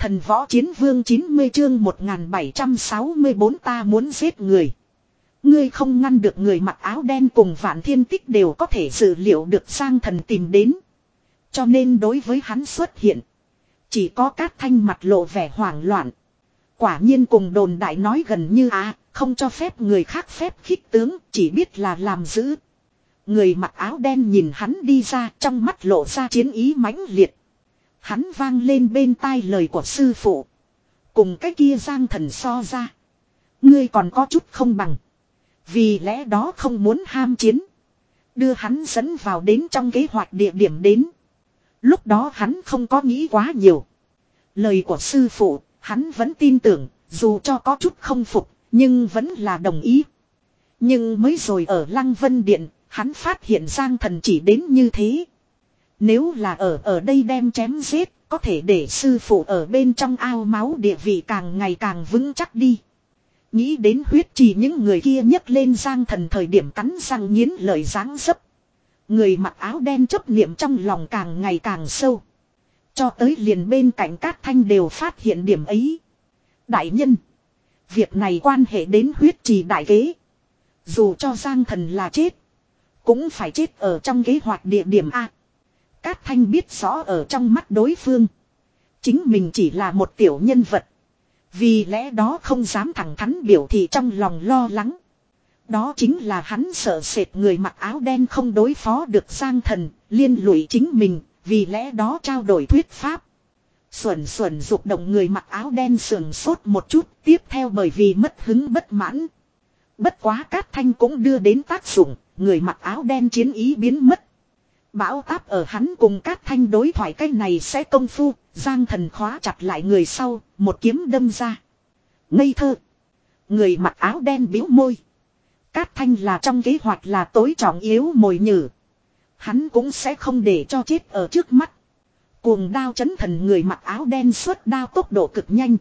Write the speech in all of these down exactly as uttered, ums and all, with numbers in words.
Thần võ chiến vương chín mươi chương một nghìn bảy trăm sáu mươi bốn ta muốn giết người. Ngươi không ngăn được người mặc áo đen cùng Vạn Thiên Tích đều có thể dự liệu được Giang Thần tìm đến. Cho nên đối với hắn xuất hiện. Chỉ có Cát Thanh mặt lộ vẻ hoảng loạn. Quả nhiên cùng đồn đại nói gần như à, không cho phép người khác phép khích tướng, chỉ biết là làm giữ. Người mặc áo đen nhìn hắn đi ra, trong mắt lộ ra chiến ý mãnh liệt. Hắn vang lên bên tai lời của sư phụ. Cùng cái kia Giang Thần so ra. Ngươi còn có chút không bằng. Vì lẽ đó không muốn ham chiến. Đưa hắn dẫn vào đến trong kế hoạch địa điểm đến. Lúc đó hắn không có nghĩ quá nhiều. Lời của sư phụ, hắn vẫn tin tưởng, dù cho có chút không phục, nhưng vẫn là đồng ý. Nhưng mới rồi ở Lăng Vân Điện, hắn phát hiện Giang Thần chỉ đến như thế. Nếu là ở ở đây đem chém giết, có thể để sư phụ ở bên trong ao máu địa vị càng ngày càng vững chắc đi. Nghĩ đến huyết trì những người kia nhấc lên Giang Thần thời điểm cắn răng nghiến lợi dáng dấp. Người mặc áo đen chấp niệm trong lòng càng ngày càng sâu. Cho tới liền bên cạnh Cát Thanh đều phát hiện điểm ấy. Đại nhân. Việc này quan hệ đến huyết trì đại kế. Dù cho Giang Thần là chết. Cũng phải chết ở trong kế hoạch địa điểm A. Cát Thanh biết rõ ở trong mắt đối phương. Chính mình chỉ là một tiểu nhân vật. Vì lẽ đó không dám thẳng thắn biểu thị trong lòng lo lắng. Đó chính là hắn sợ sệt người mặc áo đen không đối phó được Giang Thần, liên lụy chính mình, vì lẽ đó trao đổi thuyết pháp. Xuẩn xuẩn dục động người mặc áo đen sườn sốt một chút, tiếp theo bởi vì mất hứng bất mãn. Bất quá Cát Thanh cũng đưa đến tác dụng, người mặc áo đen chiến ý biến mất. Bão táp ở hắn cùng Cát Thanh đối thoại cái này sẽ công phu, Giang Thần khóa chặt lại người sau, một kiếm đâm ra. Ngây thơ. Người mặc áo đen bĩu môi. Cát Thanh là trong kế hoạch là tối trọng yếu mồi nhử. Hắn cũng sẽ không để cho chết ở trước mắt. Cuồng đao chấn thần người mặc áo đen xuất đao tốc độ cực nhanh.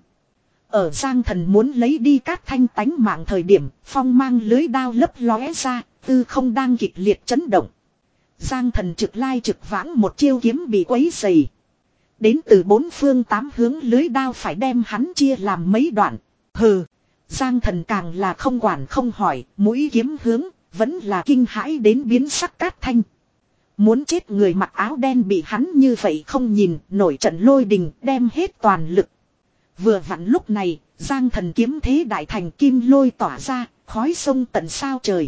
Ở Giang Thần muốn lấy đi Cát Thanh tánh mạng thời điểm, phong mang lưới đao lấp lóe ra, tư không đang kịch liệt chấn động. Giang Thần trực lai trực vãng một chiêu kiếm bị quấy dày. Đến từ bốn phương tám hướng lưới đao phải đem hắn chia làm mấy đoạn. Hừ, Giang Thần càng là không quản không hỏi, mũi kiếm hướng, vẫn là kinh hãi đến biến sắc Cát Thanh. Muốn chết người mặc áo đen bị hắn như vậy không nhìn, nổi trận lôi đình, đem hết toàn lực. Vừa vặn lúc này, Giang Thần kiếm thế đại thành kim lôi tỏa ra, khói sông tận sao trời.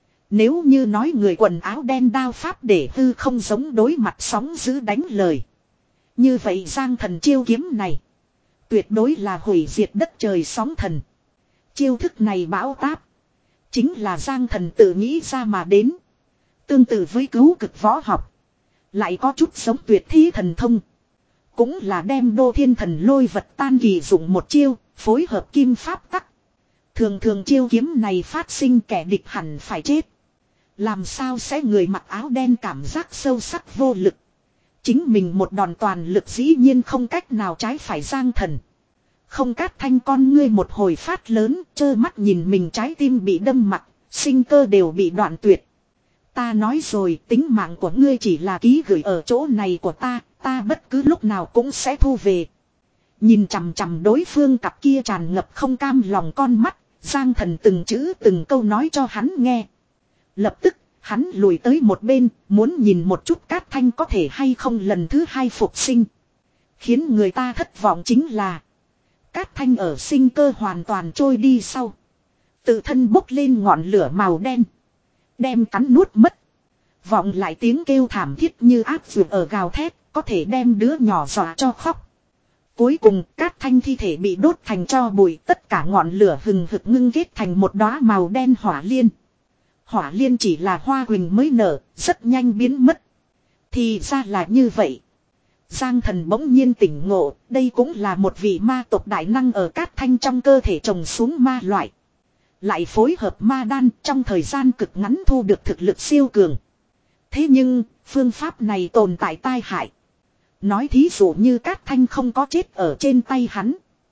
Nếu như nói người quần áo đen đao pháp để hư không giống đối mặt sóng giữ đánh lời. Như vậy Giang Thần chiêu kiếm này, tuyệt đối là hủy diệt đất trời sóng thần. Chiêu thức này bão táp, chính là Giang Thần tự nghĩ ra mà đến. Tương tự với cứu cực võ học, lại có chút giống tuyệt thi thần thông. Cũng là đem đô thiên thần lôi vật tan kỳ dụng một chiêu, phối hợp kim pháp tắc. Thường thường chiêu kiếm này phát sinh kẻ địch hẳn phải chết. Làm sao sẽ người mặc áo đen cảm giác sâu sắc vô lực. Chính mình một đòn toàn lực dĩ nhiên không cách nào trái phải Giang Thần. Không Cát Thanh con ngươi một hồi phát lớn, trơ mắt nhìn mình trái tim bị đâm mặt, sinh cơ đều bị đoạn tuyệt. Ta nói rồi, tính mạng của ngươi chỉ là ký gửi ở chỗ này của ta, ta bất cứ lúc nào cũng sẽ thu về. Nhìn chằm chằm đối phương cặp kia tràn ngập không cam lòng con mắt, Giang Thần từng chữ từng câu nói cho hắn nghe. Lập tức, hắn lùi tới một bên, muốn nhìn một chút Cát Thanh có thể hay không lần thứ hai phục sinh. Khiến người ta thất vọng chính là Cát Thanh ở sinh cơ hoàn toàn trôi đi sau. Tự thân bốc lên ngọn lửa màu đen. Đem cắn nuốt mất. Vọng lại tiếng kêu thảm thiết như ác vượt ở gào thét, có thể đem đứa nhỏ dọa cho khóc. Cuối cùng Cát Thanh thi thể bị đốt thành tro bụi, tất cả ngọn lửa hừng hực ngưng kết thành một đóa màu đen hỏa liên. Hỏa liên chỉ là hoa huỳnh mới nở, rất nhanh biến mất. Thì ra là như vậy. Giang Thần bỗng nhiên tỉnh ngộ, đây cũng là một vị ma tộc đại năng ở Cát Thanh trong cơ thể trồng xuống ma loại. Lại phối hợp ma đan trong thời gian cực ngắn thu được thực lực siêu cường. Thế nhưng, phương pháp này tồn tại tai hại. Nói thí dụ như Cát Thanh không có chết ở trên tay hắn.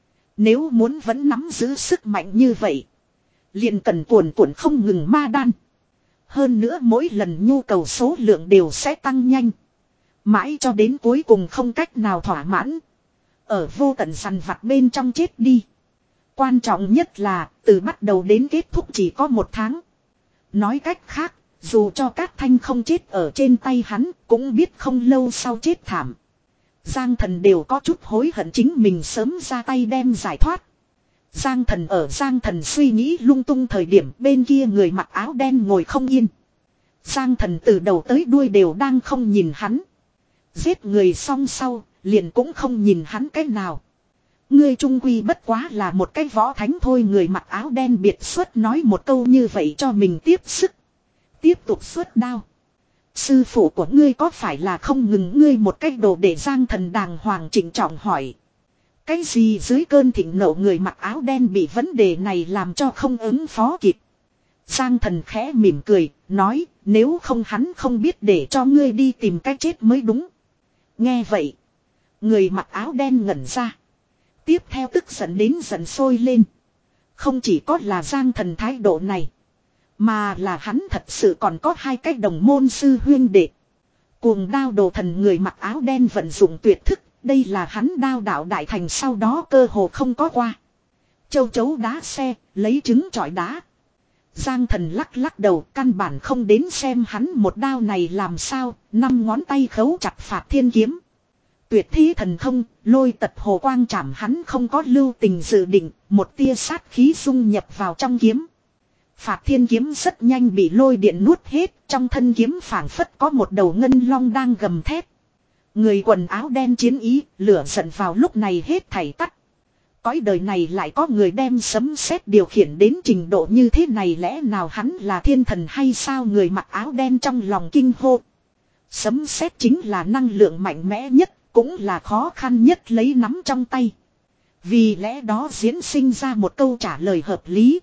Nếu muốn vẫn nắm giữ sức mạnh như vậy, liền cần cuồn cuộn không ngừng ma đan. Hơn nữa mỗi lần nhu cầu số lượng đều sẽ tăng nhanh. Mãi cho đến cuối cùng không cách nào thỏa mãn. Ở vô tận sằn vặt bên trong chết đi. Quan trọng nhất là từ bắt đầu đến kết thúc chỉ có một tháng. Nói cách khác, dù cho Cát Thanh không chết ở trên tay hắn, cũng biết không lâu sau chết thảm. Giang Thần đều có chút hối hận chính mình sớm ra tay đem giải thoát. Giang Thần ở Giang Thần suy nghĩ lung tung thời điểm bên kia người mặc áo đen ngồi không yên. Giang Thần từ đầu tới đuôi đều đang không nhìn hắn. Giết người xong sau, liền cũng không nhìn hắn cái nào. Ngươi trung quy bất quá là một cái võ thánh thôi, người mặc áo đen biệt xuất nói một câu như vậy cho mình tiếp sức. Tiếp tục xuất đao. Sư phụ của ngươi có phải là không ngừng ngươi một cách đồ để Giang Thần đàng hoàng trịnh trọng hỏi. Cái gì dưới cơn thịnh nộ người mặc áo đen bị vấn đề này làm cho không ứng phó kịp. Giang Thần khẽ mỉm cười, nói nếu không hắn không biết để cho ngươi đi tìm cách chết mới đúng. Nghe vậy. Người mặc áo đen ngẩn ra. Tiếp theo tức giận đến giận sôi lên. Không chỉ có là Giang Thần thái độ này. Mà là hắn thật sự còn có hai cái đồng môn sư huyên đệ. Cuồng đao đồ thần người mặc áo đen vận dụng tuyệt thức. Đây là hắn đao đạo đại thành sau đó cơ hồ không có qua. Châu chấu đá xe, lấy trứng trọi đá. Giang Thần lắc lắc đầu, căn bản không đến xem hắn một đao này làm sao, năm ngón tay khấu chặt phạt thiên kiếm. Tuyệt thi thần thông, lôi tật hồ quang chảm hắn không có lưu tình dự định, một tia sát khí dung nhập vào trong kiếm. Phạt thiên kiếm rất nhanh bị lôi điện nuốt hết, trong thân kiếm phảng phất có một đầu ngân long đang gầm thét. Người quần áo đen chiến ý, lửa giận vào lúc này hết thảy tắt. Cõi đời này lại có người đem sấm sét điều khiển đến trình độ như thế này, lẽ nào hắn là thiên thần hay sao? Người mặc áo đen trong lòng kinh hô. Sấm sét chính là năng lượng mạnh mẽ nhất, cũng là khó khăn nhất lấy nắm trong tay. Vì lẽ đó diễn sinh ra một câu trả lời hợp lý.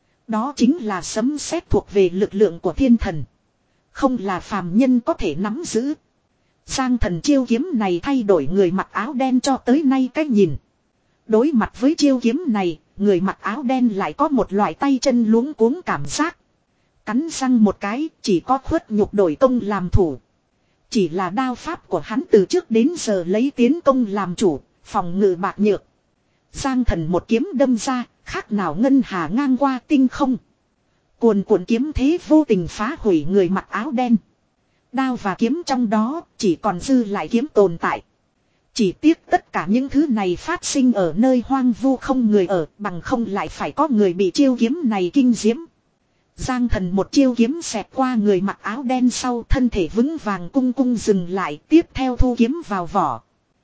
Đó chính là sấm sét thuộc về lực lượng của thiên thần. Không là phàm nhân có thể nắm giữ. Giang Thần chiêu kiếm này thay đổi người mặc áo đen cho tới nay cách nhìn. Đối mặt với chiêu kiếm này, người mặc áo đen lại có một loại tay chân luống cuống cảm giác. Cắn răng một cái, chỉ có khuất nhục đổi công làm thủ. Chỉ là đao pháp của hắn từ trước đến giờ lấy tiến công làm chủ, phòng ngự bạc nhược. Giang Thần một kiếm đâm ra, khác nào ngân hà ngang qua tinh không. Cuồn cuộn kiếm thế vô tình phá hủy người mặc áo đen. Đao và kiếm trong đó chỉ còn dư lại kiếm tồn tại. Chỉ tiếc tất cả những thứ này phát sinh ở nơi hoang vu không người ở, bằng không lại phải có người bị chiêu kiếm này kinh diễm. Giang Thần một chiêu kiếm xẹt qua người mặc áo đen sau, thân thể vững vàng cung cung dừng lại, tiếp theo thu kiếm vào vỏ.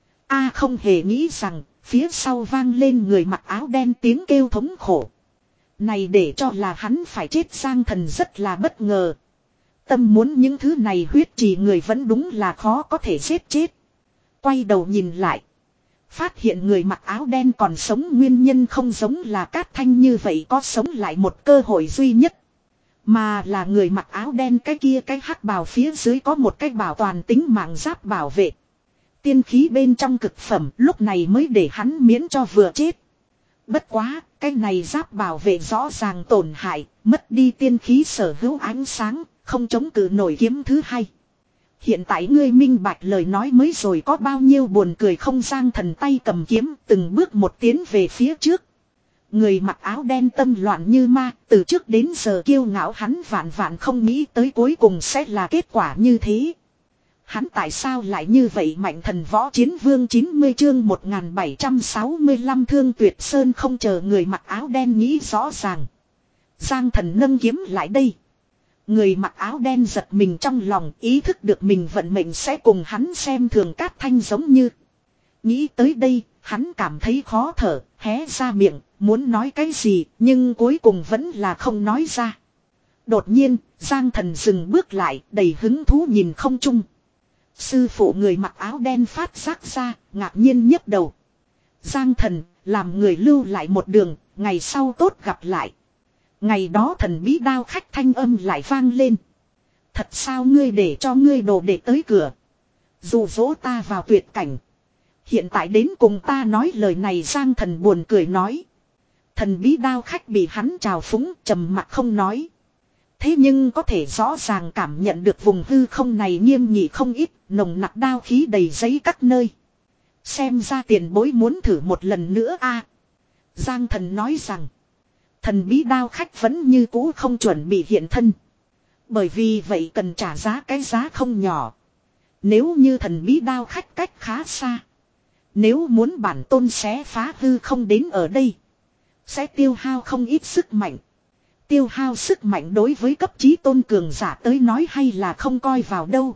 A không hề nghĩ rằng, phía sau vang lên người mặc áo đen tiếng kêu thống khổ. Này để cho là hắn phải chết, Giang Thần rất là bất ngờ. Tâm muốn những thứ này huyết trì người vẫn đúng là khó có thể giết chết. Quay đầu nhìn lại. Phát hiện người mặc áo đen còn sống nguyên nhân không giống là Cát Thanh như vậy có sống lại một cơ hội duy nhất. Mà là người mặc áo đen cái kia cái hắc bào phía dưới có một cái bảo toàn tính mạng giáp bảo vệ. Tiên khí bên trong cực phẩm lúc này mới để hắn miễn cho vừa chết. Bất quá, cái này giáp bảo vệ rõ ràng tổn hại, mất đi tiên khí sở hữu ánh sáng, không chống cự nổi kiếm thứ hai. Hiện tại ngươi minh bạch lời nói mới rồi có bao nhiêu buồn cười không? Giang Thần tay cầm kiếm từng bước một tiến về phía trước. Người mặc áo đen tâm loạn như ma, từ trước đến giờ kiêu ngạo hắn vạn vạn không nghĩ tới cuối cùng sẽ là kết quả như thế. Hắn tại sao lại như vậy? Mạnh Thần Võ Chiến Vương chín mươi chương một nghìn bảy trăm sáu mươi lăm Thương Tuyệt Sơn. Không chờ người mặc áo đen nghĩ rõ ràng, Giang Thần nâng kiếm lại đây. Người mặc áo đen giật mình trong lòng, ý thức được mình vận mệnh sẽ cùng hắn xem thường Cát Thanh giống như. Nghĩ tới đây, hắn cảm thấy khó thở, hé ra miệng, muốn nói cái gì, nhưng cuối cùng vẫn là không nói ra. Đột nhiên, Giang Thần dừng bước lại, đầy hứng thú nhìn không trung. Sư phụ người mặc áo đen phát giác ra, ngạc nhiên nhấc đầu. Giang Thần, làm người lưu lại một đường, ngày sau tốt gặp lại. Ngày đó thần bí đao khách thanh âm lại vang lên. Thật sao ngươi để cho ngươi đồ để tới cửa, dụ dỗ ta vào tuyệt cảnh. Hiện tại đến cùng ta nói lời này. Giang Thần buồn cười nói. Thần bí đao khách bị hắn trào phúng, trầm mặc không nói. Thế nhưng có thể rõ ràng cảm nhận được vùng hư không này nghiêm nghị không ít, nồng nặc đao khí đầy giấy các nơi. Xem ra tiền bối muốn thử một lần nữa a. Giang thần nói rằng. Thần bí đao khách vẫn như cũ không chuẩn bị hiện thân. Bởi vì vậy cần trả giá cái giá không nhỏ. Nếu như thần bí đao khách cách khá xa. Nếu muốn bản tôn xé phá hư không đến ở đây. Sẽ tiêu hao không ít sức mạnh. Tiêu hao sức mạnh đối với cấp chí tôn cường giả tới nói hay là không coi vào đâu.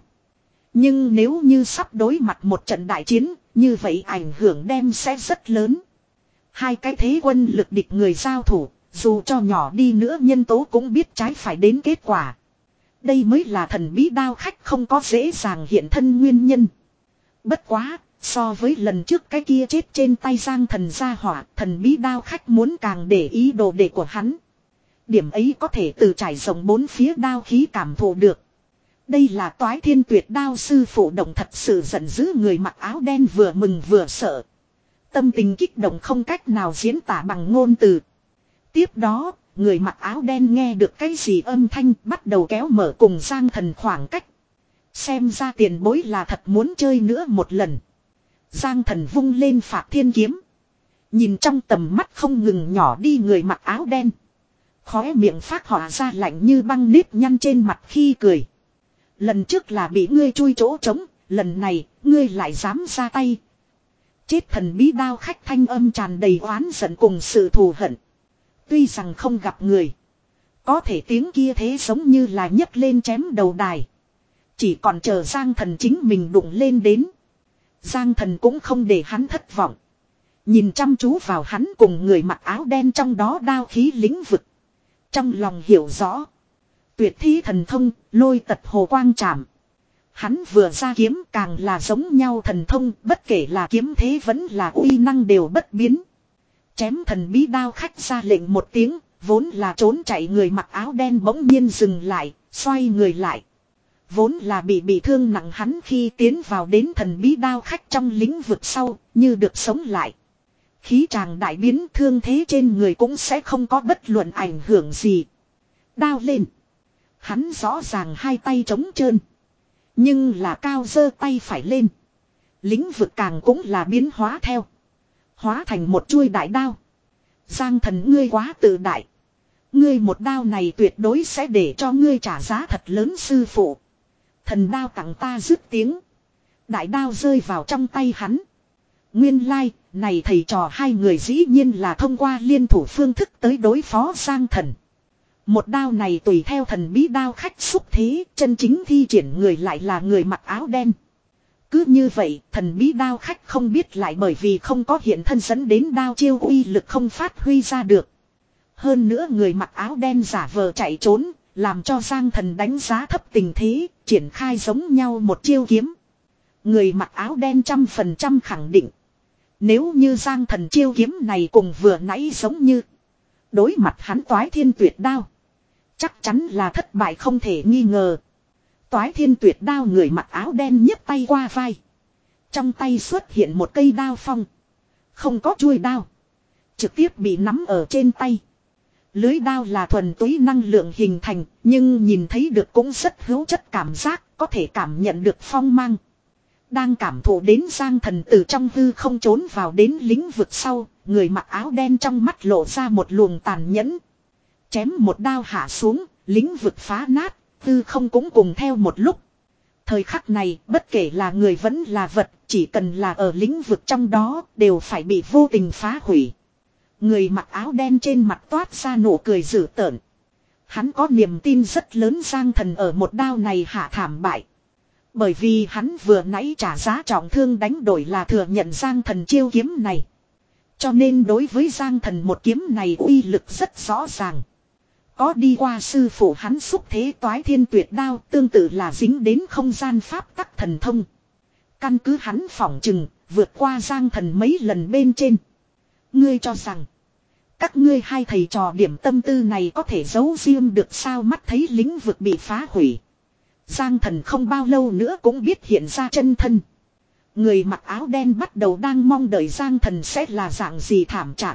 Nhưng nếu như sắp đối mặt một trận đại chiến, như vậy ảnh hưởng đem sẽ rất lớn. Hai cái thế quân lực địch người giao thủ, dù cho nhỏ đi nữa nhân tố cũng biết trái phải đến kết quả. Đây mới là thần bí đao khách không có dễ dàng hiện thân nguyên nhân. Bất quá, so với lần trước cái kia chết trên tay Giang thần gia hỏa, thần bí đao khách muốn càng để ý đồ đệ của hắn. Điểm ấy có thể từ trải rộng bốn phía đao khí cảm thụ được. Đây là Toái Thiên Tuyệt Đao sư phụ động thật sự giận dữ, người mặc áo đen vừa mừng vừa sợ. Tâm tình kích động không cách nào diễn tả bằng ngôn từ. Tiếp đó, người mặc áo đen nghe được cái gì âm thanh bắt đầu kéo mở cùng Giang thần khoảng cách. Xem ra tiền bối là thật muốn chơi nữa một lần. Giang thần vung lên Phạt Thiên kiếm. Nhìn trong tầm mắt không ngừng nhỏ đi người mặc áo đen. Khóe miệng phát họa ra lạnh như băng nếp nhăn trên mặt khi cười. Lần trước là bị ngươi chui chỗ trống, lần này ngươi lại dám ra tay. Chết thần bí đao khách thanh âm tràn đầy oán giận cùng sự thù hận. Tuy rằng không gặp người. Có thể tiếng kia thế giống như là nhấc lên chém đầu đài. Chỉ còn chờ Giang thần chính mình đụng lên đến. Giang thần cũng không để hắn thất vọng. Nhìn chăm chú vào hắn cùng người mặc áo đen trong đó đao khí lĩnh vực. Trong lòng hiểu rõ. Tuyệt thi thần thông, lôi tật hồ quang trảm. Hắn vừa ra kiếm càng là giống nhau thần thông, bất kể là kiếm thế vẫn là uy năng đều bất biến. Chém thần bí đao khách ra lệnh một tiếng, vốn là trốn chạy người mặc áo đen bỗng nhiên dừng lại, xoay người lại. Vốn là bị bị thương nặng hắn khi tiến vào đến thần bí đao khách trong lĩnh vực sau, như được sống lại. Khí tràng đại biến, thương thế trên người cũng sẽ không có bất luận ảnh hưởng gì. Đao lên. Hắn rõ ràng hai tay trống trơn. Nhưng là cao giơ tay phải lên. Lĩnh vực càng cũng là biến hóa theo. Hóa thành một chuôi đại đao. Giang thần ngươi quá tự đại. Ngươi một đao này tuyệt đối sẽ để cho ngươi trả giá thật lớn sư phụ. Thần đao tặng ta dứt tiếng. Đại đao rơi vào trong tay hắn. Nguyên lai, like, này thầy trò hai người dĩ nhiên là thông qua liên thủ phương thức tới đối phó Giang thần. Một đao này tùy theo thần bí đao khách xúc thế, chân chính thi triển người lại là người mặc áo đen. Cứ như vậy, thần bí đao khách không biết lại bởi vì không có hiện thân dẫn đến đao chiêu uy lực không phát huy ra được. Hơn nữa người mặc áo đen giả vờ chạy trốn, làm cho Giang thần đánh giá thấp tình thế, triển khai giống nhau một chiêu kiếm. Người mặc áo đen trăm phần trăm khẳng định. Nếu như Giang thần chiêu kiếm này cùng vừa nãy giống như. Đối mặt hắn Toái Thiên Tuyệt Đao. Chắc chắn là thất bại không thể nghi ngờ. Toái Thiên Tuyệt Đao người mặc áo đen nhấc tay qua vai. Trong tay xuất hiện một cây đao phong. Không có chuôi đao. Trực tiếp bị nắm ở trên tay. Lưới đao là thuần túy năng lượng hình thành. Nhưng nhìn thấy được cũng rất hữu chất cảm giác. Có thể cảm nhận được phong mang. Đang cảm thụ đến Giang thần từ trong hư không trốn vào đến lĩnh vực sau. Người mặc áo đen trong mắt lộ ra một luồng tàn nhẫn. Chém một đao hạ xuống, lĩnh vực phá nát, hư không cũng cùng theo một lúc. Thời khắc này, bất kể là người vẫn là vật, chỉ cần là ở lĩnh vực trong đó, đều phải bị vô tình phá hủy. Người mặc áo đen trên mặt toát ra nụ cười dữ tợn. Hắn có niềm tin rất lớn Giang thần ở một đao này hạ thảm bại. Bởi vì hắn vừa nãy trả giá trọng thương đánh đổi là thừa nhận Giang thần chiêu kiếm này. Cho nên đối với Giang thần một kiếm này uy lực rất rõ ràng. Có đi qua sư phụ hắn xúc thế Toái Thiên Tuyệt Đao tương tự là dính đến không gian pháp tắc thần thông. Căn cứ hắn phỏng chừng, vượt qua Giang thần mấy lần bên trên. Ngươi cho rằng, các ngươi hai thầy trò điểm tâm tư này có thể giấu riêng được sao mắt thấy lĩnh vực bị phá hủy. Giang thần không bao lâu nữa cũng biết hiện ra chân thân. Người mặc áo đen bắt đầu đang mong đợi Giang thần sẽ là dạng gì thảm trạng.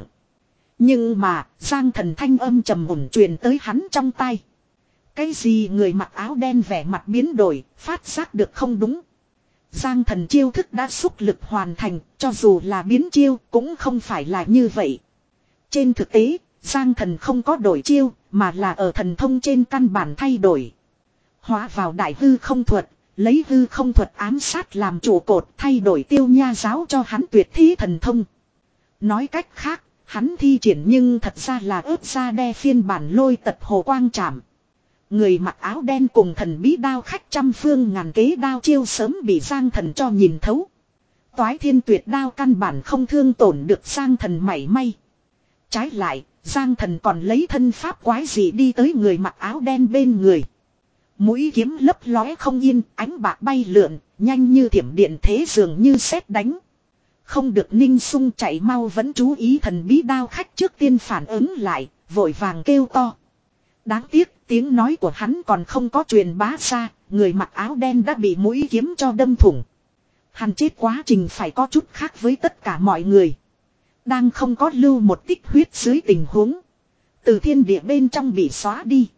Nhưng mà, Giang thần thanh âm trầm ổn truyền tới hắn trong tai. Cái gì người mặc áo đen vẻ mặt biến đổi, phát giác được không đúng. Giang thần chiêu thức đã xúc lực hoàn thành, cho dù là biến chiêu cũng không phải là như vậy. Trên thực tế, Giang thần không có đổi chiêu, mà là ở thần thông trên căn bản thay đổi. Hóa vào đại hư không thuật, lấy hư không thuật ám sát làm trụ cột, thay đổi tiêu nha giáo cho hắn tuyệt thế thần thông. Nói cách khác, hắn thi triển nhưng thật ra là ướp ra đe phiên bản lôi tật hồ quang trảm. Người mặc áo đen cùng thần bí đao khách trăm phương ngàn kế đao chiêu sớm bị Giang thần cho nhìn thấu. Toái thiên tuyệt đao căn bản không thương tổn được Giang thần mảy may. Trái lại, Giang thần còn lấy thân pháp quái dị đi tới người mặc áo đen bên người. Mũi kiếm lấp lóe không yên, ánh bạc bay lượn, nhanh như thiểm điện thế dường như sét đánh. Không được Ninh Sung chạy mau vẫn chú ý thần bí đao khách trước tiên phản ứng lại, vội vàng kêu to. Đáng tiếc tiếng nói của hắn còn không có truyền bá ra, người mặc áo đen đã bị mũi kiếm cho đâm thủng. Hắn chết quá trình phải có chút khác với tất cả mọi người. Đang không có lưu một tích huyết dưới tình huống. Từ thiên địa bên trong bị xóa đi.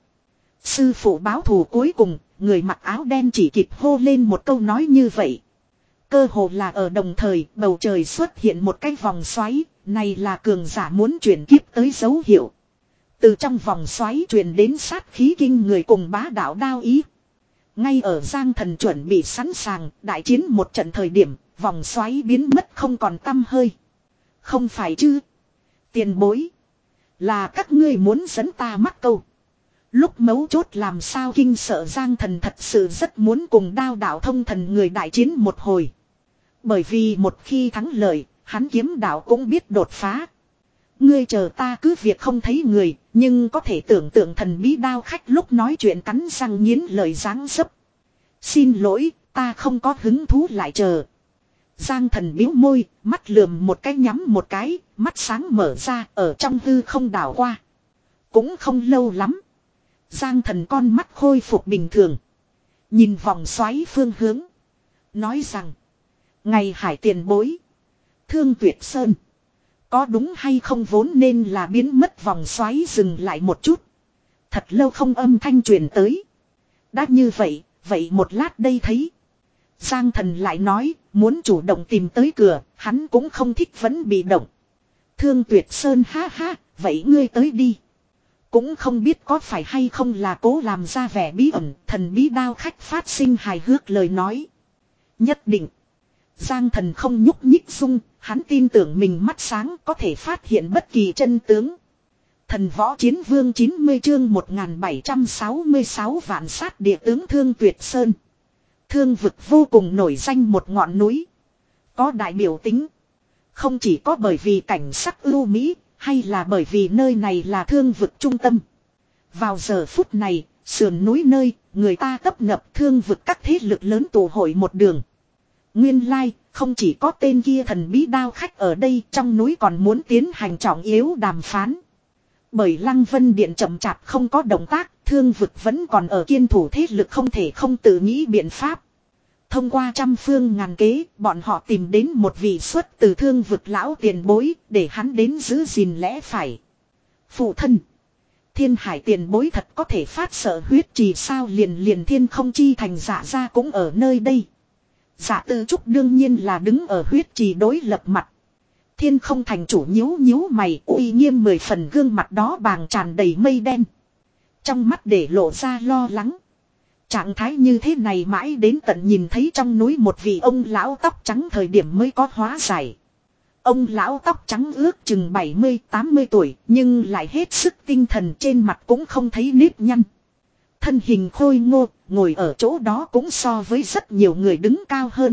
Sư phụ báo thù cuối cùng, người mặc áo đen chỉ kịp hô lên một câu nói như vậy. Cơ hồ là ở đồng thời bầu trời xuất hiện một cái vòng xoáy, này là cường giả muốn chuyển kiếp tới dấu hiệu. Từ trong vòng xoáy truyền đến sát khí kinh người cùng bá đạo đao ý. Ngay ở Giang thần chuẩn bị sẵn sàng đại chiến một trận thời điểm, vòng xoáy biến mất không còn tăm hơi. Không phải chứ? Tiền bối. Là các ngươi muốn dẫn ta mắc câu. Lúc mấu chốt làm sao kinh sợ Giang thần thật sự rất muốn cùng đao đạo thông thần người đại chiến một hồi. Bởi vì một khi thắng lợi, hắn kiếm đạo cũng biết đột phá. Ngươi chờ ta cứ việc không thấy người, nhưng có thể tưởng tượng thần bí đao khách lúc nói chuyện cắn răng nghiến lời giáng dấp. Xin lỗi, ta không có hứng thú lại chờ. Giang thần biếu môi, mắt lườm một cái nhắm một cái, mắt sáng mở ra ở trong hư không đảo qua. Cũng không lâu lắm. Giang thần con mắt khôi phục bình thường. Nhìn vòng xoáy phương hướng. Nói rằng. Ngày hải tiền bối. Thương Tuyệt Sơn. Có đúng hay không vốn nên là biến mất vòng xoáy dừng lại một chút. Thật lâu không âm thanh truyền tới. Đã như vậy, vậy một lát đây thấy. Giang thần lại nói, muốn chủ động tìm tới cửa, hắn cũng không thích vẫn bị động. Thương Tuyệt Sơn ha ha, vậy ngươi tới đi. Cũng không biết có phải hay không là cố làm ra vẻ bí ẩn, thần bí đao khách phát sinh hài hước lời nói. Nhất định. Giang thần không nhúc nhích dung, hắn tin tưởng mình mắt sáng có thể phát hiện bất kỳ chân tướng. Thần võ chiến vương chín mươi chương một nghìn bảy trăm sáu mươi sáu vạn sát địa tướng Thương Tuyệt Sơn. Thương vực vô cùng nổi danh một ngọn núi. Có đại biểu tính. Không chỉ có bởi vì cảnh sắc ưu mỹ, hay là bởi vì nơi này là thương vực trung tâm. Vào giờ phút này, sườn núi nơi, người ta tấp nập thương vực các thế lực lớn tụ hội một đường. Nguyên lai, không chỉ có tên kia thần bí đao khách ở đây, trong núi còn muốn tiến hành trọng yếu đàm phán. Bởi Lăng Vân Điện chậm chạp không có động tác, thương vực vẫn còn ở kiên thủ thế lực không thể không tự nghĩ biện pháp. Thông qua trăm phương ngàn kế, bọn họ tìm đến một vị xuất từ thương vực lão tiền bối, để hắn đến giữ gìn lẽ phải. Phụ thân. Thiên hải tiền bối thật có thể phát sợ huyết trì sao liền liền thiên không chi thành dạ ra cũng ở nơi đây. Dạ tư trúc đương nhiên là đứng ở huyết trì đối lập mặt. Thiên không thành chủ nhíu nhíu mày uy nghiêm mười phần gương mặt đó bàng tràn đầy mây đen. Trong mắt để lộ ra lo lắng. Trạng thái như thế này mãi đến tận nhìn thấy trong núi một vị ông lão tóc trắng thời điểm mới có hóa giải. Ông lão tóc trắng ước chừng bảy mươi tám mươi tuổi nhưng lại hết sức tinh thần trên mặt cũng không thấy nếp nhăn. Thân hình khôi ngô, ngồi ở chỗ đó cũng so với rất nhiều người đứng cao hơn.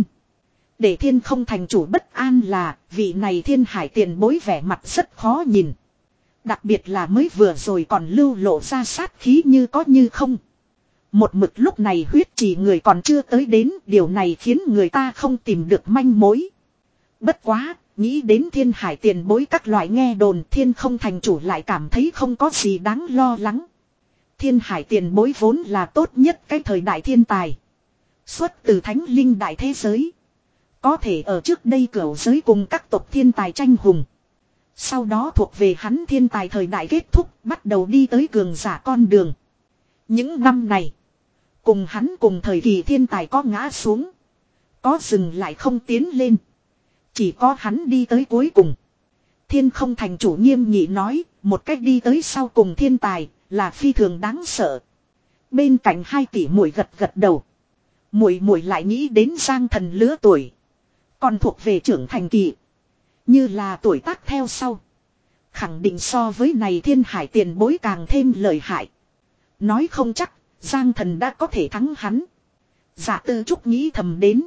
Để thiên không thành chủ bất an là vị này thiên hải tiền bối vẻ mặt rất khó nhìn. Đặc biệt là mới vừa rồi còn lưu lộ ra sát khí như có như không. Một mực lúc này huyết trì người còn chưa tới đến, điều này khiến người ta không tìm được manh mối. Bất quá, nghĩ đến thiên hải tiền bối các loại nghe đồn thiên không thành chủ lại cảm thấy không có gì đáng lo lắng. Thiên hải tiền bối vốn là tốt nhất cái thời đại thiên tài. Xuất từ thánh linh đại thế giới. Có thể ở trước đây cửu giới cùng các tộc thiên tài tranh hùng. Sau đó thuộc về hắn thiên tài thời đại kết thúc, bắt đầu đi tới cường giả con đường. Những năm này, cùng hắn cùng thời kỳ thiên tài có ngã xuống. có dừng lại không tiến lên. Chỉ có hắn đi tới cuối cùng. Thiên không thành chủ nghiêm nghị nói, một cách đi tới sau cùng thiên tài, là phi thường đáng sợ. Bên cạnh hai tỷ muội gật gật đầu. Muội muội lại nghĩ đến Giang Thần lứa tuổi. Còn thuộc về trưởng thành kỳ. Như là tuổi tác theo sau. Khẳng định so với này thiên hải tiền bối càng thêm lợi hại. Nói không chắc, Giang Thần đã có thể thắng hắn. Giả Tư Trúc nghĩ thầm đến.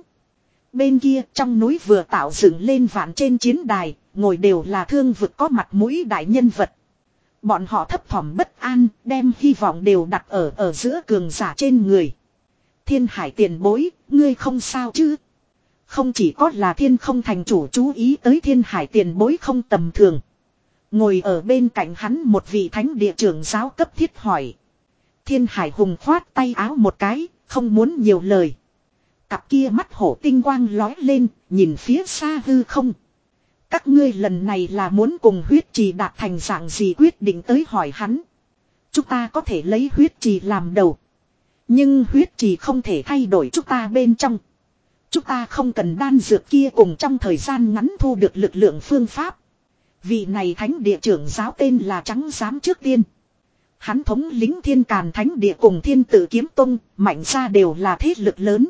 Bên kia trong núi vừa tạo dựng lên vạn trên chiến đài, ngồi đều là thương vực có mặt mũi đại nhân vật. Bọn họ thấp thỏm bất an, đem hy vọng đều đặt ở ở giữa cường giả trên người. Thiên hải tiền bối, ngươi không sao chứ? Không chỉ có là thiên không thành chủ chú ý tới thiên hải tiền bối không tầm thường. Ngồi ở bên cạnh hắn một vị thánh địa trưởng giáo cấp thiết hỏi. Thiên hải hùng khoát tay áo một cái, không muốn nhiều lời. Cặp kia mắt hổ tinh quang lói lên, nhìn phía xa hư không. Các ngươi lần này là muốn cùng huyết trì đạt thành dạng gì quyết định tới hỏi hắn. Chúng ta có thể lấy huyết trì làm đầu. Nhưng huyết trì không thể thay đổi chúng ta bên trong. Chúng ta không cần đan dược kia cùng trong thời gian ngắn thu được lực lượng phương pháp. Vị này thánh địa trưởng giáo tên là Trắng Giám trước tiên. Hắn thống lính thiên càn thánh địa cùng thiên tử kiếm tông, mạnh ra đều là thế lực lớn.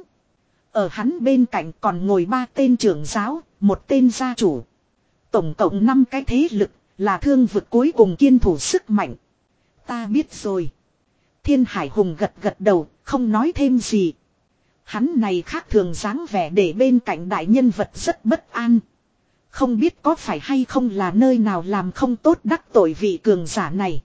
Ở hắn bên cạnh còn ngồi ba tên trưởng giáo, một tên gia chủ. Tổng cộng năm cái thế lực, là thương vực cuối cùng kiên thủ sức mạnh. Ta biết rồi. Thiên Hải Hùng gật gật đầu, không nói thêm gì. Hắn này khác thường dáng vẻ để bên cạnh đại nhân vật rất bất an. Không biết có phải hay không là nơi nào làm không tốt đắc tội vị cường giả này.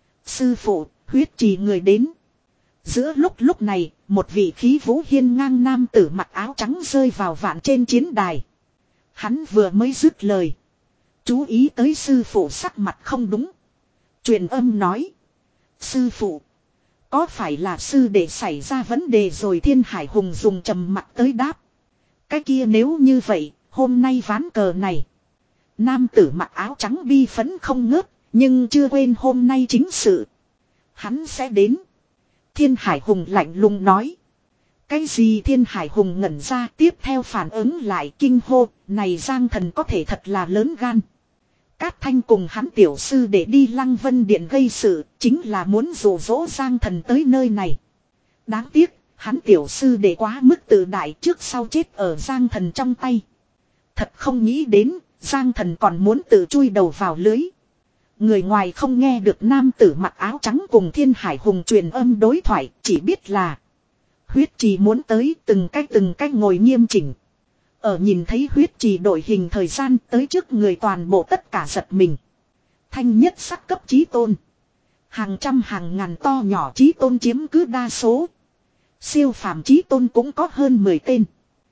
Sư phụ, huyết trì người đến. Giữa lúc lúc này, một vị khí vũ hiên ngang nam tử mặc áo trắng rơi vào vạn trên chiến đài. Hắn vừa mới dứt lời. Chú ý tới sư phụ sắc mặt không đúng. Truyền âm nói. Sư phụ. Có phải là sư để xảy ra vấn đề rồi Thiên Hải Hùng dùng trầm mặt tới đáp. Cái kia nếu như vậy, hôm nay ván cờ này. Nam tử mặc áo trắng bi phấn không ngớt, nhưng chưa quên hôm nay chính sự. Hắn sẽ đến. Thiên Hải Hùng lạnh lùng nói. Cái gì Thiên Hải Hùng ngẩn ra tiếp theo phản ứng lại kinh hô, này Giang Thần có thể thật là lớn gan. Cát Thanh cùng hắn tiểu sư để đi Lăng Vân Điện gây sự, chính là muốn dụ dỗ Giang Thần tới nơi này. Đáng tiếc, hắn tiểu sư để quá mức tự đại trước sau chết ở Giang Thần trong tay. Thật không nghĩ đến, Giang Thần còn muốn tự chui đầu vào lưới. Người ngoài không nghe được nam tử mặc áo trắng cùng Thiên Hải Hùng truyền âm đối thoại, chỉ biết là huyết trì muốn tới từng cách từng cách ngồi nghiêm chỉnh. Ở nhìn thấy huyết trì đội hình thời gian tới trước người toàn bộ tất cả giật mình. Thanh nhất sắc cấp chí tôn. Hàng trăm hàng ngàn to nhỏ chí tôn chiếm cứ đa số. Siêu phàm chí tôn cũng có hơn mười tên.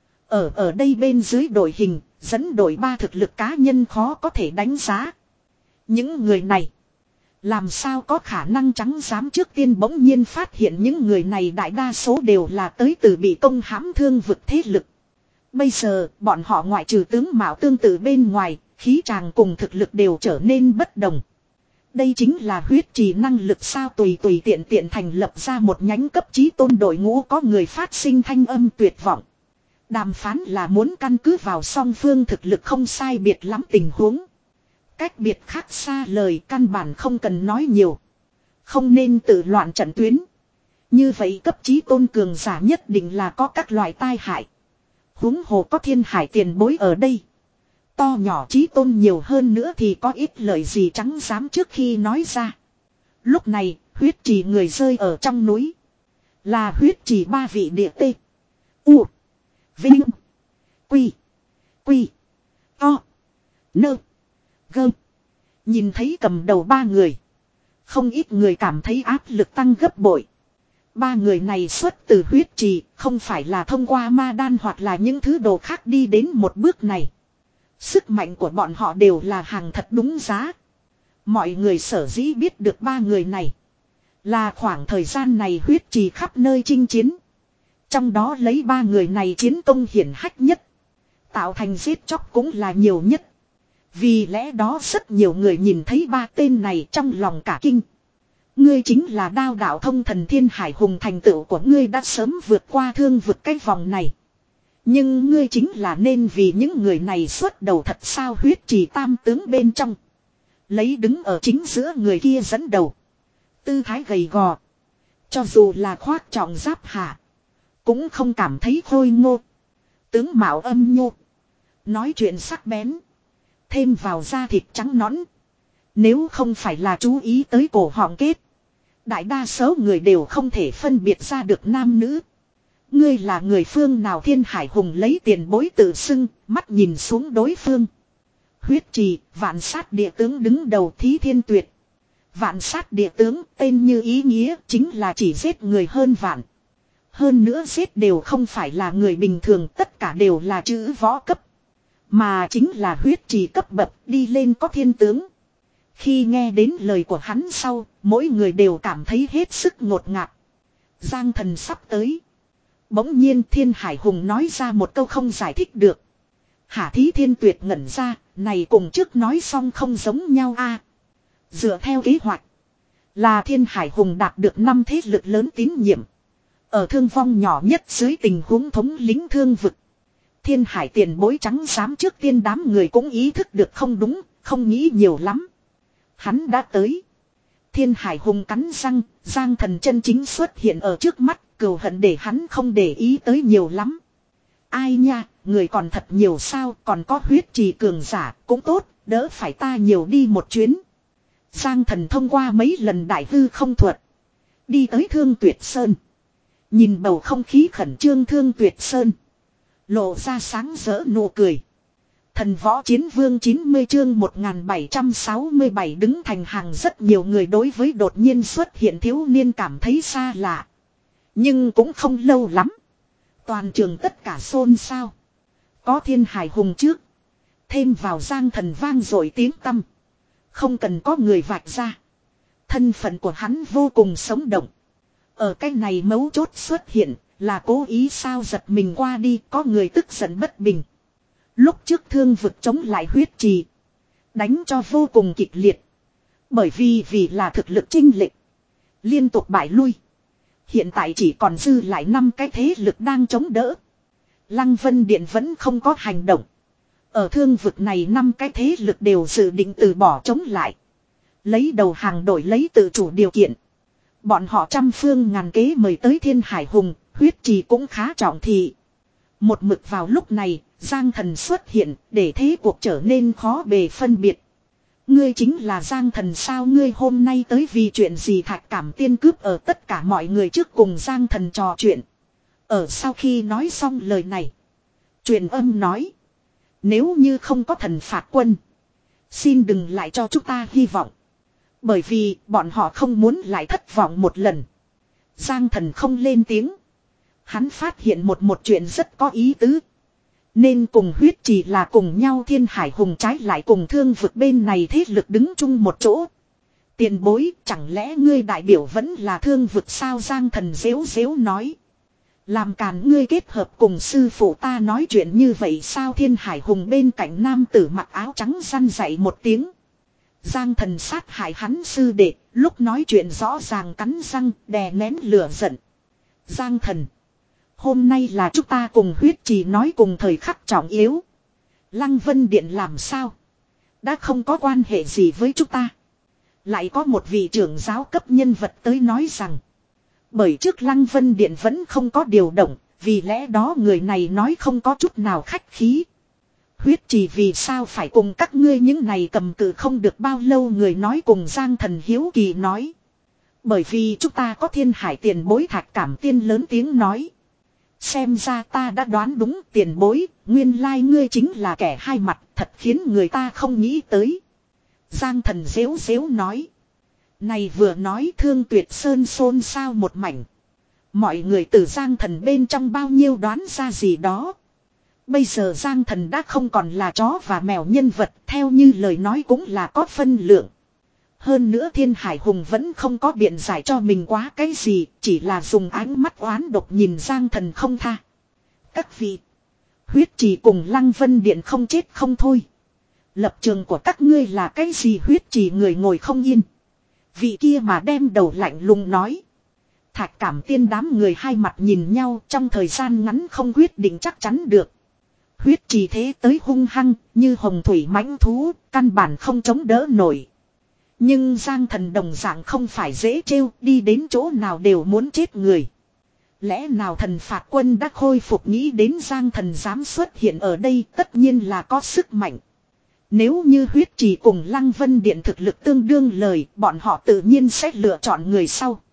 Ở ở đây bên dưới đội hình, dẫn đội ba thực lực cá nhân khó có thể đánh giá. Những người này, làm sao có khả năng Trắng Giám trước tiên bỗng nhiên phát hiện những người này đại đa số đều là tới từ bị công hãm thương vực thế lực. Bây giờ, bọn họ ngoại trừ tướng mạo tương tự bên ngoài, khí tràng cùng thực lực đều trở nên bất đồng. Đây chính là huyết trì năng lực sao tùy tùy tiện tiện thành lập ra một nhánh cấp chí tôn đội ngũ có người phát sinh thanh âm tuyệt vọng. Đàm phán là muốn căn cứ vào song phương thực lực không sai biệt lắm tình huống. Cách biệt khác xa lời căn bản không cần nói nhiều. Không nên tự loạn trận tuyến. Như vậy cấp chí tôn cường giả nhất định là có các loại tai hại. Huống hồ có Thiên Hải tiền bối ở đây. To nhỏ chí tôn nhiều hơn nữa thì có ít lời gì Trắng Giám trước khi nói ra. Lúc này, huyết trì người rơi ở trong núi. Là huyết trì ba vị địa tê. U. Vinh. Quy. Quy. To. Nơ. Gơ. Nhìn thấy cầm đầu ba người. Không ít người cảm thấy áp lực tăng gấp bội. Ba người này xuất từ huyết trì, không phải là thông qua ma đan hoặc là những thứ đồ khác đi đến một bước này. Sức mạnh của bọn họ đều là hàng thật đúng giá. Mọi người sở dĩ biết được ba người này. Là khoảng thời gian này huyết trì khắp nơi chinh chiến. Trong đó lấy ba người này chiến công hiển hách nhất. Tạo thành giết chóc cũng là nhiều nhất. Vì lẽ đó rất nhiều người nhìn thấy ba tên này trong lòng cả kinh. Ngươi chính là đao đạo thông thần Thiên Hải Hùng, thành tựu của ngươi đã sớm vượt qua thương vực cái vòng này. Nhưng ngươi chính là nên vì những người này xuất đầu thật sao? Huyết trì tam tướng bên trong. Lấy đứng ở chính giữa người kia dẫn đầu. Tư thái gầy gò. Cho dù là khoác trọng giáp hạ. Cũng không cảm thấy khôi ngô. Tướng mạo âm nhu. Nói chuyện sắc bén. Thêm vào da thịt trắng nõn. Nếu không phải là chú ý tới cổ họng kết. Đại đa số người đều không thể phân biệt ra được nam nữ. Ngươi là người phương nào? Thiên Hải Hùng lấy tiền bối tự xưng, mắt nhìn xuống đối phương. Huyết trì, vạn sát địa tướng đứng đầu Thí Thiên Tuyệt. Vạn sát địa tướng, tên như ý nghĩa, chính là chỉ giết người hơn vạn. Hơn nữa giết đều không phải là người bình thường, tất cả đều là chữ võ cấp. Mà chính là huyết trì cấp bậc, đi lên có thiên tướng. Khi nghe đến lời của hắn sau, mỗi người đều cảm thấy hết sức ngột ngạt. Giang Thần sắp tới. Bỗng nhiên Thiên Hải Hùng nói ra một câu không giải thích được. Hả? Thí Thiên Tuyệt ngẩn ra, này cùng trước nói xong không giống nhau a. Dựa theo kế hoạch, là Thiên Hải Hùng đạt được năm thế lực lớn tín nhiệm. Ở thương vong nhỏ nhất dưới tình huống thống lĩnh thương vực. Thiên Hải tiền bối trắng xám trước tiên đám người cũng ý thức được không đúng, không nghĩ nhiều lắm. Hắn đã tới. Thiên Hải Hùng cắn răng, Giang Thần chân chính xuất hiện ở trước mắt, cừu hận để hắn không để ý tới nhiều lắm. Ai nha, người còn thật nhiều sao, còn có huyết trì cường giả, cũng tốt, đỡ phải ta nhiều đi một chuyến. Giang Thần thông qua mấy lần đại hư không thuật. Đi tới Thương Tuyệt Sơn. Nhìn bầu không khí khẩn trương Thương Tuyệt Sơn. Lộ ra sáng rỡ nụ cười. Thần võ chiến vương chín mươi chương một nghìn bảy trăm sáu mươi bảy đứng thành hàng, rất nhiều người đối với đột nhiên xuất hiện thiếu niên cảm thấy xa lạ. Nhưng cũng không lâu lắm. Toàn trường tất cả xôn xao. Có Thiên Hải Hùng trước. Thêm vào Giang Thần vang dội tiếng tăm. Không cần có người vạch ra. Thân phận của hắn vô cùng sống động. Ở cái này mấu chốt xuất hiện là cố ý sao? Giật mình qua đi, có người tức giận bất bình. Lúc trước thương vực chống lại huyết trì. Đánh cho vô cùng kịch liệt. Bởi vì vì là thực lực chênh lệch. Liên tục bại lui. Hiện tại chỉ còn dư lại năm cái thế lực đang chống đỡ. Lăng Vân Điện vẫn không có hành động. Ở thương vực này năm cái thế lực đều dự định từ bỏ chống lại. Lấy đầu hàng đổi lấy tự chủ điều kiện. Bọn họ trăm phương ngàn kế mời tới Thiên Hải Hùng, huyết trì cũng khá trọng thị. Một mực vào lúc này, Giang Thần xuất hiện, để thế cuộc trở nên khó bề phân biệt. Ngươi chính là Giang Thần sao? Ngươi hôm nay tới vì chuyện gì? Thạch Cảm Tiên cướp ở tất cả mọi người trước cùng Giang Thần trò chuyện. Ở sau khi nói xong lời này, truyền âm nói. Nếu như không có thần phạt quân, xin đừng lại cho chúng ta hy vọng. Bởi vì bọn họ không muốn lại thất vọng một lần. Giang Thần không lên tiếng. Hắn phát hiện một một chuyện rất có ý tứ. Nên cùng huyết trì là cùng nhau Thiên Hải Hùng trái lại cùng thương vực bên này thế lực đứng chung một chỗ. Tiền bối, chẳng lẽ ngươi đại biểu vẫn là thương vực sao? Giang Thần dễu dễu nói. Làm càn ngươi kết hợp cùng sư phụ ta nói chuyện như vậy sao? Thiên Hải Hùng bên cạnh nam tử mặc áo trắng răn dậy một tiếng. Giang Thần sát hại hắn sư đệ, lúc nói chuyện rõ ràng cắn răng, đè nén lửa giận. Giang Thần, hôm nay là chúng ta cùng huyết trì nói cùng thời khắc trọng yếu. Lăng Vân Điện làm sao? Đã không có quan hệ gì với chúng ta. Lại có một vị trưởng giáo cấp nhân vật tới nói rằng. Bởi trước Lăng Vân Điện vẫn không có điều động, vì lẽ đó người này nói không có chút nào khách khí. Huyết trì vì sao phải cùng các ngươi những này cầm cự không được bao lâu? Người nói cùng Giang Thần hiếu kỳ nói. Bởi vì chúng ta có Thiên Hải tiền bối. Thạch Cảm Tiên lớn tiếng nói. Xem ra ta đã đoán đúng. Tiền bối, nguyên lai ngươi chính là kẻ hai mặt, thật khiến người ta không nghĩ tới. Giang Thần dễu dễu nói. Này vừa nói Thương Tuyệt Sơn xôn xao một mảnh. Mọi người từ Giang Thần bên trong bao nhiêu đoán ra gì đó. Bây giờ Giang Thần đã không còn là chó và mèo nhân vật, theo như lời nói cũng là có phân lượng. Hơn nữa Thiên Hải Hùng vẫn không có biện giải cho mình quá cái gì, chỉ là dùng ánh mắt oán độc nhìn Giang Thần không tha. Các vị, huyết trì cùng Lăng Vân Điện không chết không thôi. Lập trường của các ngươi là cái gì? Huyết trì người ngồi không yên. Vị kia mà đem đầu lạnh lùng nói. Thạch Cảm Tiên đám người hai mặt nhìn nhau, trong thời gian ngắn không quyết định chắc chắn được. Huyết trì thế tới hung hăng, như hồng thủy mãnh thú, căn bản không chống đỡ nổi. Nhưng Giang Thần đồng dạng không phải dễ trêu, đi đến chỗ nào đều muốn chết người. Lẽ nào thần phạt quân đã khôi phục, nghĩ đến Giang Thần dám xuất hiện ở đây tất nhiên là có sức mạnh. Nếu như huyết trì cùng Lăng Vân Điện thực lực tương đương lời, bọn họ tự nhiên sẽ lựa chọn người sau.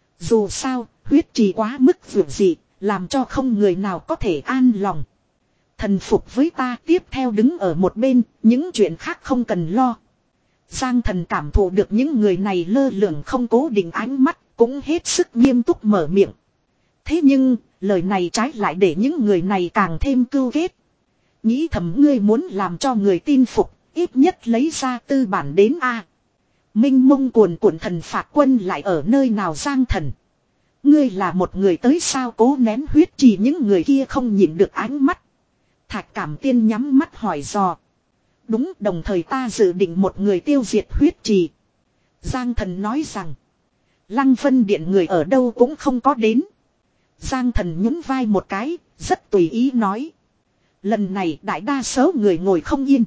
Dù sao, huyết trì quá mức vượt dị, làm cho không người nào có thể an lòng. Thần phục với ta, tiếp theo đứng ở một bên, những chuyện khác không cần lo. Giang Thần cảm thụ được những người này lơ lửng không cố định ánh mắt, cũng hết sức nghiêm túc mở miệng. Thế nhưng, lời này trái lại để những người này càng thêm cưu ghét. Nghĩ thầm ngươi muốn làm cho người tin phục, ít nhất lấy ra tư bản đến a. Minh mông cuồn cuộn thần phạt quân lại ở nơi nào Giang Thần? Ngươi là một người tới sao? Cố nén huyết trì những người kia không nhìn được ánh mắt. Thạch Cảm Tiên nhắm mắt hỏi dò. Đúng, đồng thời ta dự định một người tiêu diệt huyết trì. Giang Thần nói rằng. Lăng Vân Điện người ở đâu cũng không có đến. Giang Thần nhún vai một cái, rất tùy ý nói. Lần này đại đa số người ngồi không yên.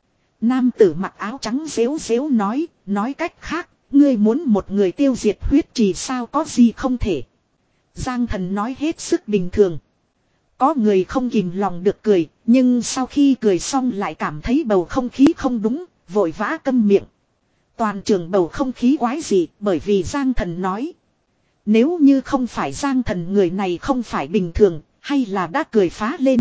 Nam tử mặc áo trắng xếu xếu nói, nói cách khác, ngươi muốn một người tiêu diệt huyết trì sao, có gì không thể. Giang Thần nói hết sức bình thường. Có người không kìm lòng được cười, nhưng sau khi cười xong lại cảm thấy bầu không khí không đúng, vội vã câm miệng. Toàn trường bầu không khí quái dị, bởi vì Giang Thần nói. Nếu như không phải Giang Thần người này không phải bình thường, hay là đã cười phá lên.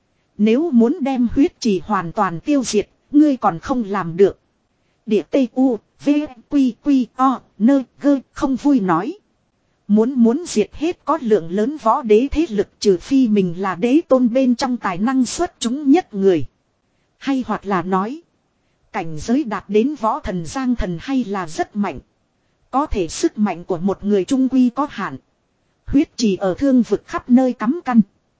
Nếu muốn đem huyết trì hoàn toàn tiêu diệt, ngươi còn không làm được. Địa Tây U, V, Quy, Quy, O, Nơ, Gơ, không vui nói. Muốn muốn diệt hết có lượng lớn võ đế thế lực, trừ phi mình là đế tôn bên trong tài năng xuất chúng nhất người. Hay hoặc là nói, cảnh giới đạt đến võ thần Giang Thần hay là rất mạnh. Có thể sức mạnh của một người trung quy có hạn. Huyết trì ở thương vực khắp nơi cắm căn.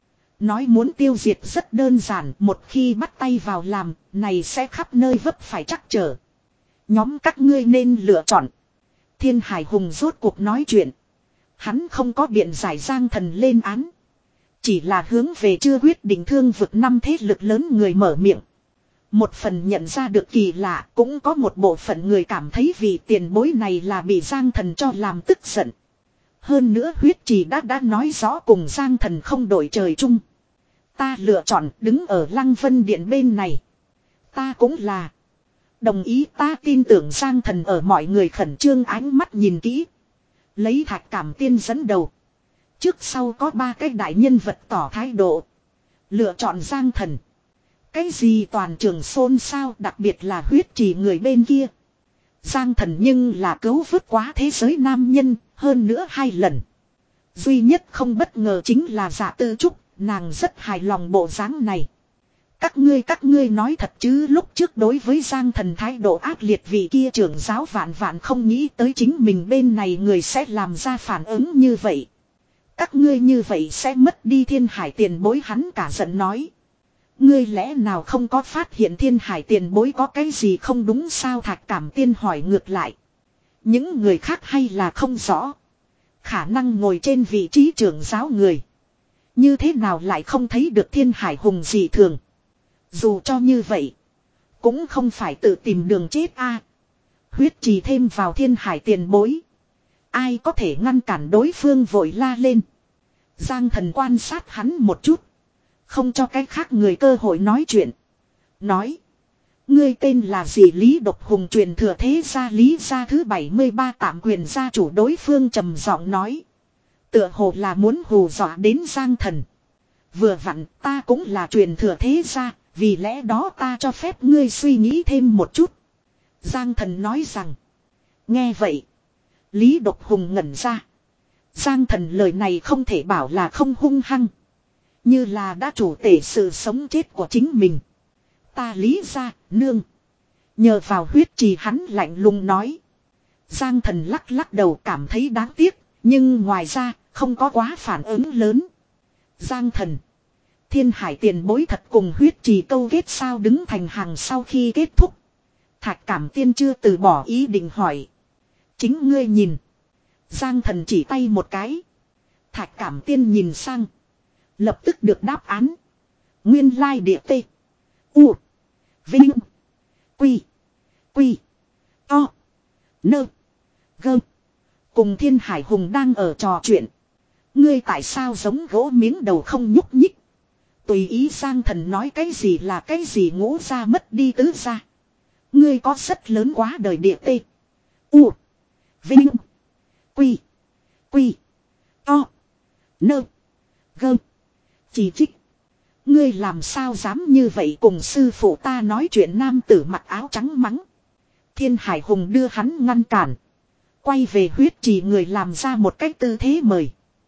Nói muốn tiêu diệt rất đơn giản, một khi bắt tay vào làm, này sẽ khắp nơi vấp phải trắc trở. Nhóm các ngươi nên lựa chọn. Thiên Hải Hùng rốt cuộc nói chuyện. Hắn không có biện giải Giang Thần lên án. Chỉ là hướng về chưa quyết định thương vực năm thế lực lớn người mở miệng. Một phần nhận ra được kỳ lạ, cũng có một bộ phận người cảm thấy vì tiền bối này là bị Giang Thần cho làm tức giận. Hơn nữa huyết trì đã đã nói rõ cùng Giang Thần không đổi trời chung. Ta lựa chọn đứng ở Lăng Vân Điện bên này. Ta cũng là. Đồng ý, ta tin tưởng Giang Thần ở mọi người khẩn trương ánh mắt nhìn kỹ. Lấy Thạch Cảm Tiên dẫn đầu. Trước sau có ba cái đại nhân vật tỏ thái độ. Lựa chọn Giang Thần. Cái gì toàn trường xôn xao, đặc biệt là huyết trì người bên kia. Giang Thần nhưng là cứu vớt quá thế giới nam nhân, hơn nữa hai lần. Duy nhất không bất ngờ chính là Dạ Tư Trúc, nàng rất hài lòng bộ dáng này. Các ngươi các ngươi nói thật chứ, lúc trước đối với Giang Thần thái độ ác liệt vì kia trưởng giáo vạn vạn không nghĩ tới chính mình bên này người sẽ làm ra phản ứng như vậy. Các ngươi như vậy sẽ mất đi Thiên Hải tiền bối, hắn cả giận nói. Ngươi lẽ nào không có phát hiện Thiên Hải tiền bối có cái gì không đúng sao? Thạch Cảm Tiên hỏi ngược lại. Những người khác hay là không rõ. Khả năng ngồi trên vị trí trưởng giáo người. Như thế nào lại không thấy được Thiên Hải hùng gì thường. Dù cho như vậy. Cũng không phải tự tìm đường chết a. Huyết trì thêm vào Thiên Hải tiền bối. Ai có thể ngăn cản đối phương, vội la lên. Giang Thần quan sát hắn một chút. Không cho cái khác người cơ hội nói chuyện. Nói. Ngươi tên là gì? Lý Độc Hùng, truyền thừa thế gia Lý gia thứ bảy mươi ba tạm quyền gia chủ. Đối phương trầm giọng nói. Tựa hồ là muốn hù dọa đến Giang Thần. Vừa vặn ta cũng là truyền thừa thế gia, vì lẽ đó ta cho phép ngươi suy nghĩ thêm một chút. Giang Thần nói rằng. Nghe vậy. Lý Độc Hùng ngẩn ra. Giang Thần lời này không thể bảo là không hung hăng. Như là đã chủ tể sự sống chết của chính mình. Ta Lý gia, nương. Nhờ vào huyết trì, hắn lạnh lùng nói. Giang Thần lắc lắc đầu cảm thấy đáng tiếc. Nhưng ngoài ra không có quá phản ứng lớn. Giang Thần. Thiên Hải tiền bối thật cùng huyết trì câu kết sao? Đứng thành hàng sau khi kết thúc. Thạch Cảm Tiên chưa từ bỏ ý định hỏi. Chính ngươi nhìn. Giang Thần chỉ tay một cái. Thạch Cảm Tiên nhìn sang. Lập tức được đáp án. Nguyên lai địa tê. U. Vinh. Quy. Quy. To. Nơ. Gơ. Cùng Thiên Hải Hùng đang ở trò chuyện. Ngươi tại sao giống gỗ miếng đầu không nhúc nhích. Tùy ý Giang Thần nói cái gì là cái gì, ngũ ra mất đi tứ ra. Ngươi có rất lớn quá đời địa tê. U. Vinh. Quy. Quy. To. Nơ. Gơ. Chỉ trích. Ngươi làm sao dám như vậy cùng sư phụ ta nói chuyện, nam tử mặc áo trắng mắng. Thiên Hải Hùng đưa hắn ngăn cản. Quay về huyết trì người làm ra một cách tư thế mời.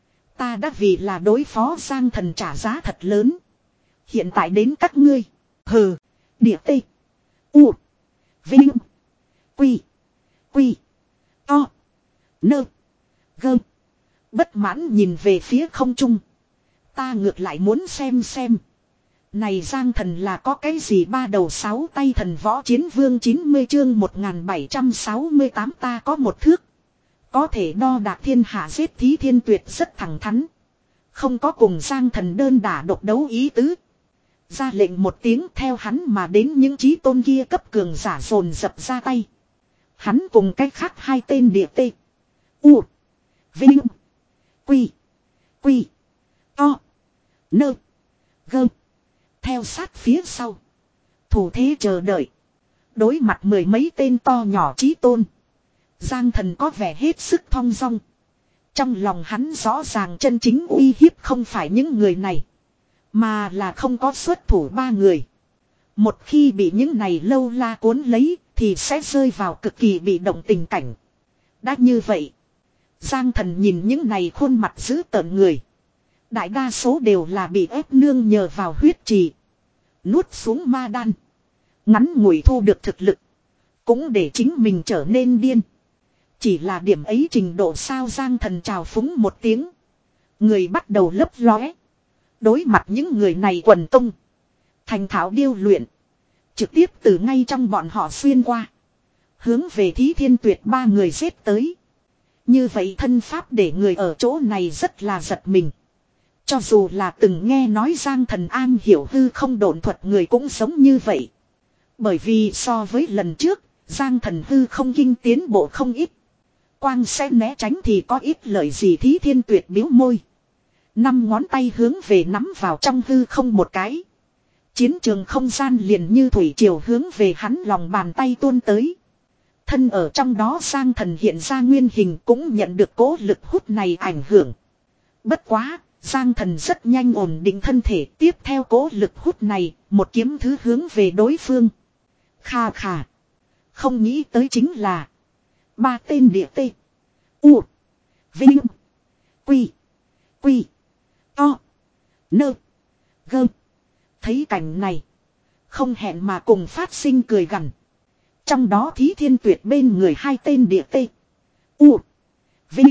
Ta đã vì là đối phó Giang Thần trả giá thật lớn. Hiện tại đến các ngươi. Hừ. Địa tê. U. Vinh. Quy. Quy. To. Nơ. Gơ. Bất mãn nhìn về phía không trung. Ta ngược lại muốn xem xem. Này Giang Thần là có cái gì ba đầu sáu tay, thần võ chiến vương chín mươi chương một nghìn bảy trăm sáu mươi tám. Ta có một thước. Có thể đo đạc thiên hạ, giết Thí Thiên Tuyệt rất thẳng thắn. Không có cùng Giang Thần đơn đả độc đấu ý tứ. Ra lệnh một tiếng, theo hắn mà đến những chí tôn kia cấp cường giả dồn dập ra tay. Hắn cùng cách khác hai tên địa tê. U. Vinh. Quy. Quy. To. Nơ. Gơ. Theo sát phía sau. Thủ thế chờ đợi. Đối mặt mười mấy tên to nhỏ chí tôn. Giang Thần có vẻ hết sức thong dong. Trong lòng hắn rõ ràng chân chính uy hiếp không phải những người này. Mà là không có xuất thủ ba người. Một khi bị những này lâu la cuốn lấy thì sẽ rơi vào cực kỳ bị động tình cảnh. Đã như vậy. Giang Thần nhìn những này khuôn mặt dữ tợn người. Đại đa số đều là bị ép nương nhờ vào huyết trì. Nuốt xuống ma đan. Ngắn ngủi thu được thực lực. Cũng để chính mình trở nên điên. Chỉ là điểm ấy trình độ sao, Giang Thần chào phúng một tiếng. Người bắt đầu lấp lóe. Đối mặt những người này quần tung. Thành thạo điêu luyện. Trực tiếp từ ngay trong bọn họ xuyên qua. Hướng về Thí Thiên Tuyệt ba người giết tới. Như vậy thân pháp để người ở chỗ này rất là giật mình. Cho dù là từng nghe nói Giang Thần an hiểu hư không độn thuật người cũng giống như vậy. Bởi vì so với lần trước, Giang Thần hư không kinh tiến bộ không ít. Quang sẽ né tránh thì có ít lời gì. Thí Thiên Tuyệt biếu môi. Năm ngón tay hướng về nắm vào trong hư không một cái. Chiến trường không gian liền như thủy triều hướng về hắn lòng bàn tay tuôn tới. Thân ở trong đó Giang Thần hiện ra nguyên hình cũng nhận được cố lực hút này ảnh hưởng. Bất quá, Giang Thần rất nhanh ổn định thân thể, tiếp theo cố lực hút này, một kiếm thứ hướng về đối phương. Kha khà. Không nghĩ tới chính là ba tên địa tê. U. Vinh. Quy. Quy. To. Nơ. Gơ. Thấy cảnh này. Không hẹn mà cùng phát sinh cười gằn. Trong đó Thí Thiên Tuyệt bên người hai tên địa tê. U. Vinh.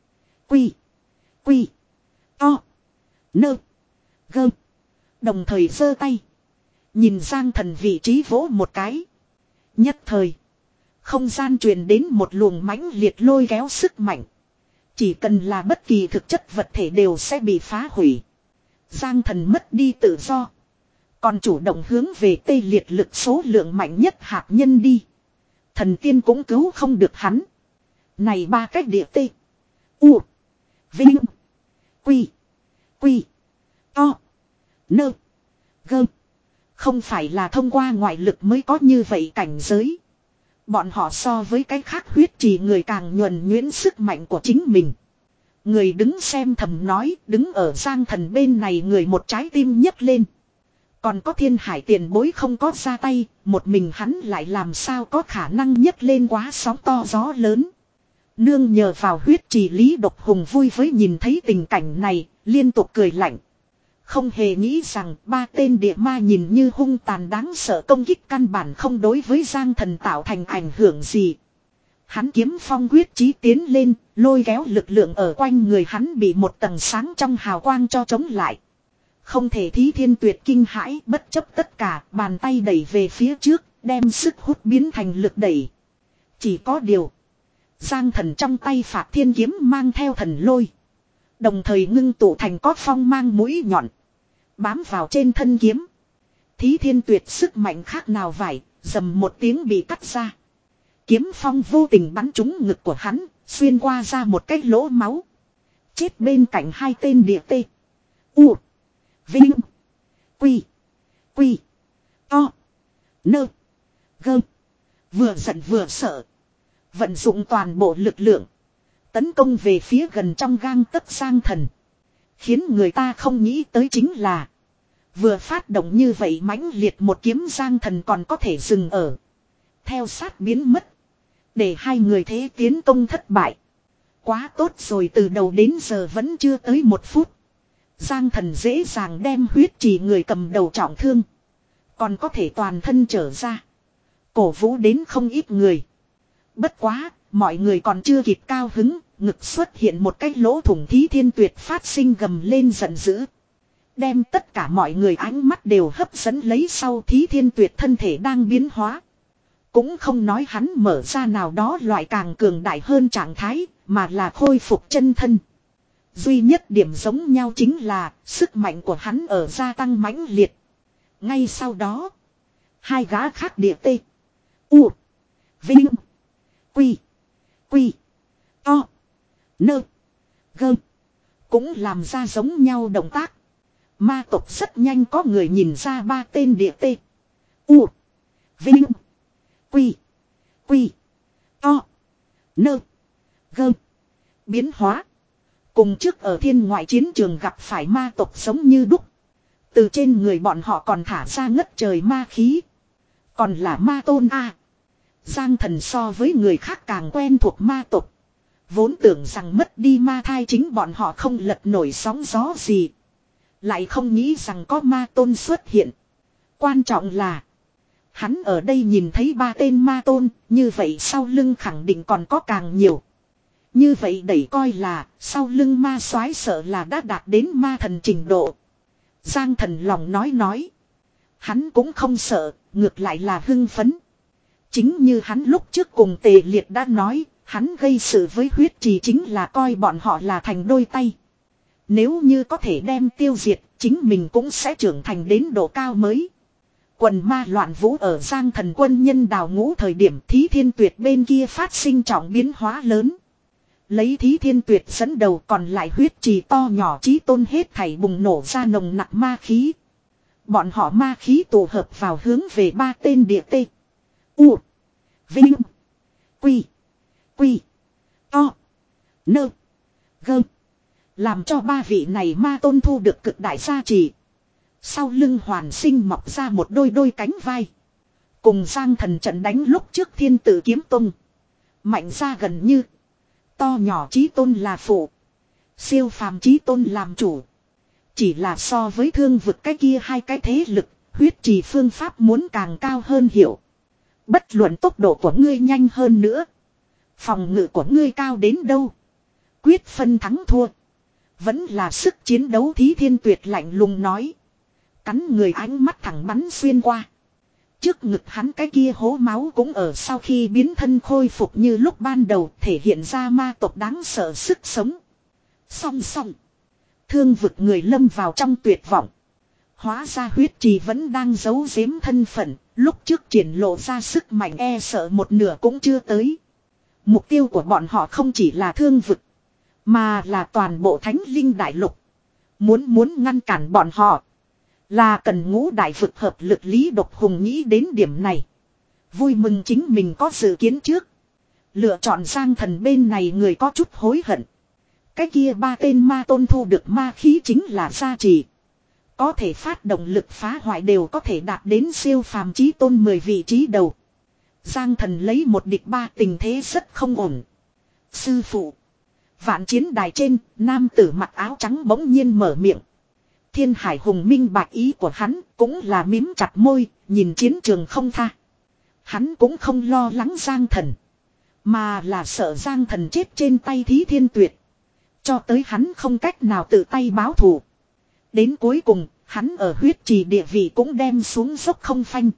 Quy. Quy. To. Nơ. Gơ. Đồng thời giơ tay. Nhìn Giang Thần vị trí vỗ một cái. Nhất thời. Không gian truyền đến một luồng mãnh liệt lôi kéo sức mạnh. Chỉ cần là bất kỳ thực chất vật thể đều sẽ bị phá hủy. Giang Thần mất đi tự do. Còn chủ động hướng về tê liệt lực số lượng mạnh nhất hạt nhân đi. Thần tiên cũng cứu không được hắn. Này ba cách địa tê. U. Vinh. Quy. Quy. To. Nơ. Gơ. Không phải là thông qua ngoại lực mới có như vậy cảnh giới. Bọn họ so với cái khác huyết trì người càng nhuần nhuyễn sức mạnh của chính mình. Người đứng xem thầm nói, đứng ở Giang Thần bên này người một trái tim nhấc lên. Còn có Thiên Hải tiền bối không có ra tay, một mình hắn lại làm sao có khả năng nhấc lên quá sóng to gió lớn. Nương nhờ vào huyết trì Lý Độc Hùng vui với nhìn thấy tình cảnh này, liên tục cười lạnh. Không hề nghĩ rằng ba tên địa ma nhìn như hung tàn đáng sợ công kích căn bản không đối với Giang Thần tạo thành ảnh hưởng gì. Hắn kiếm phong quyết chí tiến lên, lôi kéo lực lượng ở quanh người hắn bị một tầng sáng trong hào quang cho chống lại. Không thể. Thí Thiên Tuyệt kinh hãi, bất chấp tất cả, bàn tay đẩy về phía trước, đem sức hút biến thành lực đẩy. Chỉ có điều, Giang Thần trong tay Phạt Thiên kiếm mang theo thần lôi. Đồng thời ngưng tụ thành có phong mang mũi nhọn. Bám vào trên thân kiếm. Thí Thiên Tuyệt sức mạnh khác nào vải, dầm một tiếng bị cắt ra. Kiếm phong vô tình bắn trúng ngực của hắn, xuyên qua ra một cái lỗ máu. Chết bên cạnh hai tên địa tê. U. Vinh. Quy. Quy. To. Nơ. Gơ. Vừa giận vừa sợ. Vận dụng toàn bộ lực lượng. Tấn công về phía gần trong gang tấc Giang Thần. Khiến người ta không nghĩ tới chính là. Vừa phát động như vậy mãnh liệt một kiếm Giang Thần còn có thể dừng ở. Theo sát biến mất. Để hai người thế tiến công thất bại. Quá tốt rồi, từ đầu đến giờ vẫn chưa tới một phút. Giang Thần dễ dàng đem huyết trì người cầm đầu trọng thương. Còn có thể toàn thân trở ra. Cổ vũ đến không ít người. Bất quá, mọi người còn chưa kịp cao hứng. Ngực xuất hiện một cái lỗ thủng. Thí Thiên Tuyệt phát sinh gầm lên giận dữ. Đem tất cả mọi người ánh mắt đều hấp dẫn lấy sau. Thí Thiên Tuyệt thân thể đang biến hóa. Cũng không nói hắn mở ra nào đó loại càng cường đại hơn trạng thái, mà là khôi phục chân thân. Duy nhất điểm giống nhau chính là sức mạnh của hắn ở gia tăng mãnh liệt. Ngay sau đó, hai gã khác địa tê. U. Vinh. Quy. Quy. To. Nơ. Gơ. Cũng làm ra giống nhau động tác. Ma tộc rất nhanh có người nhìn ra ba tên địa tê. U. Vinh. Quy. Quy. To. Nơ. Gơ. Biến hóa. Cùng trước ở thiên ngoại chiến trường gặp phải ma tộc giống như đúc. Từ trên người bọn họ còn thả ra ngất trời ma khí. Còn là ma tôn a. Giang Thần so với người khác càng quen thuộc ma tộc. Vốn tưởng rằng mất đi ma thai chính bọn họ không lật nổi sóng gió gì. Lại không nghĩ rằng có ma tôn xuất hiện. Quan trọng là hắn ở đây nhìn thấy ba tên ma tôn, như vậy sau lưng khẳng định còn có càng nhiều. Như vậy đẩy coi là sau lưng ma soái sợ là đã đạt đến ma thần trình độ. Giang Thần lòng nói nói. Hắn cũng không sợ, ngược lại là hưng phấn. Chính như hắn lúc trước cùng Tề Liệt đã nói, hắn gây sự với huyết trì chính là coi bọn họ là thành đôi tay. Nếu như có thể đem tiêu diệt, chính mình cũng sẽ trưởng thành đến độ cao mới. Quần ma loạn vũ ở Giang Thần quân nhân đào ngũ thời điểm Thí Thiên Tuyệt bên kia phát sinh trọng biến hóa lớn. Lấy Thí Thiên Tuyệt dẫn đầu, còn lại huyết trì to nhỏ chí tôn hết thảy bùng nổ ra nồng nặc ma khí. Bọn họ ma khí tụ hợp vào hướng về ba tên địa tê. U. Vinh. Quy. Quy. To. Nơ. Gơ. Làm cho ba vị này ma tôn thu được cực đại gia trì. Sau lưng hoàn sinh mọc ra một đôi đôi cánh vai. Cùng Giang Thần trận đánh lúc trước Thiên Tử Kiếm Tông. Mạnh ra gần như. To nhỏ chí tôn là phụ. Siêu phàm chí tôn làm chủ. Chỉ là so với thương vực cái kia hai cái thế lực. Huyết trì phương pháp muốn càng cao hơn hiểu. Bất luận tốc độ của ngươi nhanh hơn nữa. Phòng ngự của ngươi cao đến đâu. Quyết phân thắng thua. Vẫn là sức chiến đấu. Thí Thiên Tuyệt lạnh lùng nói. Cắn người ánh mắt thẳng bắn xuyên qua. Trước ngực hắn cái kia hố máu cũng ở sau khi biến thân khôi phục như lúc ban đầu, thể hiện ra ma tộc đáng sợ sức sống. Song song. Thương vực người lâm vào trong tuyệt vọng. Hóa ra huyết trì vẫn đang giấu giếm thân phận, lúc trước triển lộ ra sức mạnh e sợ một nửa cũng chưa tới. Mục tiêu của bọn họ không chỉ là thương vực, mà là toàn bộ thánh linh đại lục. Muốn muốn ngăn cản bọn họ, là cần ngũ đại vực hợp lực. Lý Độc Hùng nghĩ đến điểm này. Vui mừng chính mình có dự kiến trước. Lựa chọn Giang Thần bên này người có chút hối hận. Cái kia ba tên ma tôn thu được ma khí chính là gia trì. Có thể phát động lực phá hoại đều có thể đạt đến siêu phàm chí tôn mười vị trí đầu. Giang Thần lấy một địch ba tình thế rất không ổn. Sư phụ. Vạn chiến đài trên, nam tử mặc áo trắng bỗng nhiên mở miệng. Thiên Hải Hùng minh bạch ý của hắn, cũng là mím chặt môi, nhìn chiến trường không tha. Hắn cũng không lo lắng Giang Thần, mà là sợ Giang Thần chết trên tay Thí Thiên Tuyệt. Cho tới hắn không cách nào tự tay báo thù. Đến cuối cùng, hắn ở huyết trì địa vị cũng đem xuống dốc không phanh.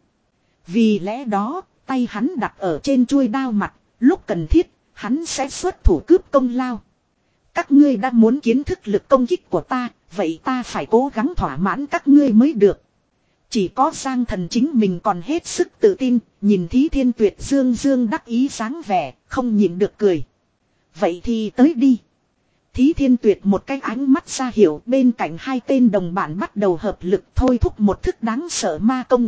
Vì lẽ đó, tay hắn đặt ở trên chuôi đao mặt, lúc cần thiết, hắn sẽ xuất thủ cướp công lao. Các ngươi đã muốn kiến thức lực công kích của ta, vậy ta phải cố gắng thỏa mãn các ngươi mới được. Chỉ có Giang Thần chính mình còn hết sức tự tin, nhìn Thí Thiên Tuyệt dương dương đắc ý dáng vẻ, không nhịn được cười. Vậy thì tới đi. Thí Thiên Tuyệt một cái ánh mắt ra hiểu, bên cạnh hai tên đồng bạn bắt đầu hợp lực thôi thúc một thức đáng sợ ma công.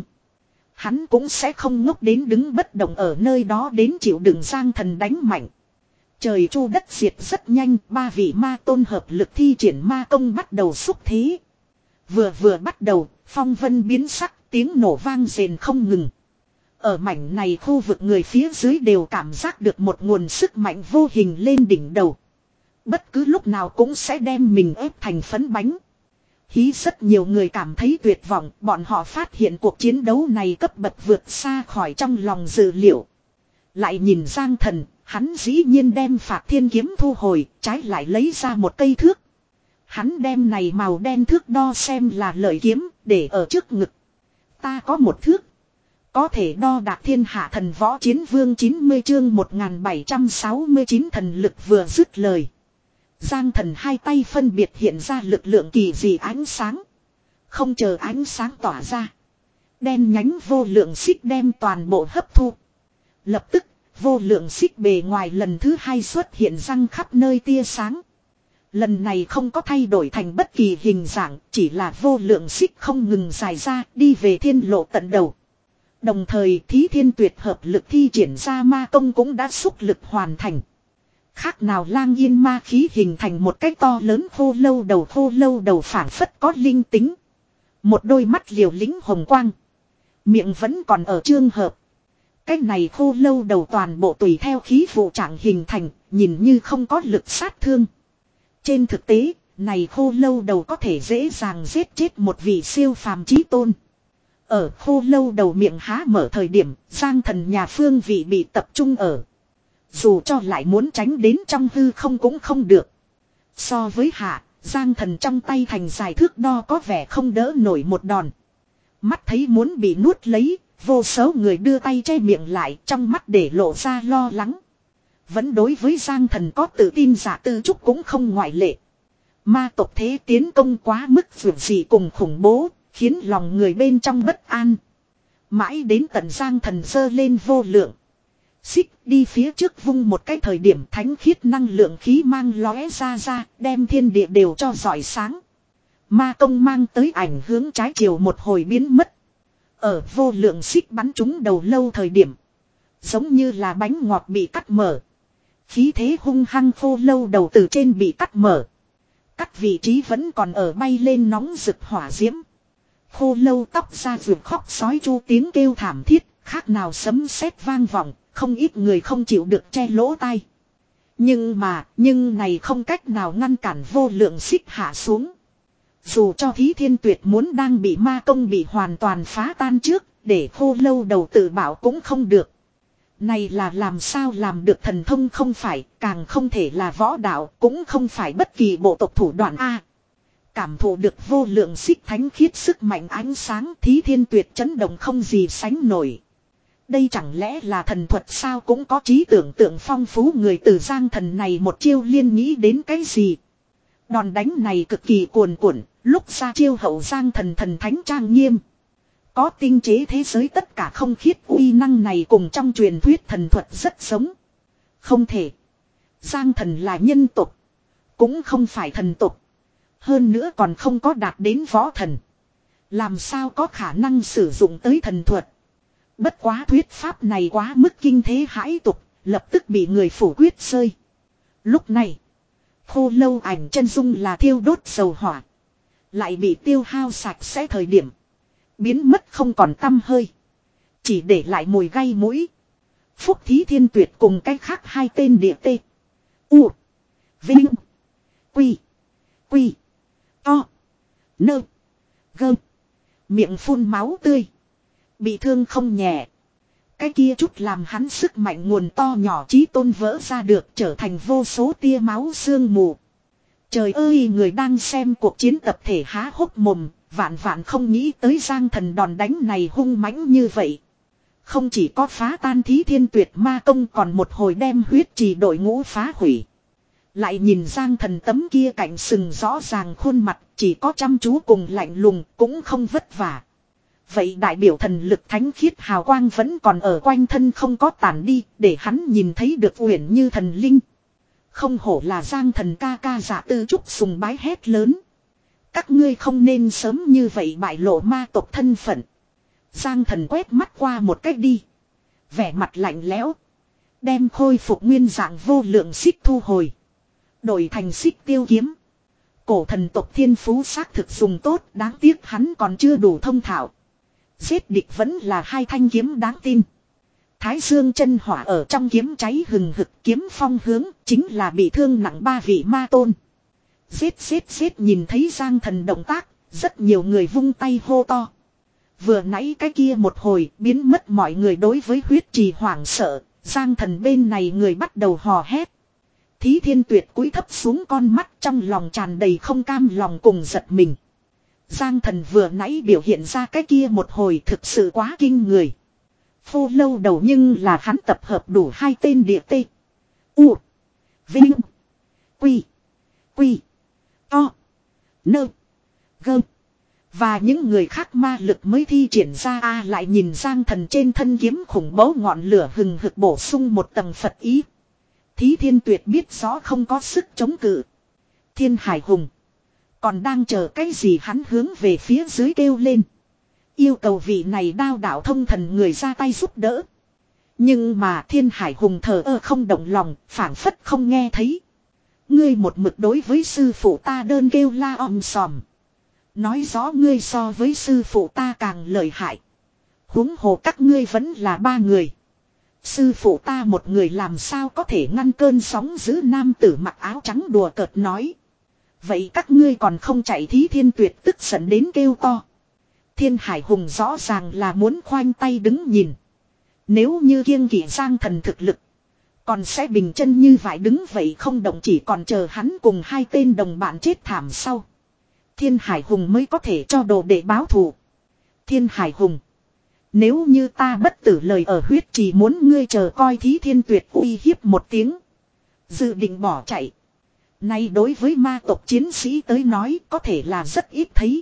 Hắn cũng sẽ không ngốc đến đứng bất động ở nơi đó đến chịu đựng Giang Thần đánh mạnh. Trời chu đất diệt rất nhanh, ba vị ma tôn hợp lực thi triển ma công bắt đầu xúc thế. Vừa vừa bắt đầu, phong vân biến sắc, tiếng nổ vang rền không ngừng. Ở mảnh này khu vực người phía dưới đều cảm giác được một nguồn sức mạnh vô hình lên đỉnh đầu. Bất cứ lúc nào cũng sẽ đem mình ép thành phấn bánh. Hí rất nhiều người cảm thấy tuyệt vọng, bọn họ phát hiện cuộc chiến đấu này cấp bậc vượt xa khỏi trong lòng dự liệu. Lại nhìn Giang Thần, hắn dĩ nhiên đem Phạt Thiên kiếm thu hồi, trái lại lấy ra một cây thước. Hắn đem này màu đen thước đo xem là lợi kiếm, để ở trước ngực. Ta có một thước. Có thể đo đạc thiên hạ thần võ chiến vương chín mươi chương một nghìn bảy trăm sáu mươi chín thần lực vừa dứt lời. Giang Thần hai tay phân biệt hiện ra lực lượng kỳ dị ánh sáng. Không chờ ánh sáng tỏa ra. Đen nhánh vô lượng xích đem toàn bộ hấp thu. Lập tức, vô lượng xích bề ngoài lần thứ hai xuất hiện răng khắp nơi tia sáng. Lần này không có thay đổi thành bất kỳ hình dạng, chỉ là vô lượng xích không ngừng dài ra đi về thiên lộ tận đầu. Đồng thời Thí Thiên Tuyệt hợp lực thi triển ra ma công cũng đã xúc lực hoàn thành. Khác nào lang yên ma khí hình thành một cái to lớn khô lâu đầu khô lâu đầu phản phất có linh tính. Một đôi mắt liều lĩnh hồng quang. Miệng vẫn còn ở trương hợp. Cái này khô lâu đầu toàn bộ tùy theo khí vụ trạng hình thành, nhìn như không có lực sát thương. Trên thực tế, này khô lâu đầu có thể dễ dàng giết chết một vị siêu phàm chí tôn. Ở khô lâu đầu miệng há mở thời điểm, Giang Thần nhà phương vị bị tập trung ở. Dù cho lại muốn tránh đến trong hư không cũng không được. So với hạ, Giang Thần trong tay thành dài thước đo có vẻ không đỡ nổi một đòn. Mắt thấy muốn bị nuốt lấy, vô số người đưa tay che miệng lại, trong mắt để lộ ra lo lắng. Vẫn đối với Giang Thần có tự tin giả tư trúc cũng không ngoại lệ. Ma tộc thế tiến công quá mức vượt dị cùng khủng bố, khiến lòng người bên trong bất an. Mãi đến tận Giang Thần giơ lên vô lượng xích đi phía trước vung một cái thời điểm thánh khiết năng lượng khí mang lóe ra ra, đem thiên địa đều cho rọi sáng. Ma công mang tới ảnh hướng trái chiều một hồi biến mất. Ở vô lượng xích bắn trúng đầu lâu thời điểm, giống như là bánh ngọt bị cắt mở. Khí thế hung hăng khô lâu đầu từ trên bị cắt mở. Cắt vị trí vẫn còn ở bay lên nóng rực hỏa diễm. Khô lâu tóc ra ruột khóc sói chu tiếng kêu thảm thiết, khác nào sấm sét vang vọng, không ít người không chịu được che lỗ tai. Nhưng mà, nhưng này không cách nào ngăn cản vô lượng xích hạ xuống. Dù cho Thí Thiên Tuyệt muốn đang bị ma công bị hoàn toàn phá tan trước, để khô lâu đầu tự bảo cũng không được. Này là làm sao làm được thần thông không phải, càng không thể là võ đạo, cũng không phải bất kỳ bộ tộc thủ đoạn A. Cảm thụ được vô lượng xích thánh khiết sức mạnh ánh sáng, Thí Thiên Tuyệt chấn động không gì sánh nổi. Đây chẳng lẽ là thần thuật sao, cũng có trí tưởng tượng phong phú người từ Giang Thần này một chiêu liên nghĩ đến cái gì. Đòn đánh này cực kỳ cuồn cuộn, lúc ra chiêu hậu Giang Thần thần thánh trang nghiêm. Có tinh chế thế giới tất cả không khiết uy năng này cùng trong truyền thuyết thần thuật rất giống. Không thể. Giang Thần là nhân tộc, cũng không phải thần tộc. Hơn nữa còn không có đạt đến võ thần. Làm sao có khả năng sử dụng tới thần thuật. Bất quá thuyết pháp này quá mức kinh thế hãi tục, lập tức bị người phủ quyết rơi. Lúc này, khô lâu ảnh chân dung là thiêu đốt dầu hỏa. Lại bị tiêu hao sạch sẽ thời điểm. Biến mất không còn tăm hơi. Chỉ để lại mùi gây mũi. Phúc Thí Thiên Tuyệt cùng cách khác hai tên địa tê. U. Vinh. Quy. Quy. To. Nơ. Gơ. Miệng phun máu tươi. Bị thương không nhẹ. Cái kia chút làm hắn sức mạnh nguồn to nhỏ chí tôn vỡ ra được trở thành vô số tia máu sương mù. Trời ơi, người đang xem cuộc chiến tập thể há hốc mồm, vạn vạn không nghĩ tới Giang Thần đòn đánh này hung mãnh như vậy. Không chỉ có phá tan Thí Thiên Tuyệt ma công, còn một hồi đem huyết trì đội ngũ phá hủy. Lại nhìn Giang Thần tấm kia cạnh sừng rõ ràng khuôn mặt, chỉ có chăm chú cùng lạnh lùng, cũng không vất vả. Vậy đại biểu thần lực thánh khiết hào quang vẫn còn ở quanh thân không có tản đi, để hắn nhìn thấy được uyển như thần linh. Không hổ là Giang Thần ca ca Dạ Tư Trúc sùng bái hét lớn. Các ngươi không nên sớm như vậy bại lộ ma tộc thân phận. Giang Thần quét mắt qua một cách đi. Vẻ mặt lạnh lẽo. Đem khôi phục nguyên dạng vô lượng xích thu hồi. Đổi thành xích tiêu kiếm. Cổ thần tộc thiên phú xác thực dùng tốt, đáng tiếc hắn còn chưa đủ thông thạo. Giết địch vẫn là hai thanh kiếm đáng tin. Thái dương chân hỏa ở trong kiếm cháy hừng hực, kiếm phong hướng chính là bị thương nặng ba vị ma tôn. Giết giết giết, nhìn thấy Giang Thần động tác, rất nhiều người vung tay hô to. Vừa nãy cái kia một hồi biến mất mọi người đối với huyết trì hoảng sợ, Giang Thần bên này người bắt đầu hò hét. Thí Thiên Tuyệt cúi thấp xuống con mắt, trong lòng tràn đầy không cam lòng cùng giật mình. Giang Thần vừa nãy biểu hiện ra cái kia một hồi thực sự quá kinh người. Phô lâu đầu nhưng là hắn tập hợp đủ hai tên địa tê. U. Vinh. Quy. Quy. To. Nơ. Gơm. Và những người khác ma lực mới thi triển ra a lại nhìn Giang Thần trên thân kiếm khủng bố ngọn lửa hừng hực bổ sung một tầng Phật ý. Thí Thiên Tuyệt biết rõ không có sức chống cự. Thiên Hải Hùng. Còn đang chờ cái gì, hắn hướng về phía dưới kêu lên. Yêu cầu vị này đao đạo thông thần người ra tay giúp đỡ. Nhưng mà Thiên Hải Hùng thờ ơ không động lòng, phảng phất không nghe thấy. Ngươi một mực đối với sư phụ ta đơn kêu la om sòm. Nói rõ ngươi so với sư phụ ta càng lợi hại. Huống hồ các ngươi vẫn là ba người. Sư phụ ta một người làm sao có thể ngăn cơn sóng dữ, nam tử mặc áo trắng đùa cợt nói. Vậy các ngươi còn không chạy? Thí Thiên Tuyệt tức giận đến kêu to. Thiên Hải Hùng rõ ràng là muốn khoanh tay đứng nhìn. Nếu như kiêng kỵ Giang Thần thực lực, còn sẽ bình chân như vải đứng vậy không động, chỉ còn chờ hắn cùng hai tên đồng bạn chết thảm sau. Thiên Hải Hùng mới có thể cho đồ để báo thù. Thiên Hải Hùng, nếu như ta bất tử lời ở huyết trì muốn ngươi chờ coi. Thí Thiên Tuyệt uy hiếp một tiếng, dự định bỏ chạy. Nay đối với ma tộc chiến sĩ tới nói có thể là rất ít thấy.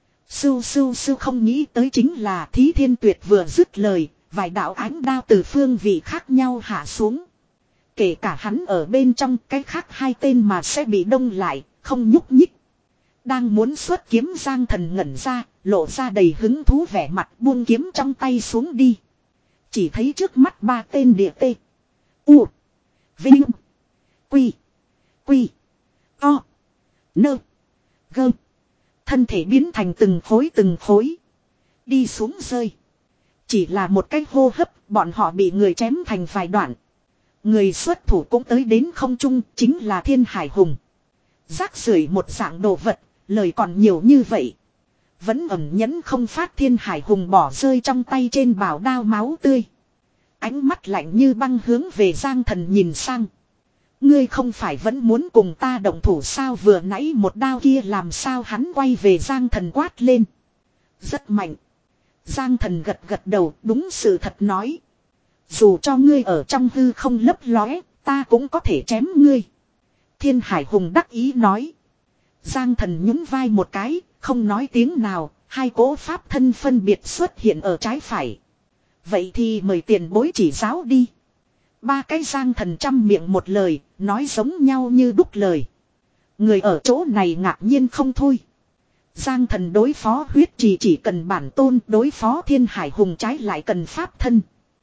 Sưu sưu sưu, không nghĩ tới chính là Thí Thiên Tuyệt vừa dứt lời, vài đạo ánh đao từ phương vị khác nhau hạ xuống. Kể cả hắn ở bên trong, cái khác hai tên mà sẽ bị đông lại, không nhúc nhích. Đang muốn xuất kiếm Giang Thần ngẩn ra, lộ ra đầy hứng thú vẻ mặt, buông kiếm trong tay xuống đi. Chỉ thấy trước mắt ba tên địa tê. U. Vinh. Quy. Quy. To. Nơ. Gơ. Thân thể biến thành từng khối từng khối. Đi xuống rơi. Chỉ là một cái hô hấp, bọn họ bị người chém thành vài đoạn. Người xuất thủ cũng tới đến không trung, chính là Thiên Hải Hùng. Rác rưởi một dạng đồ vật, lời còn nhiều như vậy. Vẫn ẩn nhẫn không phát. Thiên Hải Hùng bỏ rơi trong tay trên bảo đao máu tươi. Ánh mắt lạnh như băng hướng về Giang Thần nhìn sang. Ngươi không phải vẫn muốn cùng ta động thủ sao? Vừa nãy một đao kia làm sao? Hắn quay về Giang Thần quát lên. Rất mạnh. Giang Thần gật gật đầu, đúng sự thật nói. Dù cho ngươi ở trong hư không lấp lóe, ta cũng có thể chém ngươi. Thiên Hải Hùng đắc ý nói. Giang Thần nhún vai một cái, không nói tiếng nào, hai cỗ pháp thân phân biệt xuất hiện ở trái phải. Vậy thì mời tiền bối chỉ giáo đi. Ba cái Giang Thần trăm miệng một lời, nói giống nhau như đúc lời. Người ở chỗ này ngạc nhiên không thôi. Giang Thần đối phó huyết trì chỉ cần bản tôn, đối phó Thiên Hải Hùng trái lại cần pháp thân.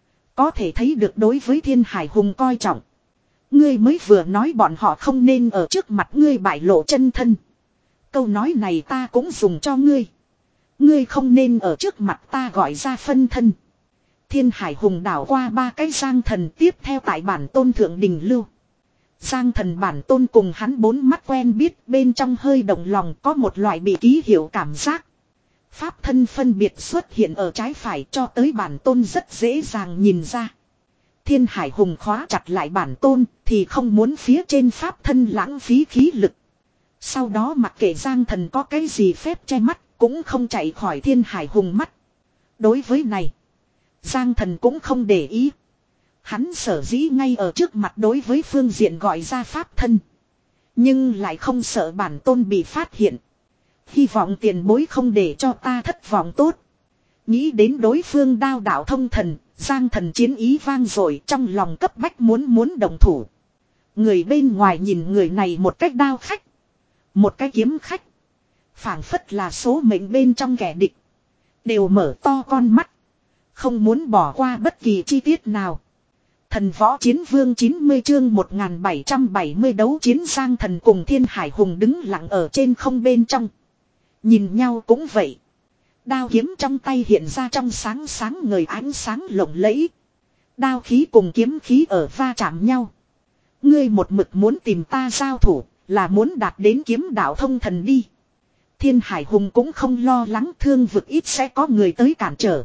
Có thể thấy được đối với Thiên Hải Hùng coi trọng. Ngươi mới vừa nói bọn họ không nên ở trước mặt ngươi bại lộ chân thân. Câu nói này ta cũng dùng cho ngươi. Ngươi không nên ở trước mặt ta gọi ra phân thân. Thiên Hải Hùng đảo qua ba cái Giang Thần, tiếp theo tại bản tôn thượng đình lưu. Giang Thần bản tôn cùng hắn bốn mắt quen biết, bên trong hơi động lòng, có một loại bị ký hiệu cảm giác. Pháp thân phân biệt xuất hiện ở trái phải, cho tới bản tôn rất dễ dàng nhìn ra. Thiên Hải Hùng khóa chặt lại bản tôn, thì không muốn phía trên pháp thân lãng phí khí lực. Sau đó mặc kệ Giang Thần có cái gì phép che mắt, cũng không chạy khỏi Thiên Hải Hùng mắt. Đối với này, Giang Thần cũng không để ý. Hắn sở dĩ ngay ở trước mặt đối với phương diện gọi ra pháp thân. Nhưng lại không sợ bản tôn bị phát hiện. Hy vọng tiền bối không để cho ta thất vọng tốt. Nghĩ đến đối phương đao đạo thông thần, Giang Thần chiến ý vang rồi, trong lòng cấp bách muốn muốn đồng thủ. Người bên ngoài nhìn người này một cách đao khách. Một cái kiếm khách. Phảng phất là số mệnh bên trong kẻ địch. Đều mở to con mắt. Không muốn bỏ qua bất kỳ chi tiết nào. Thần võ chiến vương chín mươi chương một nghìn bảy trăm bảy mươi đấu chiến Giang Thần cùng Thiên Hải Hùng đứng lặng ở trên không bên trong. Nhìn nhau cũng vậy. Đao kiếm trong tay hiện ra trong sáng sáng ngời ánh sáng lộng lẫy. Đao khí cùng kiếm khí ở va chạm nhau. Ngươi một mực muốn tìm ta giao thủ, là muốn đạt đến kiếm đạo thông thần đi. Thiên Hải Hùng cũng không lo lắng thương vực ít sẽ có người tới cản trở.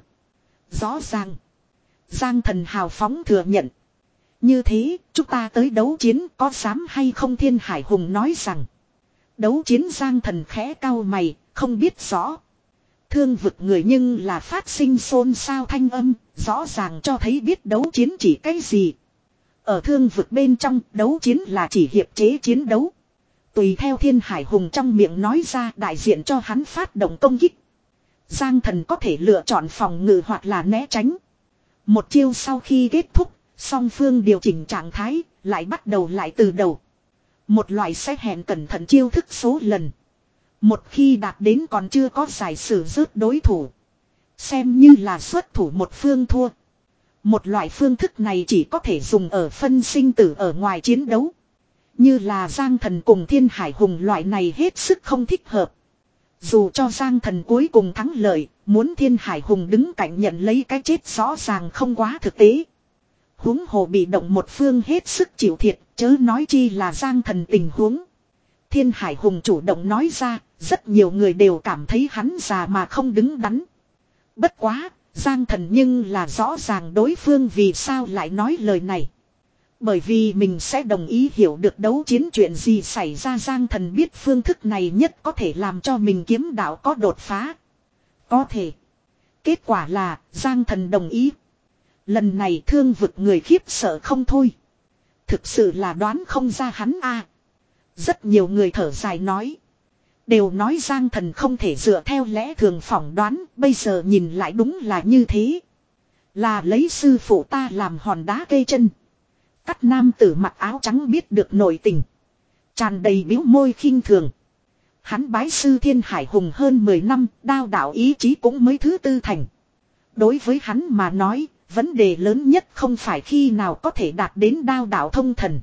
Rõ ràng. Giang Thần hào phóng thừa nhận. Như thế, chúng ta tới đấu chiến có dám hay không? Thiên Hải Hùng nói rằng. Đấu chiến Giang Thần khẽ cau mày, không biết rõ. Thương vực người nhưng là phát sinh xôn xao thanh âm, rõ ràng cho thấy biết đấu chiến chỉ cái gì. Ở thương vực bên trong, đấu chiến là chỉ hiệp chế chiến đấu. Tùy theo Thiên Hải Hùng trong miệng nói ra đại diện cho hắn phát động công kích. Giang Thần có thể lựa chọn phòng ngự hoặc là né tránh. Một chiêu sau khi kết thúc, song phương điều chỉnh trạng thái, lại bắt đầu lại từ đầu. Một loại sẽ hẹn cẩn thận chiêu thức số lần. Một khi đạt đến còn chưa có giải sử rớt đối thủ. Xem như là xuất thủ một phương thua. Một loại phương thức này chỉ có thể dùng ở phân sinh tử ở ngoài chiến đấu. Như là Giang Thần cùng Thiên Hải Hùng loại này hết sức không thích hợp. Dù cho Giang Thần cuối cùng thắng lợi, muốn Thiên Hải Hùng đứng cạnh nhận lấy cái chết rõ ràng không quá thực tế. Huống hồ bị động một phương hết sức chịu thiệt, chớ nói chi là Giang Thần tình huống. Thiên Hải Hùng chủ động nói ra, rất nhiều người đều cảm thấy hắn già mà không đứng đắn. Bất quá, Giang Thần nhưng là rõ ràng đối phương vì sao lại nói lời này. Bởi vì mình sẽ đồng ý hiểu được đấu chiến chuyện gì xảy ra. Giang Thần biết phương thức này nhất có thể làm cho mình kiếm đạo có đột phá. Có thể. Kết quả là Giang Thần đồng ý. Lần này thương vực người khiếp sợ không thôi. Thực sự là đoán không ra hắn a. À. Rất nhiều người thở dài nói. Đều nói Giang Thần không thể dựa theo lẽ thường phỏng đoán. Bây giờ nhìn lại đúng là như thế. Là lấy sư phụ ta làm hòn đá cây chân. Các nam tử mặc áo trắng biết được nội tình. Tràn đầy biếu môi khinh thường. Hắn bái sư Thiên Hải Hùng hơn mười năm. Đao đạo ý chí cũng mới thứ tư thành. Đối với hắn mà nói. Vấn đề lớn nhất không phải khi nào có thể đạt đến đao đạo thông thần.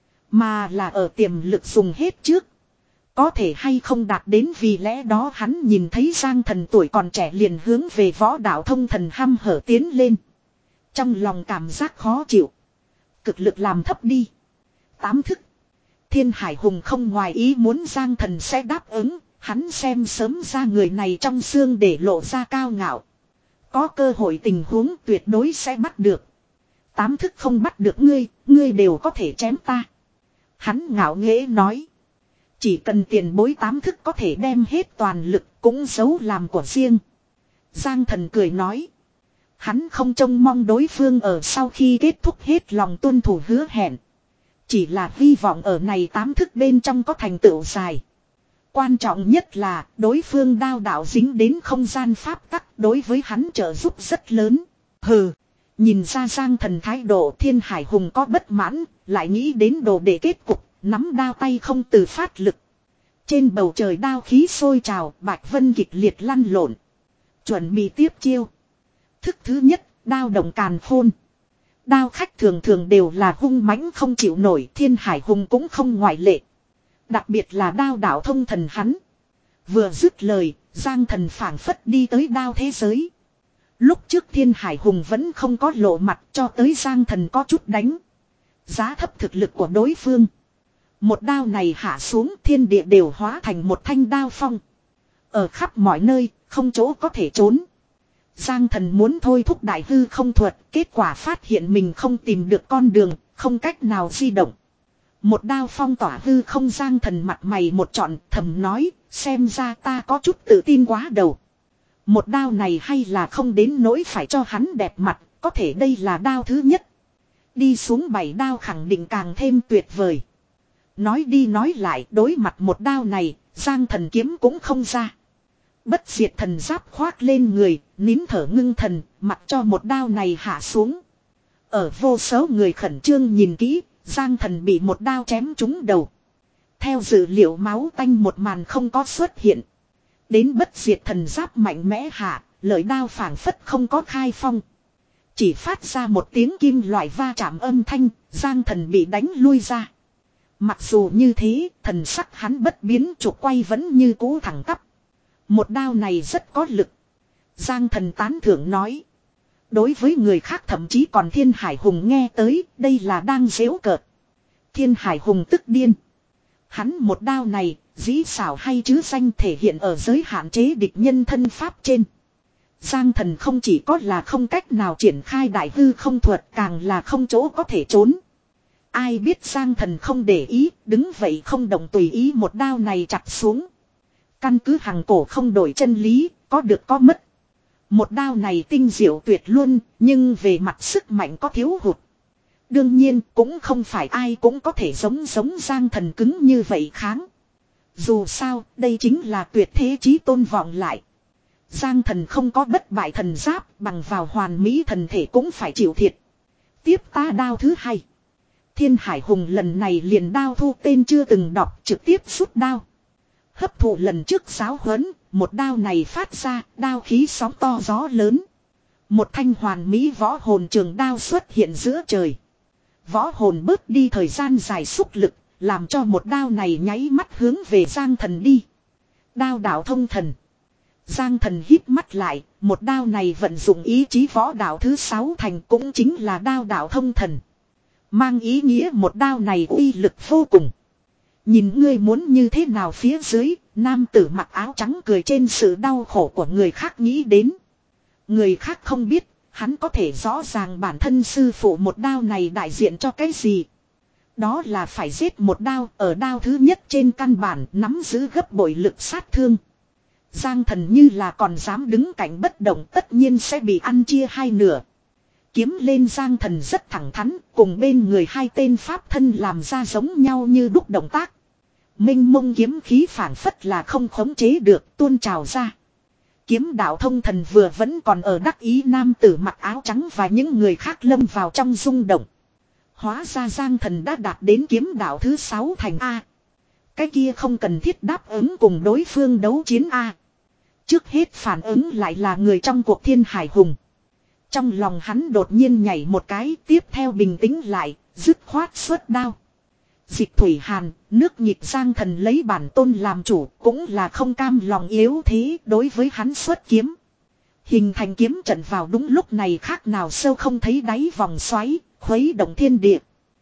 Mà là ở tiềm lực dùng hết trước. Có thể hay không đạt đến, vì lẽ đó hắn nhìn thấy Giang Thần tuổi còn trẻ liền hướng về võ đạo thông thần hăm hở tiến lên. Trong lòng cảm giác khó chịu. Cực lực làm thấp đi. Tám thức. Thiên Hải Hùng không ngoài ý muốn Giang Thần sẽ đáp ứng. Hắn xem sớm ra người này trong xương để lộ ra cao ngạo. Có cơ hội tình huống tuyệt đối sẽ bắt được. Tám thức không bắt được ngươi, ngươi đều có thể chém ta. Hắn ngạo nghễ nói. Chỉ cần tiền bối tám thức có thể đem hết toàn lực cũng giấu làm của riêng. Giang Thần cười nói. Hắn không trông mong đối phương ở sau khi kết thúc hết lòng tuân thủ hứa hẹn. Chỉ là hy vọng ở này tám thức bên trong có thành tựu dài. Quan trọng nhất là đối phương đao đạo dính đến không gian pháp tắc, đối với hắn trợ giúp rất lớn. Hừ, nhìn ra Giang Thần thái độ, Thiên Hải Hùng có bất mãn, lại nghĩ đến đồ để kết cục, nắm đao tay không từ phát lực. Trên bầu trời đao khí sôi trào, Bạch Vân kịch liệt lăn lộn. Chuẩn bị tiếp chiêu. Thức thứ nhất, đao động càn khôn. Đao khách thường thường đều là hung mãnh không chịu nổi, Thiên Hải Hùng cũng không ngoại lệ. Đặc biệt là đao đạo thông thần hắn. Vừa dứt lời, Giang Thần phảng phất đi tới đao thế giới. Lúc trước Thiên Hải Hùng vẫn không có lộ mặt, cho tới Giang Thần có chút đánh giá thấp thực lực của đối phương. Một đao này hạ xuống, thiên địa đều hóa thành một thanh đao phong. Ở khắp mọi nơi, không chỗ có thể trốn. Giang Thần muốn thôi thúc đại hư không thuật, kết quả phát hiện mình không tìm được con đường, không cách nào di động. Một đao phong tỏa hư không. Giang Thần mặt mày một trọn, thầm nói, xem ra ta có chút tự tin quá đầu. Một đao này hay là không đến nỗi phải cho hắn đẹp mặt, có thể đây là đao thứ nhất. Đi xuống bảy đao khẳng định càng thêm tuyệt vời. Nói đi nói lại đối mặt một đao này, Giang Thần kiếm cũng không ra. Bất diệt thần giáp khoác lên người, nín thở ngưng thần, mặc cho một đao này hạ xuống. Ở vô số người khẩn trương nhìn kỹ, Giang Thần bị một đao chém trúng đầu. Theo dữ liệu máu tanh một màn không có xuất hiện. Đến bất diệt thần giáp mạnh mẽ hạ, lợi đao phảng phất không có khai phong. Chỉ phát ra một tiếng kim loại va chạm âm thanh, Giang Thần bị đánh lui ra. Mặc dù như thế, thần sắc hắn bất biến, trục quay vẫn như cũ thẳng tắp. Một đao này rất có lực. Giang Thần tán thưởng nói. Đối với người khác thậm chí còn Thiên Hải Hùng nghe tới, đây là đang giễu cợt. Thiên Hải Hùng tức điên. Hắn một đao này, dĩ xảo hay chứ danh thể hiện ở giới hạn chế địch nhân thân pháp trên. Giang Thần không chỉ có là không cách nào triển khai đại hư không thuật, càng là không chỗ có thể trốn. Ai biết Giang Thần không để ý, đứng vậy không động tùy ý một đao này chặt xuống. Căn cứ hàng cổ không đổi chân lý, có được có mất. Một đao này tinh diệu tuyệt luôn, nhưng về mặt sức mạnh có thiếu hụt. Đương nhiên cũng không phải ai cũng có thể giống giống Giang Thần cứng như vậy kháng. Dù sao, đây chính là tuyệt thế chí tôn vọng lại. Giang Thần không có bất bại thần giáp, bằng vào hoàn mỹ thần thể cũng phải chịu thiệt. Tiếp ta đao thứ hai. Thiên Hải Hùng lần này liền đao thu tên chưa từng đọc, trực tiếp rút đao. Hấp thụ lần trước giáo huấn, một đao này phát ra, đao khí sóng to gió lớn. Một thanh hoàn mỹ võ hồn trường đao xuất hiện giữa trời. Võ hồn bớt đi thời gian dài xúc lực, làm cho một đao này nháy mắt hướng về Giang Thần đi. Đao đạo thông thần. Giang Thần hít mắt lại, một đao này vận dụng ý chí võ đạo thứ sáu thành cũng chính là đao đạo thông thần. Mang ý nghĩa một đao này uy lực vô cùng. Nhìn ngươi muốn như thế nào phía dưới, nam tử mặc áo trắng cười trên sự đau khổ của người khác nghĩ đến. Người khác không biết, hắn có thể rõ ràng bản thân sư phụ một đao này đại diện cho cái gì. Đó là phải giết một đao, ở đao thứ nhất trên căn bản nắm giữ gấp bội lực sát thương. Giang Thần như là còn dám đứng cạnh bất động, tất nhiên sẽ bị ăn chia hai nửa. Kiếm lên Giang Thần rất thẳng thắn, cùng bên người hai tên pháp thân làm ra giống nhau như đúc động tác. Minh mông kiếm khí phản phất là không khống chế được, tuôn trào ra. Kiếm đạo thông thần vừa vẫn còn ở đắc ý, nam tử mặc áo trắng và những người khác lâm vào trong rung động. Hóa ra Giang Thần đã đạt đến kiếm đạo thứ sáu thành A. Cái kia không cần thiết đáp ứng cùng đối phương đấu chiến A. Trước hết phản ứng lại là người trong cuộc Thiên Hải Hùng. Trong lòng hắn đột nhiên nhảy một cái, tiếp theo bình tĩnh lại, dứt khoát xuất đao. Dịch Thủy Hàn, nước nhịp Giang Thần lấy bản tôn làm chủ, cũng là không cam lòng yếu thế đối với hắn xuất kiếm. Hình thành kiếm trận vào đúng lúc này khác nào sâu không thấy đáy vòng xoáy, khuấy động thiên địa.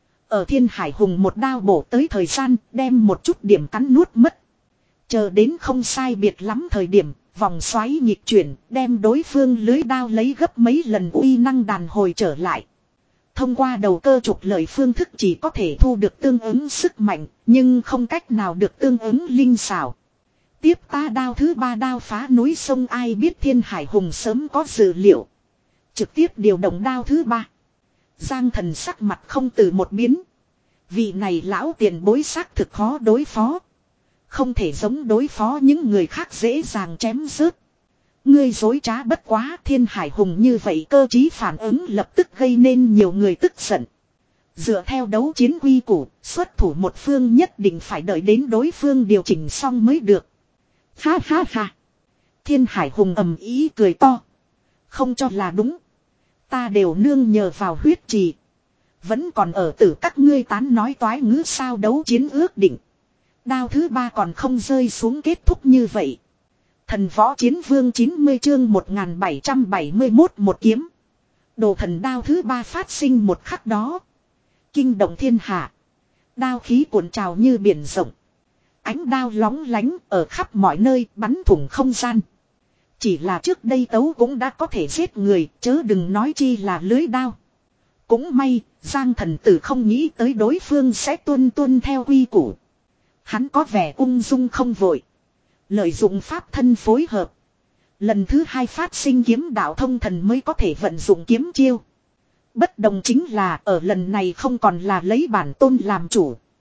Ở Thiên Hải Hùng một đao bổ tới thời gian, đem một chút điểm cắn nuốt mất. Chờ đến không sai biệt lắm thời điểm, vòng xoáy nhịp chuyển, đem đối phương lưới đao lấy gấp mấy lần uy năng đàn hồi trở lại. Thông qua đầu cơ trục lợi phương thức chỉ có thể thu được tương ứng sức mạnh, nhưng không cách nào được tương ứng linh xảo. Tiếp ta đao thứ ba, đao phá núi sông, ai biết Thiên Hải Hùng sớm có dự liệu. Trực tiếp điều động đao thứ ba. Giang Thần sắc mặt không từ một biến. Vị này lão tiền bối xác thực khó đối phó. Không thể giống đối phó những người khác dễ dàng chém rớt. Ngươi dối trá bất quá, Thiên Hải Hùng như vậy cơ trí phản ứng lập tức gây nên nhiều người tức giận. Dựa theo đấu chiến quy củ, xuất thủ một phương nhất định phải đợi đến đối phương điều chỉnh xong mới được. Ha ha ha. Thiên Hải Hùng ầm ý cười to. Không cho là đúng. Ta đều nương nhờ vào huyết trì. Vẫn còn ở tử các ngươi tán nói toái ngữ sao, đấu chiến ước định. Đao thứ ba còn không rơi xuống kết thúc như vậy. Thần võ chiến vương chín mươi chương một nghìn bảy trăm bảy mươi mốt một kiếm. Đồ thần đao thứ ba phát sinh một khắc đó. Kinh động thiên hạ. Đao khí cuộn trào như biển rộng. Ánh đao lóng lánh ở khắp mọi nơi, bắn thủng không gian. Chỉ là trước đây tấu cũng đã có thể giết người, chớ đừng nói chi là lưới đao. Cũng may, Giang Thần Tử không nghĩ tới đối phương sẽ tuân tuân theo quy củ. Hắn có vẻ ung dung không vội. Lợi dụng pháp thân phối hợp. Lần thứ hai phát sinh kiếm đạo thông thần mới có thể vận dụng kiếm chiêu. Bất đồng chính là ở lần này không còn là lấy bản tôn làm chủ.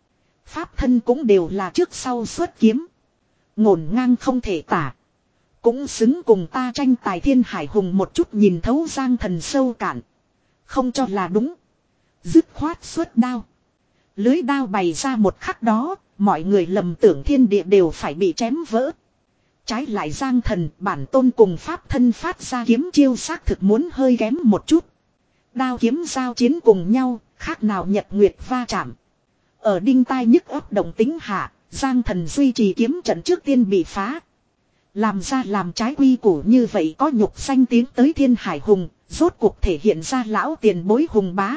Pháp thân cũng đều là trước sau xuất kiếm. Ngổn ngang không thể tả. Cũng xứng cùng ta tranh tài Thiên Hải Hùng một chút nhìn thấu Giang Thần sâu cạn. Không cho là đúng. Dứt khoát xuất đao. Lưới đao bày ra một khắc đó, mọi người lầm tưởng thiên địa đều phải bị chém vỡ. Trái lại Giang Thần bản tôn cùng Pháp thân phát ra kiếm chiêu xác thực muốn hơi kém một chút. Đao kiếm giao chiến cùng nhau, khác nào nhật nguyệt va chạm. Ở đinh tai nhức ấp động tính hạ, Giang Thần duy trì kiếm trận trước tiên bị phá. Làm ra làm trái quy củ như vậy có nhục danh tiếng tới Thiên Hải Hùng, rốt cuộc thể hiện ra lão tiền bối hùng bá.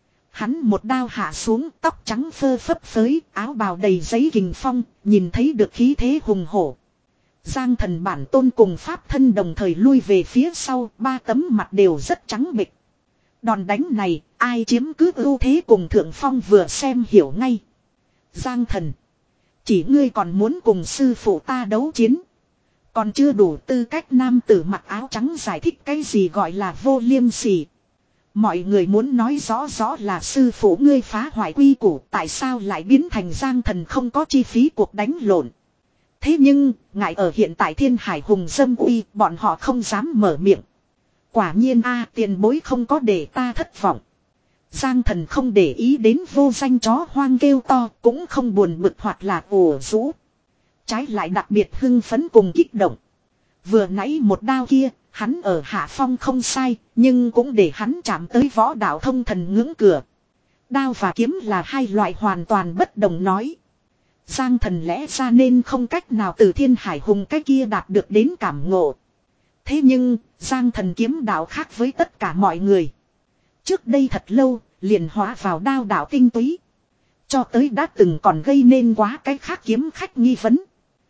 Hắn một đao hạ xuống, tóc trắng phơ phấp phới, áo bào đầy giấy kình phong, nhìn thấy được khí thế hùng hổ. Giang Thần bản tôn cùng Pháp thân đồng thời lui về phía sau, ba tấm mặt đều rất trắng bệch. Đòn đánh này, ai chiếm cứ ưu thế cùng thượng phong vừa xem hiểu ngay. Giang Thần, chỉ ngươi còn muốn cùng sư phụ ta đấu chiến. Còn chưa đủ tư cách nam tử mặc áo trắng giải thích cái gì gọi là vô liêm sỉ. Mọi người muốn nói rõ rõ là sư phụ ngươi phá hoại quy củ, tại sao lại biến thành Giang Thần không có chi phí cuộc đánh lộn. Thế nhưng, ngại ở hiện tại Thiên Hải Hùng dâm uy, bọn họ không dám mở miệng. Quả nhiên a tiền bối không có để ta thất vọng. Giang Thần không để ý đến vô danh chó hoang kêu to, cũng không buồn bực hoặc là ủ rũ. Trái lại đặc biệt hưng phấn cùng kích động. Vừa nãy một đao kia, hắn ở hạ phong không sai, nhưng cũng để hắn chạm tới võ đạo thông thần ngưỡng cửa. Đao và kiếm là hai loại hoàn toàn bất đồng nói. Giang Thần lẽ ra nên không cách nào từ Thiên Hải Hùng cái kia đạt được đến cảm ngộ. Thế nhưng, Giang Thần kiếm đạo khác với tất cả mọi người. Trước đây thật lâu, liền hóa vào đao đạo tinh túy. Cho tới đã từng còn gây nên quá cái khác kiếm khách nghi vấn.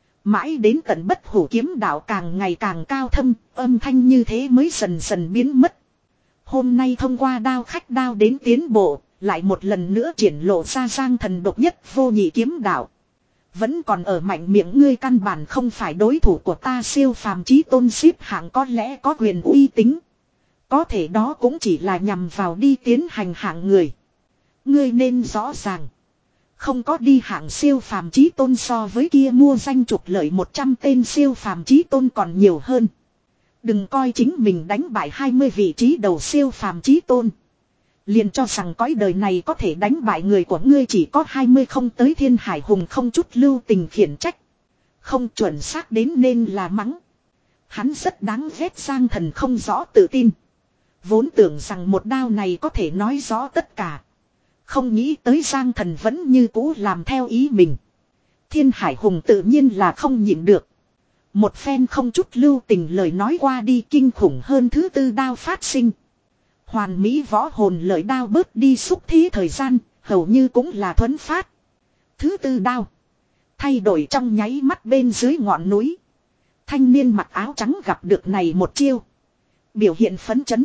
Mãi đến tận bất hủ kiếm đạo càng ngày càng cao thâm, âm thanh như thế mới dần dần biến mất. Hôm nay thông qua đao khách đao đến tiến bộ, lại một lần nữa triển lộ ra Giang Thần độc nhất vô nhị kiếm đạo. Vẫn còn ở mạnh miệng ngươi căn bản không phải đối thủ của ta siêu phàm chí tôn xếp hạng có lẽ có quyền uy tín. Có thể đó cũng chỉ là nhằm vào đi tiến hành hạng người. Ngươi nên rõ ràng. Không có đi hạng siêu phàm chí tôn so với kia mua danh trục lợi một trăm tên siêu phàm chí tôn còn nhiều hơn. Đừng coi chính mình đánh bại hai mươi vị trí đầu siêu phàm chí tôn. Liền cho rằng cõi đời này có thể đánh bại người của ngươi chỉ có hai mươi không tới Thiên Hải Hùng không chút lưu tình khiển trách. Không chuẩn xác đến nên là mắng. Hắn rất đáng ghét Giang Thần không rõ tự tin. Vốn tưởng rằng một đao này có thể nói rõ tất cả. Không nghĩ tới Giang Thần vẫn như cũ làm theo ý mình. Thiên Hải Hùng tự nhiên là không nhịn được. Một phen không chút lưu tình lời nói qua đi kinh khủng hơn thứ tư đao phát sinh. Hoàn mỹ võ hồn lợi đao bớt đi xúc thí thời gian, hầu như cũng là thuấn phát. Thứ tư đao. Thay đổi trong nháy mắt bên dưới ngọn núi. Thanh niên mặc áo trắng gặp được này một chiêu. Biểu hiện phấn chấn.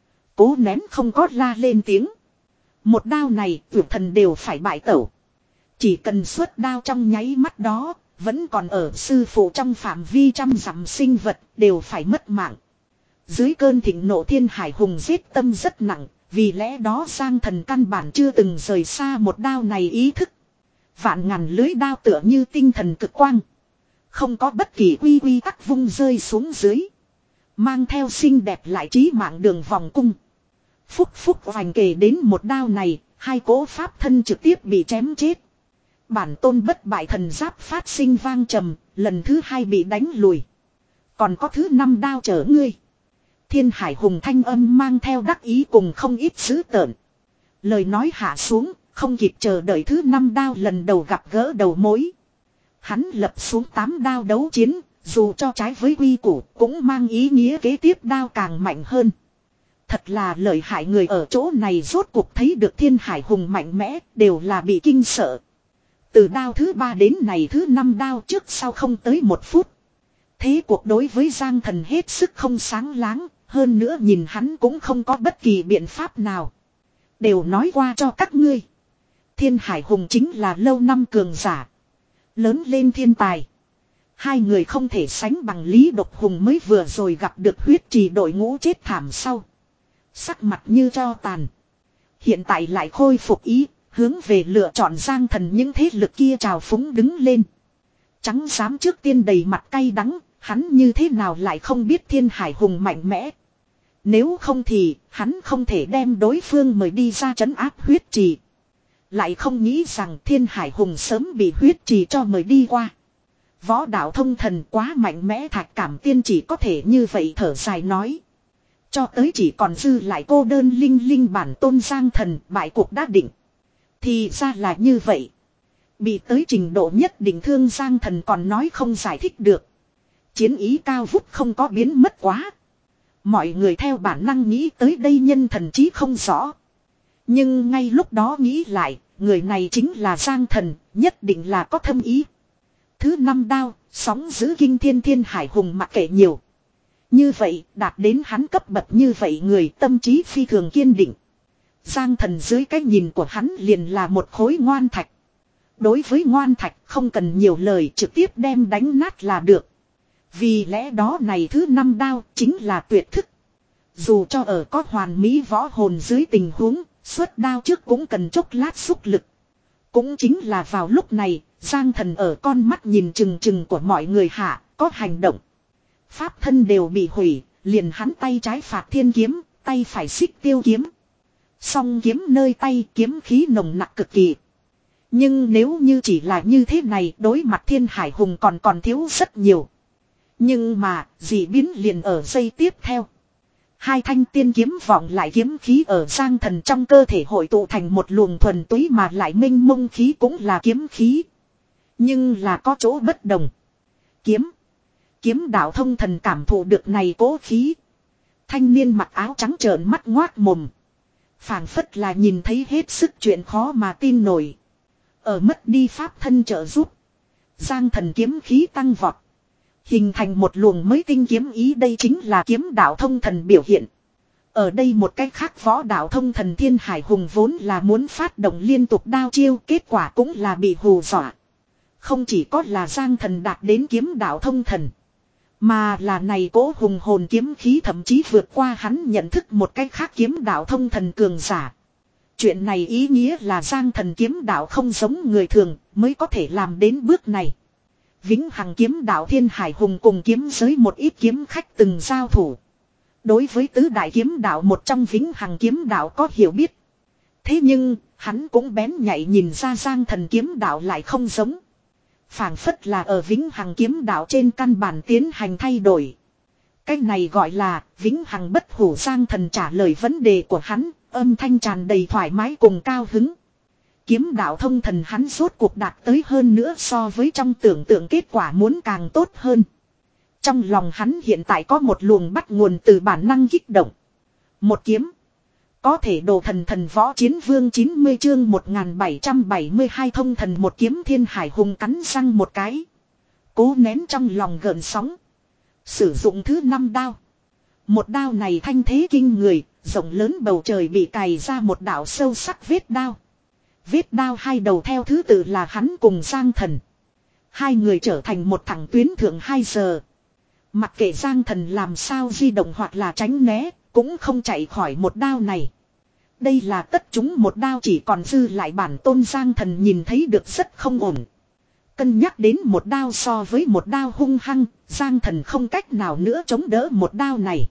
Cố nén không có la lên tiếng. Một đao này tuyệt thần đều phải bại tẩu. Chỉ cần xuất đao trong nháy mắt đó, vẫn còn ở sư phụ trong phạm vi trăm dặm sinh vật đều phải mất mạng. Dưới cơn thịnh nộ Thiên Hải Hùng giết tâm rất nặng, vì lẽ đó Giang Thần căn bản chưa từng rời xa một đao này ý thức. Vạn ngàn lưới đao tựa như tinh thần cực quang. Không có bất kỳ quy quy tắc vung rơi xuống dưới. Mang theo xinh đẹp lại trí mạng đường vòng cung. Phúc phúc vành kề đến một đao này, hai cỗ pháp thân trực tiếp bị chém chết. Bản tôn bất bại thần giáp phát sinh vang trầm, lần thứ hai bị đánh lùi. Còn có thứ năm đao chở ngươi. Thiên Hải Hùng thanh âm mang theo đắc ý cùng không ít dữ tợn. Lời nói hạ xuống, không kịp chờ đợi thứ năm đao lần đầu gặp gỡ đầu mối. Hắn lập xuống tám đao đấu chiến, dù cho trái với quy củ cũng mang ý nghĩa kế tiếp đao càng mạnh hơn. Thật là lợi hại người ở chỗ này rốt cuộc thấy được Thiên Hải Hùng mạnh mẽ, đều là bị kinh sợ. Từ đao thứ ba đến này thứ năm đao trước sau không tới một phút. Thế cuộc đối với Giang Thần hết sức không sáng láng, hơn nữa nhìn hắn cũng không có bất kỳ biện pháp nào. Đều nói qua cho các ngươi. Thiên Hải Hùng chính là lâu năm cường giả. Lớn lên thiên tài. Hai người không thể sánh bằng Lý Độc Hùng mới vừa rồi gặp được huyết trì đội ngũ chết thảm sau. Sắc mặt như tro tàn. Hiện tại lại khôi phục ý, hướng về lựa chọn Giang Thần những thế lực kia trào phúng đứng lên. Trắng xám trước tiên đầy mặt cay đắng, hắn như thế nào lại không biết Thiên Hải Hùng mạnh mẽ. Nếu không thì hắn không thể đem đối phương mời đi ra trấn áp huyết trì. Lại không nghĩ rằng Thiên Hải Hùng sớm bị huyết trì cho mời đi qua. Võ đạo thông thần quá mạnh mẽ, Thạch Cảm Tiên chỉ có thể như vậy thở dài nói. Cho tới chỉ còn dư lại cô đơn linh linh bản tôn Giang Thần, bại cuộc đã định. Thì ra là như vậy. Bị tới trình độ nhất định thương Giang Thần còn nói không giải thích được. Chiến ý cao vút không có biến mất quá. Mọi người theo bản năng nghĩ tới đây nhân thần trí không rõ. Nhưng ngay lúc đó nghĩ lại, người này chính là Giang Thần, nhất định là có thâm ý. Thứ năm đao, sóng giữ kinh thiên Thiên Hải Hùng mặc kệ nhiều. Như vậy, đạt đến hắn cấp bậc như vậy người tâm trí phi thường kiên định. Giang Thần dưới cái nhìn của hắn liền là một khối ngoan thạch. Đối với ngoan thạch không cần nhiều lời, trực tiếp đem đánh nát là được. Vì lẽ đó này thứ năm đao chính là tuyệt thức. Dù cho ở có hoàn mỹ võ hồn dưới tình huống, xuất đao trước cũng cần chốc lát xúc lực. Cũng chính là vào lúc này, Giang Thần ở con mắt nhìn chừng chừng của mọi người hạ, có hành động. Pháp thân đều bị hủy, liền hắn tay trái phạt thiên kiếm, tay phải xích tiêu kiếm. Song kiếm nơi tay, kiếm khí nồng nặc cực kỳ. Nhưng nếu như chỉ là như thế này, đối mặt Thiên Hải Hùng còn còn thiếu rất nhiều. Nhưng mà, dị biến liền ở giây tiếp theo. Hai thanh tiên kiếm vọng lại kiếm khí ở Giang Thần trong cơ thể hội tụ thành một luồng thuần túy mà lại minh mông khí cũng là kiếm khí. Nhưng là có chỗ bất đồng. Kiếm. Kiếm đạo thông thần cảm thụ được này cố khí. Thanh niên mặc áo trắng trợn mắt ngoác mồm. Phảng phất là nhìn thấy hết sức chuyện khó mà tin nổi. Ở mất đi pháp thân trợ giúp. Giang Thần kiếm khí tăng vọt. Hình thành một luồng mới tinh kiếm ý, đây chính là kiếm đạo thông thần biểu hiện. Ở đây một cách khác, võ đạo thông thần Thiên Hải Hùng vốn là muốn phát động liên tục đao chiêu, kết quả cũng là bị hù dọa. Không chỉ có là Giang Thần đạt đến kiếm đạo thông thần, mà là này cố hùng hồn kiếm khí thậm chí vượt qua hắn nhận thức một cách khác kiếm đạo thông thần cường giả. Chuyện này ý nghĩa là Giang Thần kiếm đạo không giống người thường mới có thể làm đến bước này. Vĩnh Hằng kiếm đạo Thiên Hải Hùng cùng kiếm giới một ít kiếm khách từng giao thủ. Đối với tứ đại kiếm đạo một trong Vĩnh Hằng kiếm đạo có hiểu biết. Thế nhưng, hắn cũng bén nhạy nhìn ra Giang Thần kiếm đạo lại không giống. Phảng phất là ở Vĩnh Hằng kiếm đạo trên căn bản tiến hành thay đổi. Cái này gọi là Vĩnh Hằng bất hủ. Giang Thần trả lời vấn đề của hắn, âm thanh tràn đầy thoải mái cùng cao hứng. Kiếm đạo thông thần hắn rốt cuộc đạt tới hơn nữa so với trong tưởng tượng kết quả muốn càng tốt hơn. Trong lòng hắn hiện tại có một luồng bắt nguồn từ bản năng kích động. Một kiếm. Có thể đồ thần thần võ chiến vương chín mươi chương một nghìn bảy trăm bảy mươi hai thông thần một kiếm. Thiên Hải Hùng cắn răng một cái. Cố nén trong lòng gợn sóng. Sử dụng thứ năm đao. Một đao này thanh thế kinh người, rộng lớn bầu trời bị cày ra một đạo sâu sắc vết đao. Vết đao hai đầu theo thứ tự là hắn cùng Giang Thần. Hai người trở thành một thẳng tuyến thượng hai giờ. Mặc kệ Giang Thần làm sao di động hoặc là tránh né, cũng không chạy khỏi một đao này. Đây là tất chúng một đao chỉ còn dư lại bản tôn Giang Thần nhìn thấy được rất không ổn. Cân nhắc đến một đao so với một đao hung hăng, Giang Thần không cách nào nữa chống đỡ một đao này.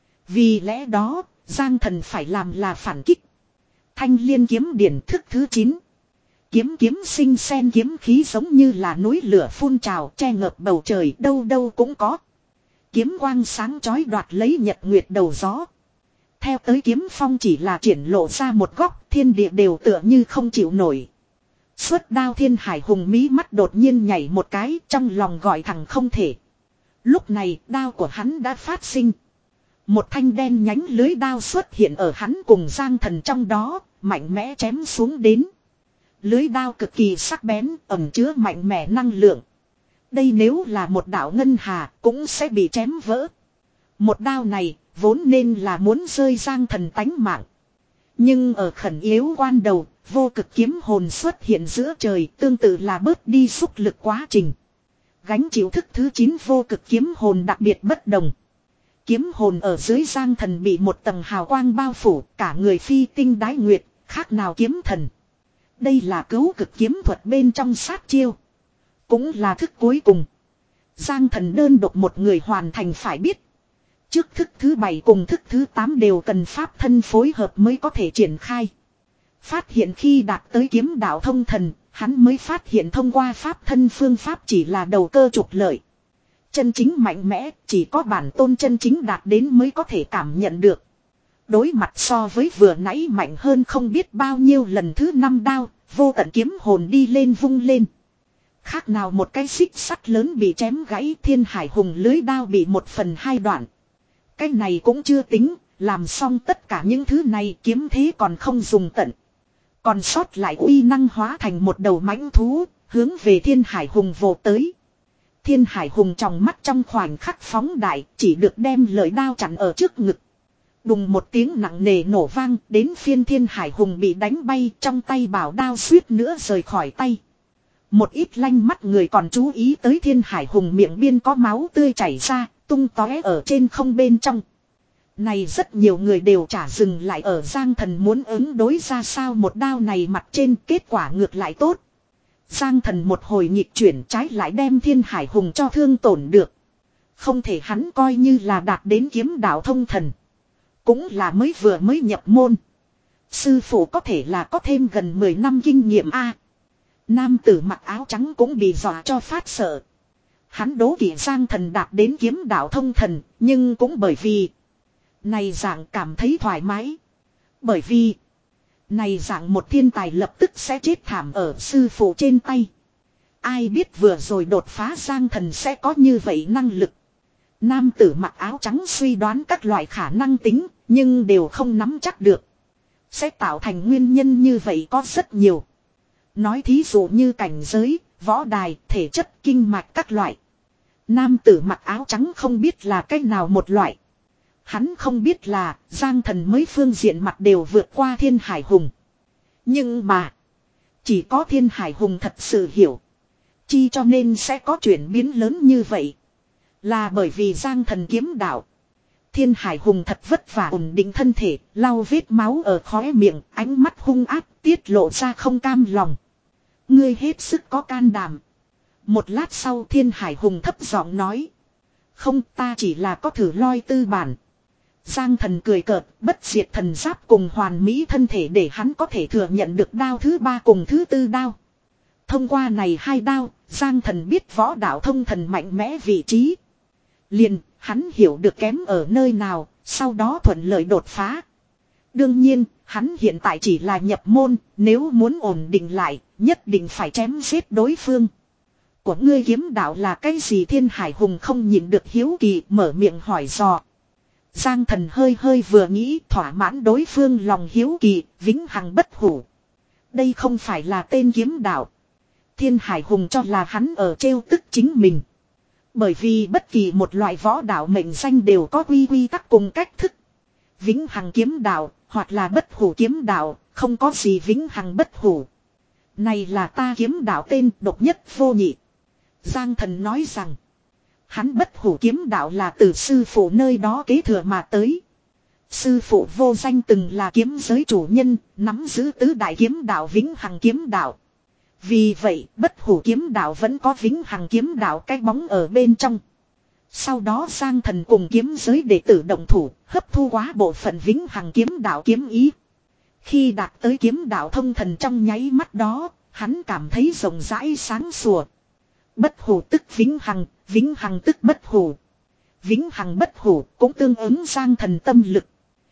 Vì lẽ đó, Giang Thần phải làm là phản kích. Thanh liên kiếm điển thức thứ chín. Kiếm kiếm sinh sen kiếm khí giống như là núi lửa phun trào che ngợp bầu trời, đâu đâu cũng có. Kiếm quang sáng chói đoạt lấy nhật nguyệt đầu gió. Theo tới kiếm phong chỉ là triển lộ ra một góc, thiên địa đều tựa như không chịu nổi. Xuất đao Thiên Hải Hùng mí mắt đột nhiên nhảy một cái, trong lòng gọi thẳng không thể. Lúc này đao của hắn đã phát sinh. Một thanh đen nhánh lưới đao xuất hiện ở hắn cùng Giang Thần trong đó, mạnh mẽ chém xuống đến. Lưới đao cực kỳ sắc bén, ẩn chứa mạnh mẽ năng lượng. Đây nếu là một đạo ngân hà, cũng sẽ bị chém vỡ. Một đao này, vốn nên là muốn rơi Giang Thần tánh mạng. Nhưng ở khẩn yếu quan đầu, vô cực kiếm hồn xuất hiện giữa trời, tương tự là bớt đi xúc lực quá trình. Gánh chịu thức thứ chín vô cực kiếm hồn đặc biệt bất đồng. Kiếm hồn ở dưới Giang Thần bị một tầng hào quang bao phủ, cả người phi tinh đái nguyệt, khác nào kiếm thần. Đây là cứu cực kiếm thuật bên trong sát chiêu. Cũng là thức cuối cùng. Giang Thần đơn độc một người hoàn thành phải biết. Trước thức thứ bảy cùng thức thứ tám đều cần pháp thân phối hợp mới có thể triển khai. Phát hiện khi đạt tới kiếm đạo thông thần, hắn mới phát hiện thông qua pháp thân phương pháp chỉ là đầu cơ trục lợi. Chân chính mạnh mẽ, chỉ có bản tôn chân chính đạt đến mới có thể cảm nhận được. Đối mặt so với vừa nãy mạnh hơn không biết bao nhiêu lần thứ năm đao, vô tận kiếm hồn đi lên vung lên. Khác nào một cái xích sắt lớn bị chém gãy, Thiên Hải Hùng lưới đao bị một phần hai đoạn. Cái này cũng chưa tính, làm xong tất cả những thứ này kiếm thế còn không dùng tận. Còn sót lại uy năng hóa thành một đầu mãnh thú, hướng về Thiên Hải Hùng vồ tới. Thiên Hải Hùng trong mắt trong khoảnh khắc phóng đại, chỉ được đem lợi đao chặn ở trước ngực. Đùng một tiếng nặng nề nổ vang, đến phiên Thiên Hải Hùng bị đánh bay, trong tay bảo đao suýt nữa rời khỏi tay. Một ít lanh mắt người còn chú ý tới Thiên Hải Hùng miệng biên có máu tươi chảy ra, tung tóe ở trên không bên trong. Này rất nhiều người đều trả dừng lại ở Giang Thần muốn ứng đối ra sao một đao này mặt trên, kết quả ngược lại tốt. Giang Thần một hồi nhịp chuyển trái lại đem Thiên Hải Hùng cho thương tổn được. Không thể hắn coi như là đạt đến kiếm đạo thông thần. Cũng là mới vừa mới nhập môn. Sư phụ có thể là có thêm gần mười năm kinh nghiệm a. Nam tử mặc áo trắng cũng bị dọa cho phát sợ. Hắn đố kỵ Giang Thần đạt đến kiếm đạo thông thần, nhưng cũng bởi vì này dạng cảm thấy thoải mái. Bởi vì này dạng một thiên tài lập tức sẽ chết thảm ở sư phụ trên tay. Ai biết vừa rồi đột phá Giang Thần sẽ có như vậy năng lực. Nam tử mặc áo trắng suy đoán các loại khả năng tính, nhưng đều không nắm chắc được. Sẽ tạo thành nguyên nhân như vậy có rất nhiều. Nói thí dụ như cảnh giới, võ đài, thể chất, kinh mạch các loại. Nam tử mặc áo trắng không biết là cách nào một loại. Hắn không biết là Giang Thần mới phương diện mặt đều vượt qua Thiên Hải Hùng. Nhưng mà chỉ có Thiên Hải Hùng thật sự hiểu. Chi cho nên sẽ có chuyển biến lớn như vậy. Là bởi vì Giang Thần kiếm đạo. Thiên Hải Hùng thật vất vả ổn định thân thể, lau vết máu ở khóe miệng, ánh mắt hung ác, tiết lộ ra không cam lòng. Ngươi hết sức có can đảm. Một lát sau Thiên Hải Hùng thấp giọng nói. Không, ta chỉ là có thử loi tư bản. Giang Thần cười cợt, bất diệt thần giáp cùng hoàn mỹ thân thể để hắn có thể thừa nhận được đao thứ ba cùng thứ tư đao. Thông qua này hai đao, Giang Thần biết võ đạo thông thần mạnh mẽ vị trí. Liền, hắn hiểu được kém ở nơi nào, sau đó thuận lợi đột phá. Đương nhiên, hắn hiện tại chỉ là nhập môn, nếu muốn ổn định lại, nhất định phải chém giết đối phương. Của ngươi kiếm đạo là cái gì? Thiên Hải Hùng không nhìn được hiếu kỳ, mở miệng hỏi dò. Giang Thần hơi hơi vừa nghĩ, thỏa mãn đối phương lòng hiếu kỳ, vĩnh hằng bất hủ. Đây không phải là tên kiếm đạo. Thiên Hải Hùng cho là hắn ở trêu tức chính mình. Bởi vì bất kỳ một loại võ đạo mệnh danh đều có quy quy tắc cùng cách thức. Vĩnh hằng kiếm đạo, hoặc là bất hủ kiếm đạo, không có gì vĩnh hằng bất hủ. Này là ta kiếm đạo tên độc nhất vô nhị. Giang Thần nói rằng, hắn bất hủ kiếm đạo là từ sư phụ nơi đó kế thừa mà tới. Sư phụ vô danh từng là kiếm giới chủ nhân, nắm giữ tứ đại kiếm đạo vĩnh hằng kiếm đạo. Vì vậy, bất hủ kiếm đạo vẫn có vĩnh hằng kiếm đạo cái bóng ở bên trong. Sau đó Giang Thần cùng kiếm giới đệ tử động thủ, hấp thu quá bộ phận vĩnh hằng kiếm đạo kiếm ý. Khi đạt tới kiếm đạo thông thần trong nháy mắt đó, hắn cảm thấy rộng rãi sáng sủa. Bất hủ tức vĩnh hằng, vĩnh hằng tức bất hủ. Vĩnh hằng bất hủ cũng tương ứng Giang Thần tâm lực.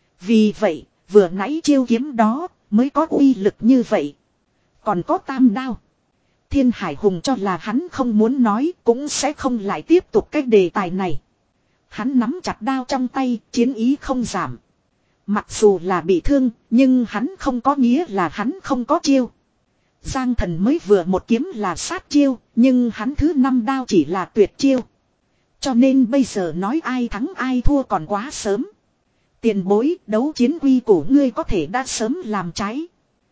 Vì vậy, vừa nãy chiêu kiếm đó mới có uy lực như vậy. Còn có tam đao. Thiên Hải Hùng cho là hắn không muốn nói, cũng sẽ không lại tiếp tục cái đề tài này. Hắn nắm chặt đao trong tay, chiến ý không giảm. Mặc dù là bị thương, nhưng hắn không có nghĩa là hắn không có chiêu. Giang Thần mới vừa một kiếm là sát chiêu, nhưng hắn thứ năm đao chỉ là tuyệt chiêu. Cho nên bây giờ nói ai thắng ai thua còn quá sớm. Tiền bối, đấu chiến quy của ngươi có thể đã sớm làm trái.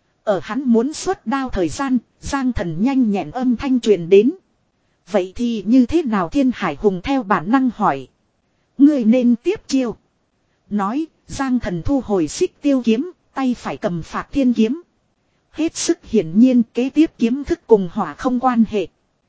Ở hắn muốn xuất đao thời gian, Giang Thần nhanh nhẹn âm thanh truyền đến. Vậy thì như thế nào? Thiên Hải Hùng theo bản năng hỏi. Ngươi nên tiếp chiêu. Nói, Giang Thần thu hồi xích tiêu kiếm, tay phải cầm Phạt Thiên kiếm. Hết sức hiển nhiên kế tiếp kiếm thức cùng hỏa không quan hệ.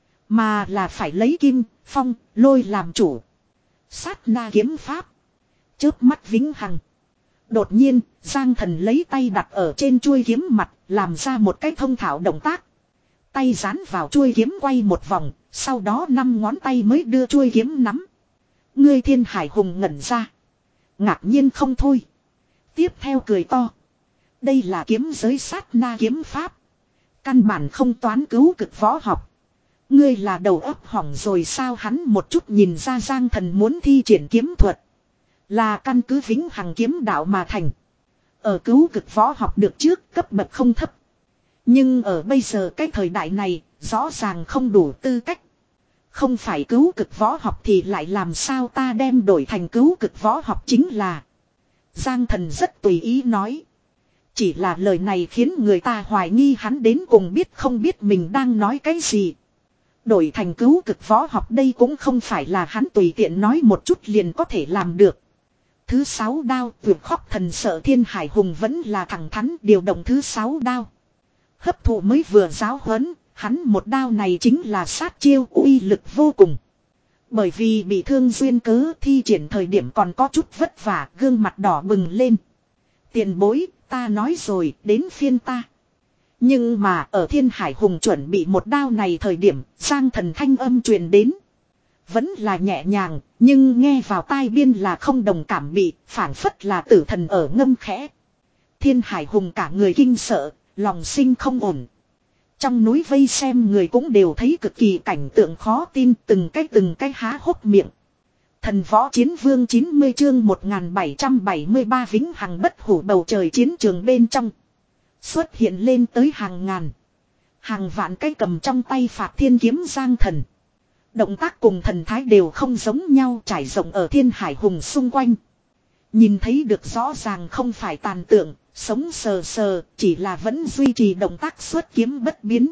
Mà là phải lấy kim, phong, lôi làm chủ. Sát na kiếm pháp. Chớp mắt vĩnh hằng. Đột nhiên, Giang Thần lấy tay đặt ở trên chuôi kiếm mặt, làm ra một cái thông thạo động tác. Tay dán vào chuôi kiếm quay một vòng, sau đó năm ngón tay mới đưa chuôi kiếm nắm. Ngươi Thiên Hải Hùng ngẩn ra. Ngạc nhiên không thôi. Tiếp theo cười to. Đây là kiếm giới sát na kiếm pháp. Căn bản không toán cứu cực võ học. Ngươi là đầu óc hỏng rồi sao? Hắn một chút nhìn ra Giang Thần muốn thi triển kiếm thuật. Là căn cứ vĩnh hằng kiếm đạo mà thành. Ở cứu cực võ học được trước cấp bậc không thấp. Nhưng ở bây giờ cái thời đại này, rõ ràng không đủ tư cách. Không phải cứu cực võ học thì lại làm sao ta đem đổi thành cứu cực võ học chính là. Giang Thần rất tùy ý nói. Chỉ là lời này khiến người ta hoài nghi hắn đến cùng biết không biết mình đang nói cái gì. Đổi thành cứu cực võ học đây cũng không phải là hắn tùy tiện nói một chút liền có thể làm được. Thứ sáu đao vượt khóc thần sợ Thiên Hải Hùng vẫn là thẳng thắn điều động thứ sáu đao. Hấp thụ mới vừa giáo huấn, hắn một đao này chính là sát chiêu uy lực vô cùng. Bởi vì bị thương duyên cớ thi triển thời điểm còn có chút vất vả, gương mặt đỏ bừng lên. Tiền bối, ta nói rồi, đến phiên ta. Nhưng mà ở Thiên Hải Hùng chuẩn bị một đao này thời điểm, Giang Thần thanh âm truyền đến. Vẫn là nhẹ nhàng, nhưng nghe vào tai biên là không đồng cảm bị, phản phất là tử thần ở ngâm khẽ. Thiên Hải Hùng cả người kinh sợ, lòng sinh không ổn. Trong núi vây xem người cũng đều thấy cực kỳ cảnh tượng khó tin, từng cái từng cái há hốc miệng. Thần võ chiến vương chín mươi chương một nghìn bảy trăm bảy mươi ba vĩnh hằng bất hủ bầu trời chiến trường bên trong. Xuất hiện lên tới hàng ngàn. Hàng vạn cái cầm trong tay phạt thiên kiếm Giang Thần. Động tác cùng thần thái đều không giống nhau trải rộng ở Thiên Hải Hùng xung quanh. Nhìn thấy được rõ ràng không phải tàn tượng, sống sờ sờ, chỉ là vẫn duy trì động tác xuất kiếm bất biến.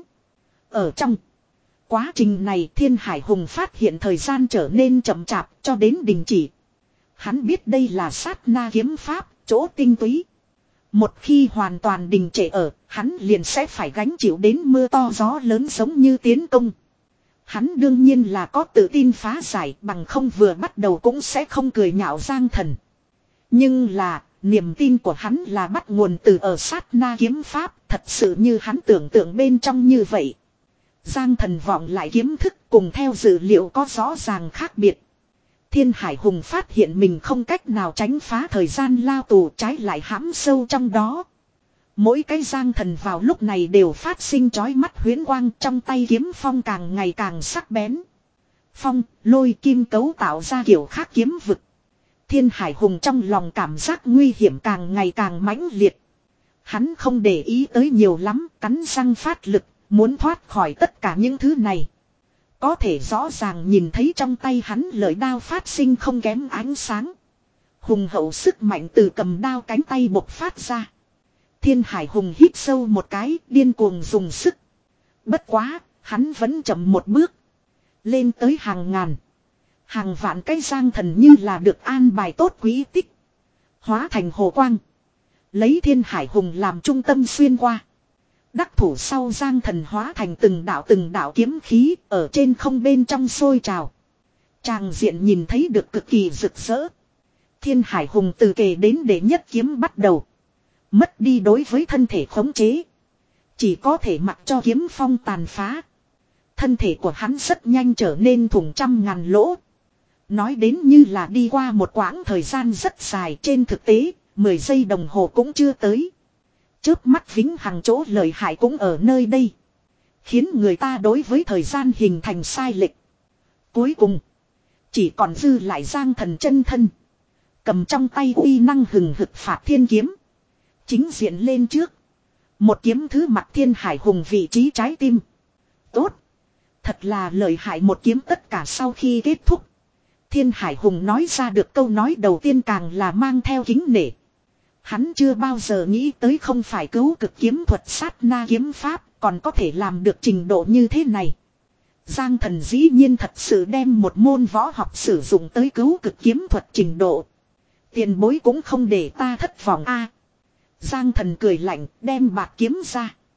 Ở trong quá trình này Thiên Hải Hùng phát hiện thời gian trở nên chậm chạp cho đến đình chỉ. Hắn biết đây là sát na kiếm pháp, chỗ tinh túy. Một khi hoàn toàn đình trệ ở, hắn liền sẽ phải gánh chịu đến mưa to gió lớn giống như tiến công. Hắn đương nhiên là có tự tin phá giải bằng không vừa bắt đầu cũng sẽ không cười nhạo Giang Thần. Nhưng là, niềm tin của hắn là bắt nguồn từ ở sát na kiếm pháp, thật sự như hắn tưởng tượng bên trong như vậy. Giang Thần vọng lại kiếm thức cùng theo dự liệu có rõ ràng khác biệt. Thiên Hải Hùng phát hiện mình không cách nào tránh phá thời gian lao tù trái lại hãm sâu trong đó. Mỗi cái Giang Thần vào lúc này đều phát sinh chói mắt huyễn quang trong tay kiếm phong càng ngày càng sắc bén. Phong, lôi kim cấu tạo ra kiểu khác kiếm vực. Thiên Hải Hùng trong lòng cảm giác nguy hiểm càng ngày càng mãnh liệt. Hắn không để ý tới nhiều lắm, cắn răng phát lực, muốn thoát khỏi tất cả những thứ này. Có thể rõ ràng nhìn thấy trong tay hắn lợi đao phát sinh không kém ánh sáng. Hùng hậu sức mạnh từ cầm đao cánh tay bộc phát ra. Thiên Hải Hùng hít sâu một cái, điên cuồng dùng sức. Bất quá, hắn vẫn chậm một bước. Lên tới hàng ngàn. Hàng vạn cái Giang Thần như là được an bài tốt quý tích. Hóa thành hồ quang. Lấy Thiên Hải Hùng làm trung tâm xuyên qua. Đắc thủ sau Giang Thần hóa thành từng đạo từng đạo kiếm khí ở trên không bên trong sôi trào. Tràng diện nhìn thấy được cực kỳ rực rỡ. Thiên Hải Hùng từ kề đến để nhất kiếm bắt đầu. Mất đi đối với thân thể khống chế. Chỉ có thể mặc cho kiếm phong tàn phá. Thân thể của hắn rất nhanh trở nên thủng trăm ngàn lỗ. Nói đến như là đi qua một quãng thời gian rất dài, trên thực tế, mười giây đồng hồ cũng chưa tới. Chớp mắt vĩnh hằng chỗ lợi hại cũng ở nơi đây. Khiến người ta đối với thời gian hình thành sai lệch. Cuối cùng, chỉ còn dư lại Giang Thần chân thân. Cầm trong tay uy năng hừng hực phạt thiên kiếm. Chính diện lên trước. Một kiếm thứ mặt Thiên Hải Hùng vị trí trái tim. Tốt. Thật là lợi hại một kiếm tất cả sau khi kết thúc. Thiên Hải Hùng nói ra được câu nói đầu tiên càng là mang theo kính nể. Hắn chưa bao giờ nghĩ tới không phải cứu cực kiếm thuật sát na kiếm pháp còn có thể làm được trình độ như thế này. Giang Thần dĩ nhiên thật sự đem một môn võ học sử dụng tới cứu cực kiếm thuật trình độ. Tiền bối cũng không để ta thất vọng a. Giang Thần cười lạnh đem bạc kiếm ra.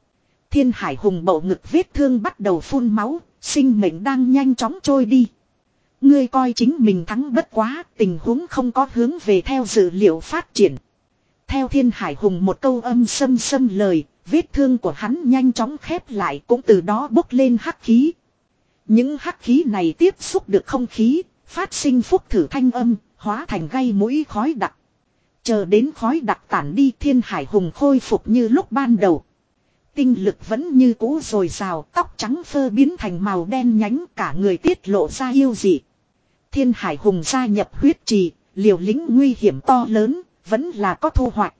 Thiên Hải Hùng bầu ngực vết thương bắt đầu phun máu, sinh mệnh đang nhanh chóng trôi đi. Ngươi coi chính mình thắng bất quá, tình huống không có hướng về theo dự liệu phát triển. Theo Thiên Hải Hùng một câu âm sâm sâm lời, vết thương của hắn nhanh chóng khép lại cũng từ đó bốc lên hắc khí. Những hắc khí này tiếp xúc được không khí, phát sinh phúc thử thanh âm, hóa thành gây mũi khói đặc. Chờ đến khói đặc tản đi, Thiên Hải Hùng khôi phục như lúc ban đầu. Tinh lực vẫn như cũ dồi dào, tóc trắng phơ biến thành màu đen nhánh, cả người tiết lộ ra yêu dị. Thiên Hải Hùng gia nhập huyết trì, liều lĩnh nguy hiểm to lớn, vẫn là có thu hoạch.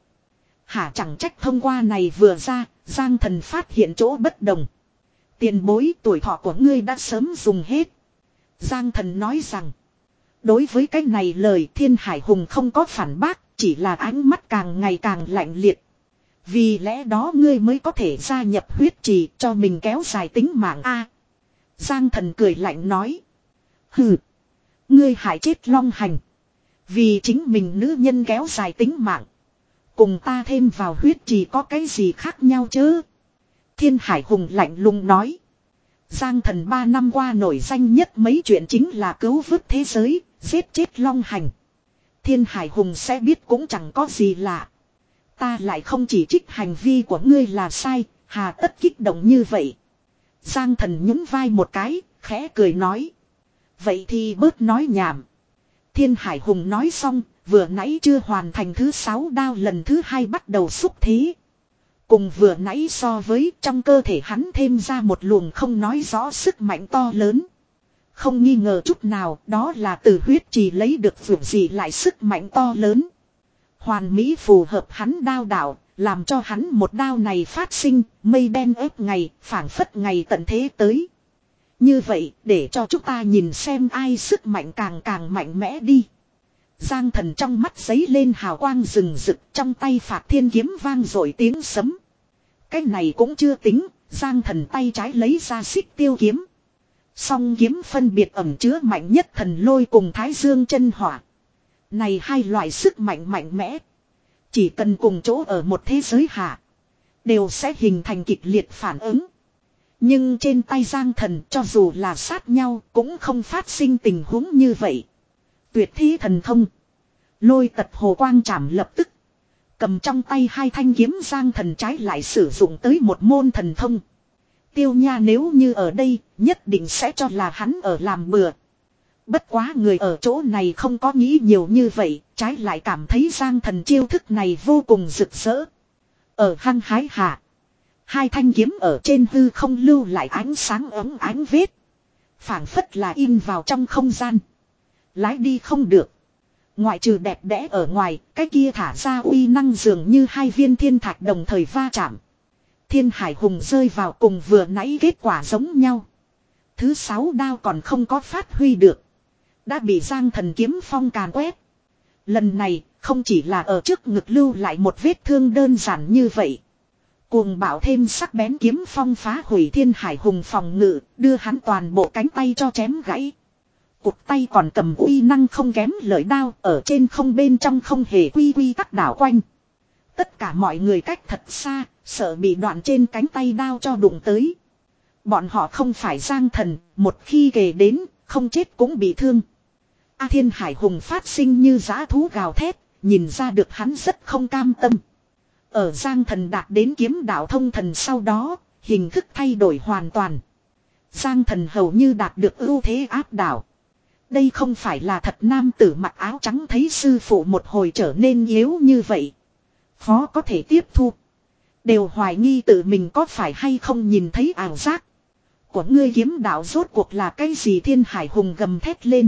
Hả chẳng trách thông qua này vừa ra, Giang Thần phát hiện chỗ bất đồng. Tiền bối, tuổi thọ của ngươi đã sớm dùng hết. Giang Thần nói rằng, đối với cái này lời Thiên Hải Hùng không có phản bác, chỉ là ánh mắt càng ngày càng lạnh liệt. Vì lẽ đó ngươi mới có thể gia nhập huyết trì cho mình kéo dài tính mạng a. Giang Thần cười lạnh nói. Hừ. Ngươi hại chết Long Hành. Vì chính mình nữ nhân kéo dài tính mạng. Cùng ta thêm vào huyết trì có cái gì khác nhau chứ? Thiên Hải Hùng lạnh lùng nói. Giang Thần ba năm qua nổi danh nhất mấy chuyện chính là cứu vớt thế giới, giết chết Long Hành. Thiên Hải Hùng sẽ biết cũng chẳng có gì lạ. Ta lại không chỉ trích hành vi của ngươi là sai, hà tất kích động như vậy. Giang Thần nhún vai một cái, khẽ cười nói. Vậy thì bớt nói nhảm. Thiên Hải Hùng nói xong, vừa nãy chưa hoàn thành thứ sáu đao lần thứ hai bắt đầu xúc thế. Cùng vừa nãy so với trong cơ thể hắn thêm ra một luồng không nói rõ sức mạnh to lớn. Không nghi ngờ chút nào đó là từ huyết trì lấy được vượt gì lại sức mạnh to lớn. Hoàn mỹ phù hợp hắn đao đạo, làm cho hắn một đao này phát sinh, mây đen ép ngày, phảng phất ngày tận thế tới. Như vậy, để cho chúng ta nhìn xem ai sức mạnh càng càng mạnh mẽ đi. Giang Thần trong mắt giấy lên hào quang rừng rực, trong tay phạt thiên kiếm vang rồi tiếng sấm. Cái này cũng chưa tính, Giang Thần tay trái lấy ra xích tiêu kiếm. Song kiếm phân biệt ẩn chứa mạnh nhất thần lôi cùng thái dương chân hỏa. Này hai loại sức mạnh mạnh mẽ. Chỉ cần cùng chỗ ở một thế giới hạ. Đều sẽ hình thành kịch liệt phản ứng. Nhưng trên tay Giang Thần cho dù là sát nhau cũng không phát sinh tình huống như vậy. Tuyệt thi thần thông. Lôi tật hồ quang chảm lập tức. Cầm trong tay hai thanh kiếm Giang Thần trái lại sử dụng tới một môn thần thông. Tiêu Nha nếu như ở đây nhất định sẽ cho là hắn ở làm bừa. Bất quá người ở chỗ này không có nghĩ nhiều như vậy, trái lại cảm thấy Giang Thần chiêu thức này vô cùng rực rỡ. Ở hăng hái hạ, hai thanh kiếm ở trên hư không lưu lại ánh sáng ấm ánh vết. Phảng phất là in vào trong không gian. Lái đi không được. Ngoại trừ đẹp đẽ ở ngoài, cái kia thả ra uy năng dường như hai viên thiên thạch đồng thời va chạm. Thiên Hải Hùng rơi vào cùng vừa nãy kết quả giống nhau. Thứ sáu đao còn không có phát huy được. Đã bị Giang Thần kiếm phong càn quét. Lần này không chỉ là ở trước ngực lưu lại một vết thương đơn giản như vậy. Cuồng bạo thêm sắc bén kiếm phong phá hủy Thiên Hải Hùng phòng ngự, đưa hắn toàn bộ cánh tay cho chém gãy. Cụt tay còn cầm uy năng không kém lợi đao ở trên không bên trong không hề quy quy tắc đảo quanh. Tất cả mọi người cách thật xa, sợ bị đoạn trên cánh tay đao cho đụng tới. Bọn họ không phải Giang Thần, một khi kề đến, không chết cũng bị thương. A Thiên Hải Hùng phát sinh như dã thú gào thét, nhìn ra được hắn rất không cam tâm. Ở Giang Thần đạt đến kiếm đạo thông thần sau đó, hình thức thay đổi hoàn toàn. Giang Thần hầu như đạt được ưu thế áp đảo. Đây không phải là thật nam tử mặc áo trắng thấy sư phụ một hồi trở nên yếu như vậy. Khó có thể tiếp thu. Đều hoài nghi tự mình có phải hay không nhìn thấy ảo giác. Của ngươi kiếm đạo rốt cuộc là cái gì? Thiên Hải Hùng gầm thét lên.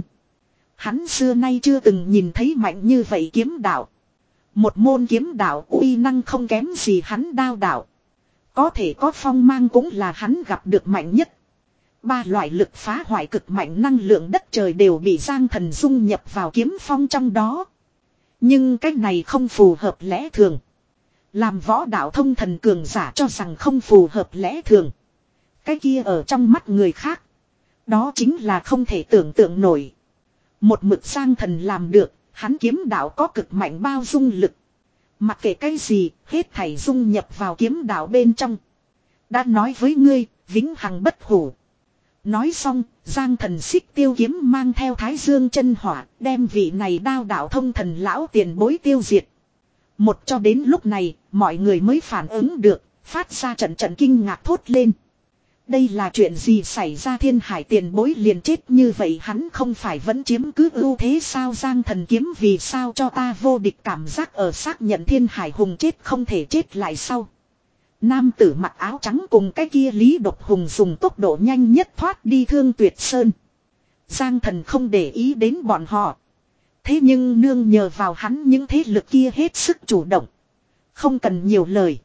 Hắn xưa nay chưa từng nhìn thấy mạnh như vậy kiếm đạo. Một môn kiếm đạo uy năng không kém gì hắn đao đạo. Có thể có phong mang cũng là hắn gặp được mạnh nhất. Ba loại lực phá hoại cực mạnh năng lượng đất trời đều bị Giang Thần dung nhập vào kiếm phong trong đó. Nhưng cái này không phù hợp lẽ thường. Làm võ đạo thông thần cường giả cho rằng không phù hợp lẽ thường. Cái kia ở trong mắt người khác. Đó chính là không thể tưởng tượng nổi. Một mực Giang Thần làm được, hắn kiếm đạo có cực mạnh bao dung lực. Mặc kệ cái gì, hết thảy dung nhập vào kiếm đạo bên trong. đã nói với ngươi, vĩnh hằng bất hủ. Nói xong, Giang Thần xích tiêu kiếm mang theo Thái Dương chân hỏa, đem vị này đao đạo thông thần lão tiền bối tiêu diệt. Một cho đến lúc này, mọi người mới phản ứng được, phát ra trận trận kinh ngạc thốt lên. Đây là chuyện gì xảy ra, Thiên Hải tiền bối liền chết như vậy, hắn không phải vẫn chiếm cứ ưu thế sao? Giang Thần kiếm vì sao cho ta vô địch cảm giác ở xác nhận Thiên Hải hùng chết không thể chết lại sau. Nam tử mặc áo trắng cùng cái kia Lý Độc Hùng dùng tốc độ nhanh nhất thoát đi Thương Tuyệt Sơn. Giang Thần không để ý đến bọn họ. Thế nhưng nương nhờ vào hắn những thế lực kia hết sức chủ động. Không cần nhiều lời.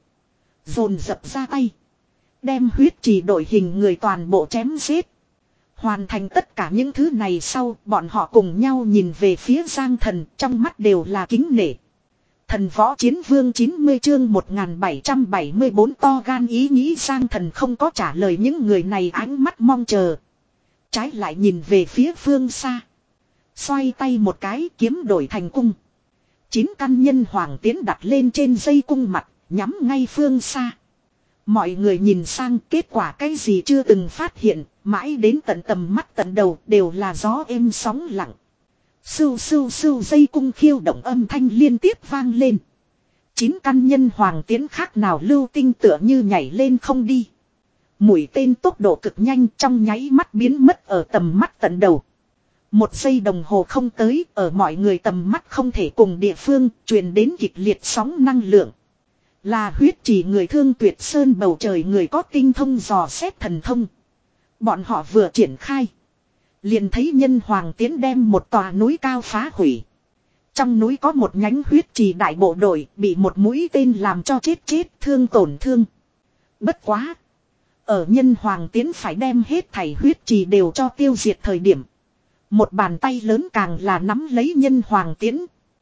Dồn dập ra tay. Đem huyết trì đội hình người toàn bộ chém giết. Hoàn thành tất cả những thứ này sau, bọn họ cùng nhau nhìn về phía Giang Thần, trong mắt đều là kính nể. Thần võ chiến vương chín mươi chương một nghìn bảy trăm bảy mươi bốn to gan ý nghĩ. Giang Thần không có trả lời những người này ánh mắt mong chờ. Trái lại nhìn về phía phương xa. Xoay tay một cái, kiếm đổi thành cung. Chín căn nhân hoàng tiến đặt lên trên dây cung mặt, nhắm ngay phương xa. Mọi người nhìn sang, kết quả cái gì chưa từng phát hiện, mãi đến tận tầm mắt tận đầu đều là gió êm sóng lặng. Sưu sưu sưu, dây cung khiêu động âm thanh liên tiếp vang lên. Chín căn nhân hoàng tiến khác nào lưu tinh tựa như nhảy lên không đi. Mũi tên tốc độ cực nhanh, trong nháy mắt biến mất ở tầm mắt tận đầu. Một giây đồng hồ không tới, ở mọi người tầm mắt không thể cùng địa phương, truyền đến kịch liệt sóng năng lượng. Là huyết trì người Thương Tuyệt Sơn bầu trời người có tinh thông dò xét thần thông. Bọn họ vừa triển khai. Liền thấy nhân hoàng tiến đem một tòa núi cao phá hủy. Trong núi có một nhánh huyết trì đại bộ đội bị một mũi tên làm cho chết chết thương tổn thương. Bất quá. Ở nhân hoàng tiến phải đem hết thảy huyết trì đều cho tiêu diệt thời điểm. Một bàn tay lớn càng là nắm lấy nhân hoàng tiến.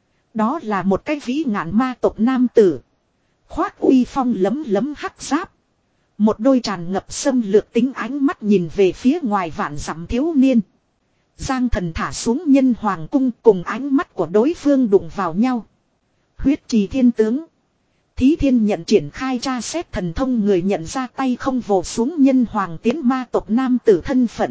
Đó là một cái vĩ ngạn ma tộc nam tử. Khoác uy phong lấm lấm hắc giáp. Một đôi tràn ngập xâm lược tính ánh mắt nhìn về phía ngoài vạn dặm thiếu niên. Giang Thần thả xuống nhân hoàng cung cùng ánh mắt của đối phương đụng vào nhau. Huyết trì thiên tướng. Thí Thiên nhận triển khai tra xét thần thông, người nhận ra tay không vồ xuống nhân hoàng tiến ma tộc nam tử thân phận.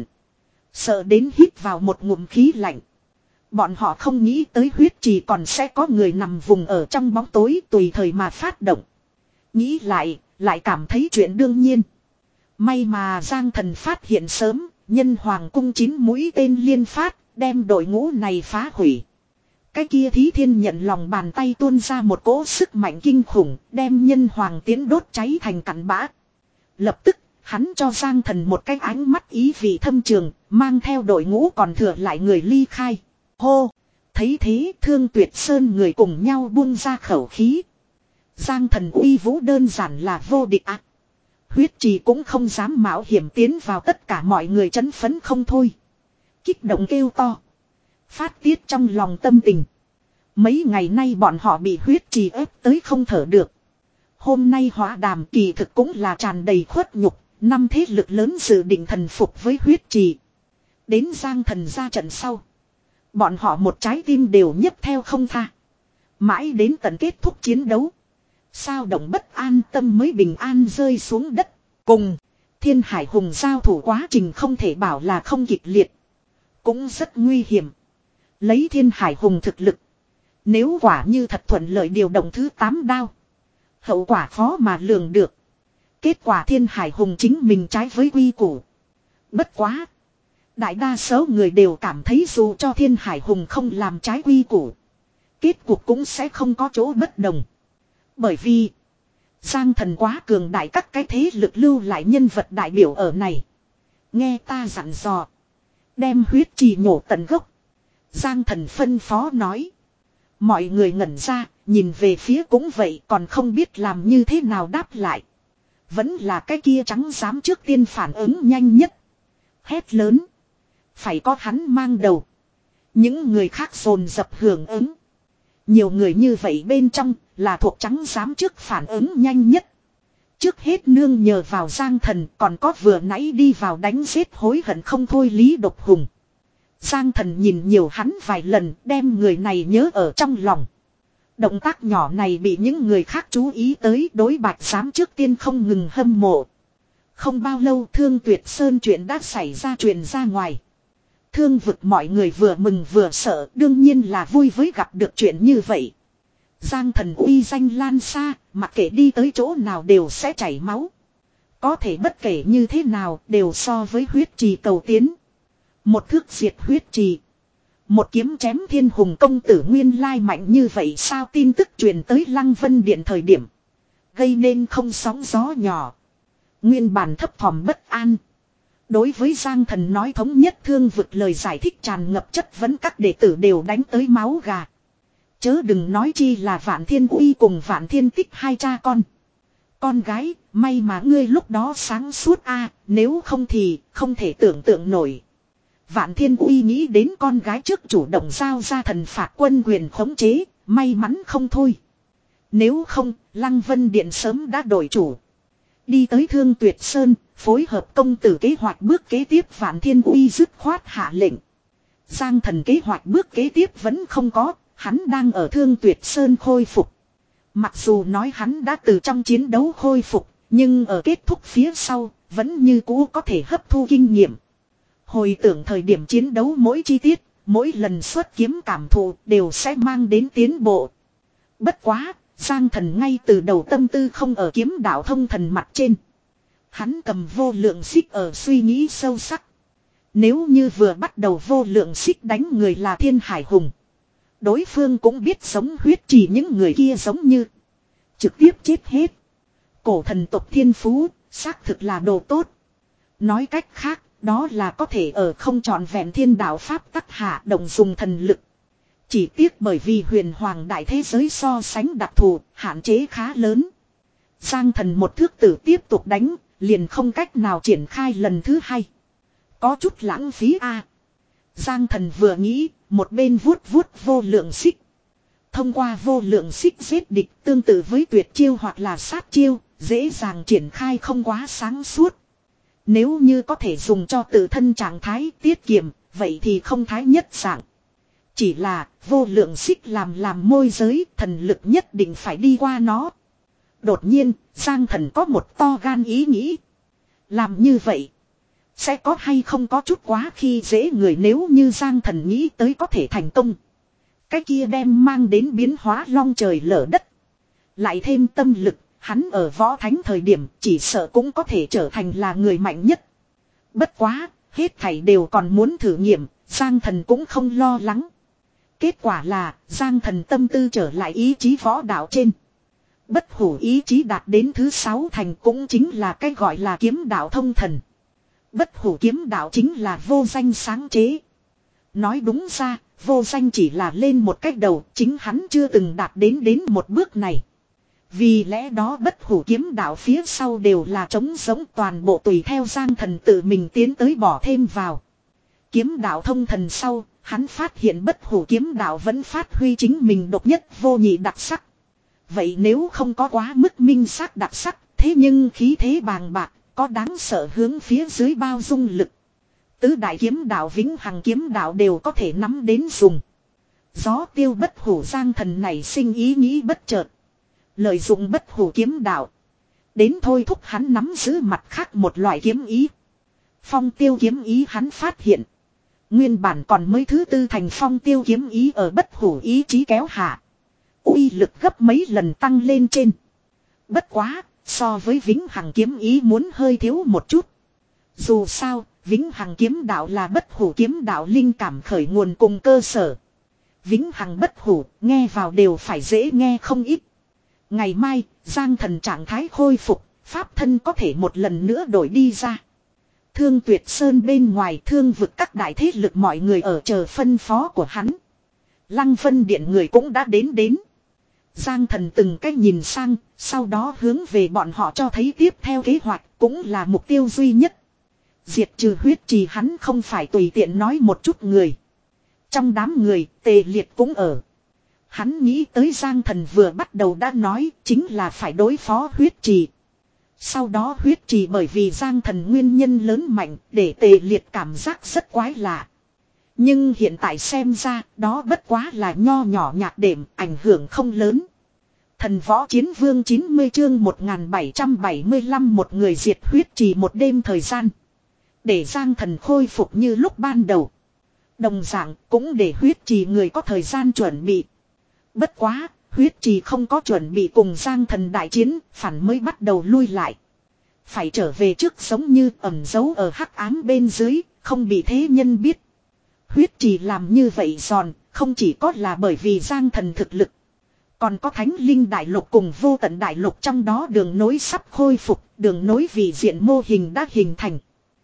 Sợ đến hít vào một ngụm khí lạnh. Bọn họ không nghĩ tới huyết trì còn sẽ có người nằm vùng ở trong bóng tối tùy thời mà phát động. Nghĩ lại, lại cảm thấy chuyện đương nhiên. May mà Giang Thần phát hiện sớm, nhân hoàng cung chín mũi tên liên phát, đem đội ngũ này phá hủy. Cái kia Thí Thiên nhận lòng bàn tay tuôn ra một cỗ sức mạnh kinh khủng, đem nhân hoàng tiến đốt cháy thành cặn bã. Lập tức, hắn cho Giang Thần một cái ánh mắt ý vị thâm trường, mang theo đội ngũ còn thừa lại người ly khai. Hô! Thấy thế, Thương Tuyệt Sơn người cùng nhau buông ra khẩu khí. Giang Thần uy vũ đơn giản là vô địch ạ. À. Huyết trì cũng không dám mạo hiểm tiến vào, tất cả mọi người chấn phấn không thôi. Kích động kêu to. Phát tiết trong lòng tâm tình. Mấy ngày nay bọn họ bị huyết trì ép tới không thở được. Hôm nay hóa đàm kỳ thực cũng là tràn đầy khuất nhục. Năm thế lực lớn dự định thần phục với huyết trì. Đến Giang Thần ra trận sau. Bọn họ một trái tim đều nhấp theo không tha. Mãi đến tận kết thúc chiến đấu. Sao động bất an tâm mới bình an rơi xuống đất. Cùng Thiên Hải hùng giao thủ quá trình không thể bảo là không kịch liệt. Cũng rất nguy hiểm. Lấy Thiên Hải hùng thực lực. Nếu quả như thật thuận lợi điều động thứ tám đao. Hậu quả khó mà lường được. Kết quả Thiên Hải hùng chính mình trái với quy củ. Bất quá. Đại đa số người đều cảm thấy dù cho Thiên Hải hùng không làm trái quy củ. Kết cục cũng sẽ không có chỗ bất đồng. Bởi vì. Giang Thần quá cường đại, các cái thế lực lưu lại nhân vật đại biểu ở này. Nghe ta dặn dò. Đem huyết trì nhổ tận gốc. Giang Thần phân phó nói. Mọi người ngẩn ra, nhìn về phía cũng vậy, còn không biết làm như thế nào đáp lại. Vẫn là cái kia trắng xám trước tiên phản ứng nhanh nhất. Hét lớn. Phải có hắn mang đầu. Những người khác dồn dập hưởng ứng. Nhiều người như vậy bên trong là thuộc trắng xám trước phản ứng nhanh nhất. Trước hết nương nhờ vào Giang Thần, còn có vừa nãy đi vào đánh giết hối hận không thôi Lý Độc Hùng. Giang Thần nhìn nhiều hắn vài lần, đem người này nhớ ở trong lòng. Động tác nhỏ này bị những người khác chú ý tới, đối Bạch Giám trước tiên không ngừng hâm mộ. Không bao lâu Thương Tuyệt Sơn chuyện đã xảy ra truyền ra ngoài. Thương vực mọi người vừa mừng vừa sợ, đương nhiên là vui với gặp được chuyện như vậy. Giang Thần uy danh lan xa, mặc kệ đi tới chỗ nào đều sẽ chảy máu. Có thể bất kể như thế nào đều so với huyết trì cầu tiến. Một thước diệt huyết trì. Một kiếm chém thiên hùng công tử nguyên lai mạnh như vậy sao, tin tức truyền tới Lăng Vân Điện thời điểm. Gây nên không sóng gió nhỏ. Nguyên bản thấp thỏm bất an. Đối với Giang Thần nói thống nhất thương vực lời giải thích tràn ngập chất vấn, các đệ tử đều đánh tới máu gà. Chớ đừng nói chi là Vạn Thiên Uy cùng Vạn Thiên Tích hai cha con. Con gái, may mà ngươi lúc đó sáng suốt a, nếu không thì không thể tưởng tượng nổi. Vạn Thiên Uy nghĩ đến con gái trước chủ động giao ra thần phạt quân quyền khống chế, may mắn không thôi. Nếu không, Lăng Vân Điện sớm đã đổi chủ. Đi tới Thương Tuyệt Sơn, phối hợp công tử kế hoạch bước kế tiếp, Vạn Thiên Uy dứt khoát hạ lệnh. Giang Thần kế hoạch bước kế tiếp vẫn không có, hắn đang ở Thương Tuyệt Sơn khôi phục. Mặc dù nói hắn đã từ trong chiến đấu khôi phục, nhưng ở kết thúc phía sau, vẫn như cũ có thể hấp thu kinh nghiệm. Hồi tưởng thời điểm chiến đấu mỗi chi tiết, mỗi lần xuất kiếm cảm thụ đều sẽ mang đến tiến bộ. Bất quá, Giang Thần ngay từ đầu tâm tư không ở kiếm đạo thông thần mặt trên. Hắn cầm vô lượng xích ở suy nghĩ sâu sắc. Nếu như vừa bắt đầu vô lượng xích đánh người là Thiên Hải Hùng, đối phương cũng biết sống huyết trì những người kia giống như trực tiếp chết hết. Cổ thần tộc thiên phú, xác thực là đồ tốt. Nói cách khác, đó là có thể ở không trọn vẹn thiên đạo pháp tắc hạ động dùng thần lực. Chỉ tiếc bởi vì huyền hoàng đại thế giới so sánh đặc thù, hạn chế khá lớn. Giang Thần một thước tử tiếp tục đánh, liền không cách nào triển khai lần thứ hai. Có chút lãng phí a. Giang Thần vừa nghĩ, một bên vuốt vuốt vô lượng xích. Thông qua vô lượng xích giết địch tương tự với tuyệt chiêu hoặc là sát chiêu, dễ dàng triển khai không quá sáng suốt. Nếu như có thể dùng cho tự thân trạng thái tiết kiệm, vậy thì không thái nhất dạng. Chỉ là vô lượng xích làm làm môi giới, thần lực nhất định phải đi qua nó. Đột nhiên, Giang Thần có một to gan ý nghĩ. Làm như vậy, sẽ có hay không có chút quá khi dễ người, nếu như Giang Thần nghĩ tới có thể thành công. Cái kia đem mang đến biến hóa long trời lở đất. Lại thêm tâm lực, hắn ở võ thánh thời điểm chỉ sợ cũng có thể trở thành là người mạnh nhất. Bất quá, hết thảy đều còn muốn thử nghiệm, Giang Thần cũng không lo lắng. Kết quả là, Giang Thần tâm tư trở lại ý chí võ đạo trên. Bất hủ ý chí đạt đến thứ sáu thành cũng chính là cái gọi là kiếm đạo thông thần. Bất hủ kiếm đạo chính là vô danh sáng chế. Nói đúng ra, vô danh chỉ là lên một cách đầu, chính hắn chưa từng đạt đến đến một bước này. Vì lẽ đó bất hủ kiếm đạo phía sau đều là trống giống, toàn bộ tùy theo Giang Thần tự mình tiến tới bỏ thêm vào. Kiếm đạo thông thần sau, hắn phát hiện bất hủ kiếm đạo vẫn phát huy chính mình độc nhất vô nhị đặc sắc. Vậy nếu không có quá mức minh xác đặc sắc, thế nhưng khí thế bàng bạc, có đáng sợ hướng phía dưới bao dung lực. Tứ đại kiếm đạo vĩnh hằng kiếm đạo đều có thể nắm đến dùng. Gió tiêu bất hủ Giang Thần này sinh ý nghĩ bất chợt. Lợi dụng bất hủ kiếm đạo, đến thôi thúc hắn nắm giữ mặt khác một loại kiếm ý. Phong tiêu kiếm ý hắn phát hiện. Nguyên bản còn mới thứ tư thành phong tiêu kiếm ý ở bất hủ ý chí kéo hạ. Uy lực gấp mấy lần tăng lên trên. Bất quá, so với vĩnh hằng kiếm ý muốn hơi thiếu một chút. Dù sao, vĩnh hằng kiếm đạo là bất hủ kiếm đạo linh cảm khởi nguồn cùng cơ sở. Vĩnh hằng bất hủ, nghe vào đều phải dễ nghe không ít. Ngày mai, Giang Thần trạng thái khôi phục, pháp thân có thể một lần nữa đổi đi ra. Thương Tuyệt Sơn bên ngoài thương vực các đại thế lực mọi người ở chờ phân phó của hắn. Lăng Vân Điện người cũng đã đến đến. Giang Thần từng cách nhìn sang, sau đó hướng về bọn họ cho thấy tiếp theo kế hoạch, cũng là mục tiêu duy nhất. Diệt trừ huyết trì hắn không phải tùy tiện nói một chút người. Trong đám người, Tề Liệt cũng ở. Hắn nghĩ tới Giang Thần vừa bắt đầu đã nói chính là phải đối phó huyết trì. Sau đó huyết trì bởi vì Giang Thần nguyên nhân lớn mạnh để Tề Liệt cảm giác rất quái lạ. Nhưng hiện tại xem ra đó bất quá là nho nhỏ nhạc đệm, ảnh hưởng không lớn. Thần võ chiến vương chín mươi chương một nghìn bảy trăm bảy mươi lăm một người diệt huyết trì một đêm thời gian. Để Giang Thần khôi phục như lúc ban đầu. Đồng dạng cũng để huyết trì người có thời gian chuẩn bị. Bất quá, huyết trì không có chuẩn bị cùng Giang Thần đại chiến, phản mới bắt đầu lui lại. Phải trở về trước giống như ẩn giấu ở hắc ám bên dưới, không bị thế nhân biết. Huyết trì làm như vậy giòn, không chỉ có là bởi vì Giang Thần thực lực. Còn có Thánh Linh Đại Lục cùng Vô Tận Đại Lục trong đó đường nối sắp khôi phục, đường nối vị diện mô hình đã hình thành.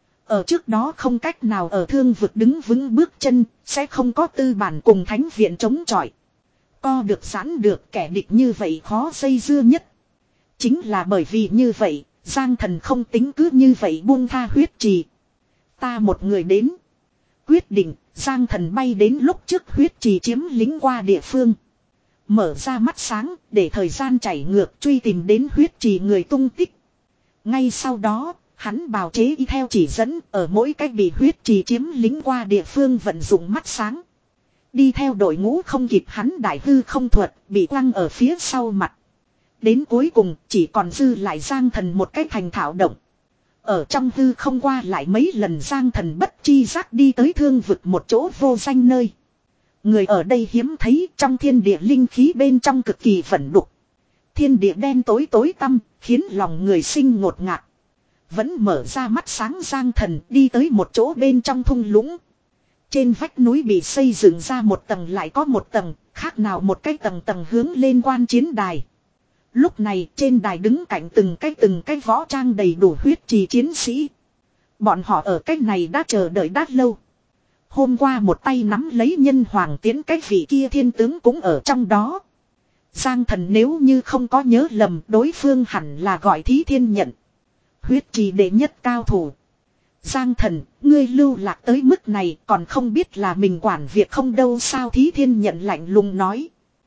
Ở trước đó không cách nào ở thương vực đứng vững bước chân, sẽ không có tư bản cùng thánh viện chống chọi. Co được giãn được kẻ địch như vậy khó dây dưa nhất. Chính là bởi vì như vậy, Giang Thần không tính cứ như vậy buông tha huyết trì. Ta một người đến. Quyết định, Giang Thần bay đến lúc trước huyết trì chiếm lĩnh qua địa phương. Mở ra mắt sáng, để thời gian chảy ngược truy tìm đến huyết trì người tung tích. Ngay sau đó, hắn bào chế y theo chỉ dẫn ở mỗi cách bị huyết trì chiếm lĩnh qua địa phương vận dụng mắt sáng. Đi theo đội ngũ không kịp hắn đại hư không thuật, bị quăng ở phía sau mặt. Đến cuối cùng, chỉ còn dư lại Giang Thần một cách thành thạo động. Ở trong hư không qua lại mấy lần Giang Thần bất chi giác đi tới thương vực một chỗ vô danh nơi. Người ở đây hiếm thấy, trong thiên địa linh khí bên trong cực kỳ vẩn đục. Thiên địa đen tối tối tăm, khiến lòng người sinh ngột ngạt. Vẫn mở ra mắt sáng Giang Thần đi tới một chỗ bên trong thung lũng. Trên vách núi bị xây dựng ra một tầng lại có một tầng, khác nào một cái tầng tầng hướng lên quan chiến đài. Lúc này trên đài đứng cạnh từng cái từng cái võ trang đầy đủ huyết trì chiến sĩ. Bọn họ ở cách này đã chờ đợi đã lâu. Hôm qua một tay nắm lấy nhân hoàng tiến cái vị kia thiên tướng cũng ở trong đó. Giang Thần nếu như không có nhớ lầm đối phương hẳn là gọi Thí Thiên Nhận. Huyết trì đệ nhất cao thủ. Giang Thần, ngươi lưu lạc tới mức này còn không biết là mình quản việc không đâu sao Thí Thiên Nhận lạnh lùng nói.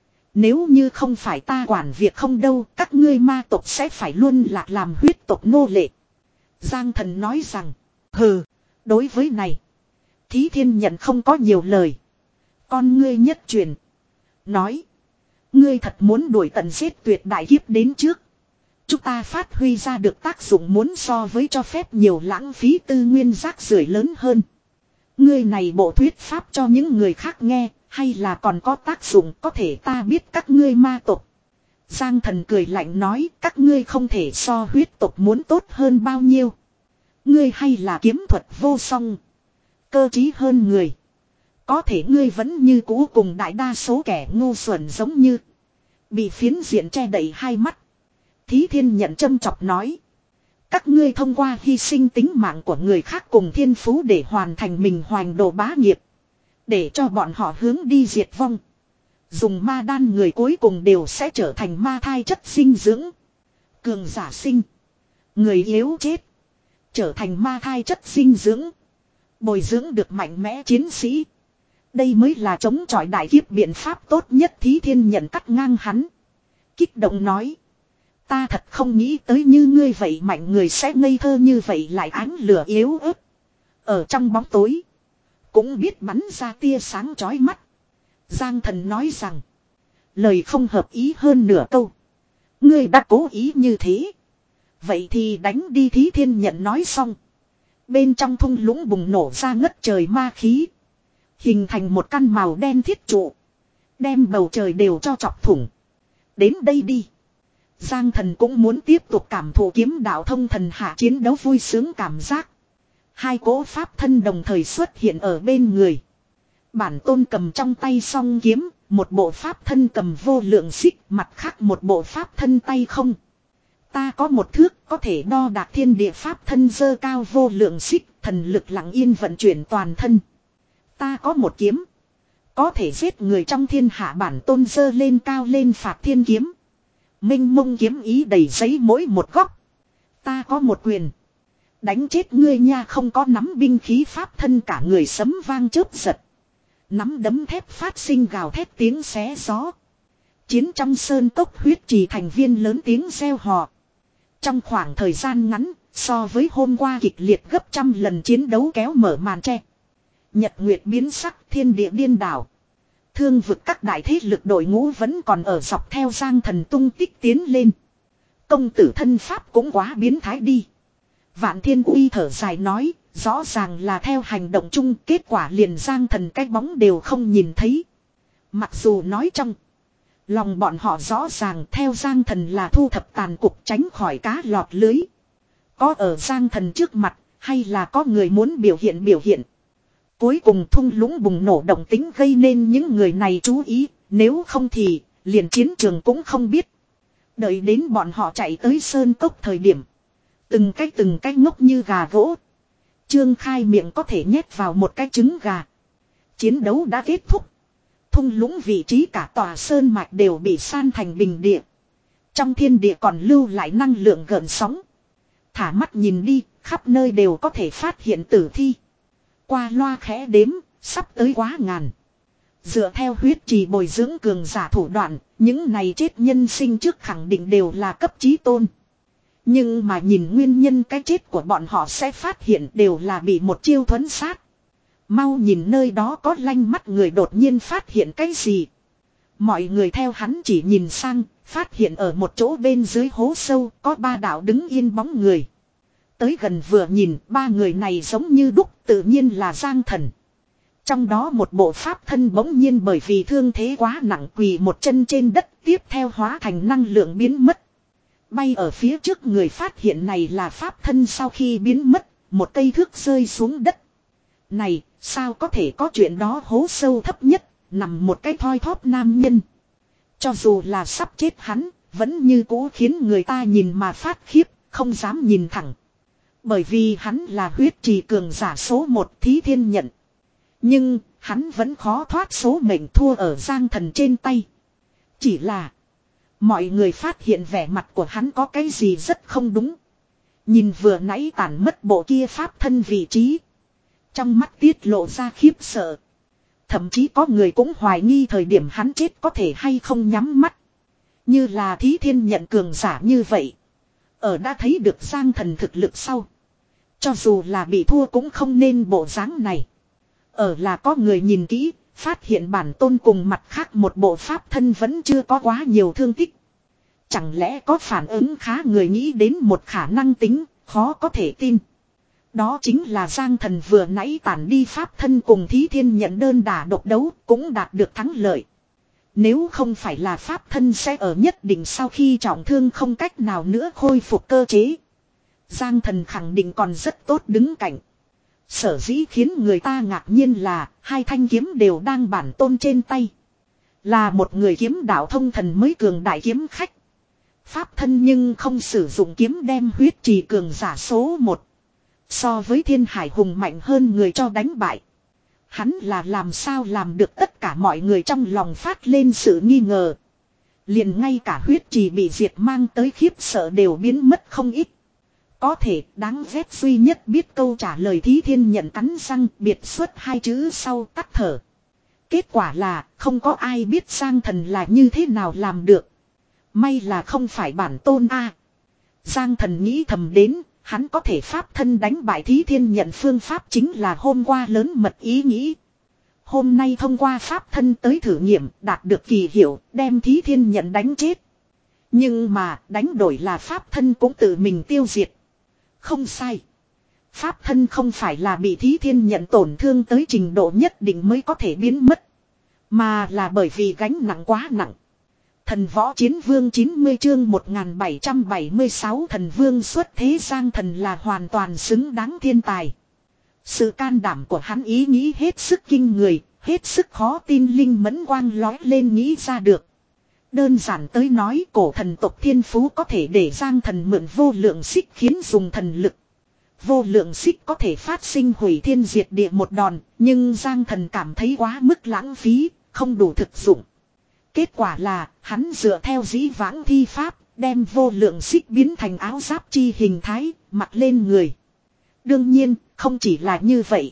Nếu như không phải ta quản việc không đâu, các ngươi ma tộc sẽ phải luôn lạc làm huyết tộc nô lệ. Giang Thần nói rằng, hừ, đối với này. Thí Thiên Nhận không có nhiều lời. Con ngươi nhất truyền. Nói, ngươi thật muốn đuổi tận giết tuyệt đại kiếp đến trước. Chúng ta phát huy ra được tác dụng muốn so với cho phép nhiều lãng phí tư nguyên rác rưởi lớn hơn. Ngươi này bộ thuyết pháp cho những người khác nghe, hay là còn có tác dụng có thể ta biết các ngươi ma tộc. Giang Thần cười lạnh nói các ngươi không thể so huyết tộc muốn tốt hơn bao nhiêu. Ngươi hay là kiếm thuật vô song. Cơ trí hơn người. Có thể ngươi vẫn như cũ cùng đại đa số kẻ ngu xuẩn giống như. Bị phiến diện che đậy hai mắt. Thí Thiên Nhận châm chọc nói. Các ngươi thông qua hy sinh tính mạng của người khác cùng thiên phú để hoàn thành mình hoành đồ bá nghiệp. Để cho bọn họ hướng đi diệt vong. Dùng ma đan người cuối cùng đều sẽ trở thành ma thai chất dinh dưỡng. Cường giả sinh. Người yếu chết. Trở thành ma thai chất dinh dưỡng. Bồi dưỡng được mạnh mẽ chiến sĩ. Đây mới là chống chọi đại kiếp biện pháp tốt nhất. Thí Thiên Nhận cắt ngang hắn. Kích động nói. Ta thật không nghĩ tới như ngươi vậy mạnh người sẽ ngây thơ như vậy lại ánh lửa yếu ớt. Ở trong bóng tối. Cũng biết bắn ra tia sáng chói mắt. Giang Thần nói rằng. Lời không hợp ý hơn nửa câu. Ngươi đã cố ý như thế. Vậy thì đánh đi. Thí Thiên Nhận nói xong. Bên trong thung lũng bùng nổ ra ngất trời ma khí. Hình thành một căn màu đen thiết trụ. Đem bầu trời đều cho chọc thủng. Đến đây đi. Giang Thần cũng muốn tiếp tục cảm thụ kiếm đạo thông thần hạ chiến đấu vui sướng cảm giác. Hai cỗ pháp thân đồng thời xuất hiện ở bên người. Bản tôn cầm trong tay song kiếm, một bộ pháp thân cầm vô lượng xích, mặt khác một bộ pháp thân tay không. Ta có một thước có thể đo đạc thiên địa pháp thân dơ cao vô lượng xích, thần lực lặng yên vận chuyển toàn thân. Ta có một kiếm, có thể giết người trong thiên hạ bản tôn dơ lên cao lên phạt thiên kiếm. Minh mông kiếm ý đầy giấy mỗi một góc. Ta có một quyền. Đánh chết ngươi nha không có nắm binh khí pháp thân cả người sấm vang chớp giật. Nắm đấm thép phát sinh gào thét tiếng xé gió. Chiến trong sơn cốc huyết trì thành viên lớn tiếng reo hò. Trong khoảng thời gian ngắn, so với hôm qua kịch liệt gấp trăm lần chiến đấu kéo mở màn tre. Nhật nguyệt biến sắc thiên địa điên đảo. Thương vực các đại thế lực đội ngũ vẫn còn ở dọc theo Giang Thần tung tích tiến lên. Công tử thân pháp cũng quá biến thái đi. Vạn Thiên Uy thở dài nói, rõ ràng là theo hành động chung, kết quả liền Giang Thần cái bóng đều không nhìn thấy. Mặc dù nói trong lòng bọn họ rõ ràng theo Giang Thần là thu thập tàn cục tránh khỏi cá lọt lưới. Có ở Giang Thần trước mặt, hay là có người muốn biểu hiện biểu hiện. Cuối cùng thung lũng bùng nổ động tính gây nên những người này chú ý, nếu không thì liền chiến trường cũng không biết. Đợi đến bọn họ chạy tới sơn cốc thời điểm. Từng cái từng cái ngốc như gà gỗ. Trương khai miệng có thể nhét vào một cái trứng gà. Chiến đấu đã kết thúc. Thung lũng vị trí cả tòa sơn mạch đều bị san thành bình địa. Trong thiên địa còn lưu lại năng lượng gợn sóng. Thả mắt nhìn đi, khắp nơi đều có thể phát hiện tử thi. Qua loa khẽ đếm, sắp tới quá ngàn. Dựa theo huyết trì bồi dưỡng cường giả thủ đoạn, những này chết nhân sinh trước khẳng định đều là cấp chí tôn. Nhưng mà nhìn nguyên nhân cái chết của bọn họ sẽ phát hiện đều là bị một chiêu thuấn sát. Mau nhìn nơi đó có lanh mắt người đột nhiên phát hiện cái gì. Mọi người theo hắn chỉ nhìn sang, phát hiện ở một chỗ bên dưới hố sâu có ba đạo đứng yên bóng người. Tới gần vừa nhìn, ba người này giống như đúc, tự nhiên là Giang Thần. Trong đó một bộ pháp thân bỗng nhiên bởi vì thương thế quá nặng quỳ một chân trên đất, tiếp theo hóa thành năng lượng biến mất. Bay ở phía trước người phát hiện này là pháp thân sau khi biến mất, một cây thước rơi xuống đất. Này, sao có thể có chuyện đó, hố sâu thấp nhất, nằm một cái thoi thóp nam nhân. Cho dù là sắp chết hắn, vẫn như cũ khiến người ta nhìn mà phát khiếp, không dám nhìn thẳng. Bởi vì hắn là huyết trì cường giả số một Thí Thiên Nhận. Nhưng, hắn vẫn khó thoát số mệnh thua ở Giang Thần trên tay. Chỉ là, mọi người phát hiện vẻ mặt của hắn có cái gì rất không đúng. Nhìn vừa nãy tàn mất bộ kia pháp thân vị trí. Trong mắt tiết lộ ra khiếp sợ. Thậm chí có người cũng hoài nghi thời điểm hắn chết có thể hay không nhắm mắt. Như là Thí Thiên Nhận cường giả như vậy. Ở đã thấy được Giang Thần thực lực sau. Cho dù là bị thua cũng không nên bộ dáng này. Ở là có người nhìn kỹ, phát hiện bản tôn cùng mặt khác một bộ pháp thân vẫn chưa có quá nhiều thương tích. Chẳng lẽ có phản ứng khá người nghĩ đến một khả năng tính, khó có thể tin. Đó chính là Giang Thần vừa nãy tản đi pháp thân cùng Thí Thiên Nhận đơn đả độc đấu cũng đạt được thắng lợi. Nếu không phải là pháp thân sẽ ở nhất định sau khi trọng thương không cách nào nữa khôi phục cơ chế. Giang Thần khẳng định còn rất tốt đứng cạnh. Sở dĩ khiến người ta ngạc nhiên là hai thanh kiếm đều đang bản tôn trên tay. Là một người kiếm đạo thông thần mới cường đại kiếm khách. Pháp thân nhưng không sử dụng kiếm đem huyết trì cường giả số một. So với Thiên Hải Hùng mạnh hơn người cho đánh bại. Hắn là làm sao làm được, tất cả mọi người trong lòng phát lên sự nghi ngờ. Liền ngay cả huyết trì bị diệt mang tới khiếp sợ đều biến mất không ít. Có thể đáng ghét duy nhất biết câu trả lời Thí Thiên Nhận cắn răng biệt xuất hai chữ sau tắt thở. Kết quả là không có ai biết Giang Thần là như thế nào làm được. May là không phải bản tôn a. Giang Thần nghĩ thầm đến, hắn có thể pháp thân đánh bại Thí Thiên Nhận phương pháp chính là hôm qua lớn mật ý nghĩ. Hôm nay thông qua pháp thân tới thử nghiệm đạt được kỳ hiệu, đem Thí Thiên Nhận đánh chết. Nhưng mà đánh đổi là pháp thân cũng tự mình tiêu diệt. Không sai. Pháp thân không phải là bị Thí Thiên Nhận tổn thương tới trình độ nhất định mới có thể biến mất. Mà là bởi vì gánh nặng quá nặng. Thần Võ Chiến Vương chín mươi chương một nghìn bảy trăm bảy mươi sáu Thần Vương xuất thế. Giang Thần là hoàn toàn xứng đáng thiên tài. Sự can đảm của hắn ý nghĩ hết sức kinh người, hết sức khó tin linh mẫn quang lói lên nghĩ ra được. Đơn giản tới nói, cổ thần tộc thiên phú có thể để Giang Thần mượn vô lượng xích khiến dùng thần lực. Vô lượng xích có thể phát sinh hủy thiên diệt địa một đòn, nhưng Giang Thần cảm thấy quá mức lãng phí, không đủ thực dụng. Kết quả là, hắn dựa theo dĩ vãng thi pháp, đem vô lượng xích biến thành áo giáp chi hình thái, mặc lên người. Đương nhiên, không chỉ là như vậy.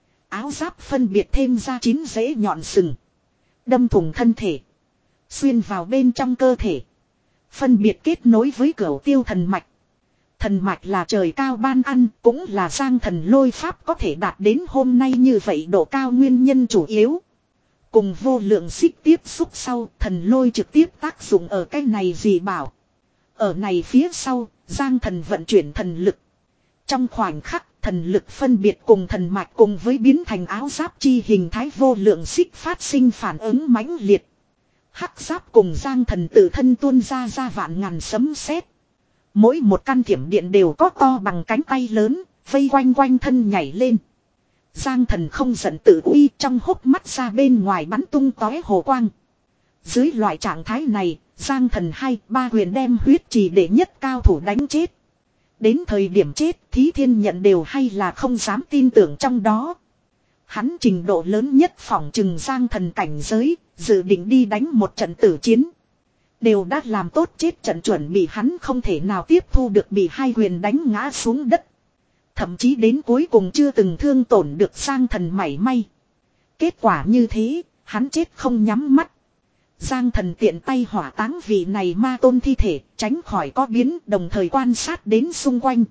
Áo giáp phân biệt thêm ra chín rễ nhọn sừng. Đâm thủng thân thể. Xuyên vào bên trong cơ thể. Phân biệt kết nối với cửu tiêu thần mạch. Thần mạch là trời cao ban ăn, cũng là Giang Thần lôi pháp có thể đạt đến hôm nay như vậy độ cao nguyên nhân chủ yếu. Cùng vô lượng xích tiếp xúc sau, thần lôi trực tiếp tác dụng ở cái này gì bảo. Ở này phía sau, Giang Thần vận chuyển thần lực. Trong khoảnh khắc, thần lực phân biệt cùng thần mạch cùng với biến thành áo giáp chi hình thái vô lượng xích phát sinh phản ứng mãnh liệt. Hắc giáp cùng Giang Thần tự thân tuôn ra ra vạn ngàn sấm sét. Mỗi một căn thiểm điện đều có to bằng cánh tay lớn, vây quanh quanh thân nhảy lên. Giang Thần không giận tự uy, trong hốc mắt ra bên ngoài bắn tung tóe hồ quang. Dưới loại trạng thái này, Giang Thần hai ba quyền đem huyết trì để nhất cao thủ đánh chết. Đến thời điểm chết, Thí Thiên Nhận đều hay là không dám tin tưởng trong đó. Hắn trình độ lớn nhất phỏng chừng Giang Thần cảnh giới, dự định đi đánh một trận tử chiến. Đều đã làm tốt chết trận chuẩn bị, hắn không thể nào tiếp thu được bị hai quyền đánh ngã xuống đất. Thậm chí đến cuối cùng chưa từng thương tổn được Giang Thần mảy may. Kết quả như thế, hắn chết không nhắm mắt. Giang Thần tiện tay hỏa táng vị này ma tôn thi thể, tránh khỏi có biến, đồng thời quan sát đến xung quanh.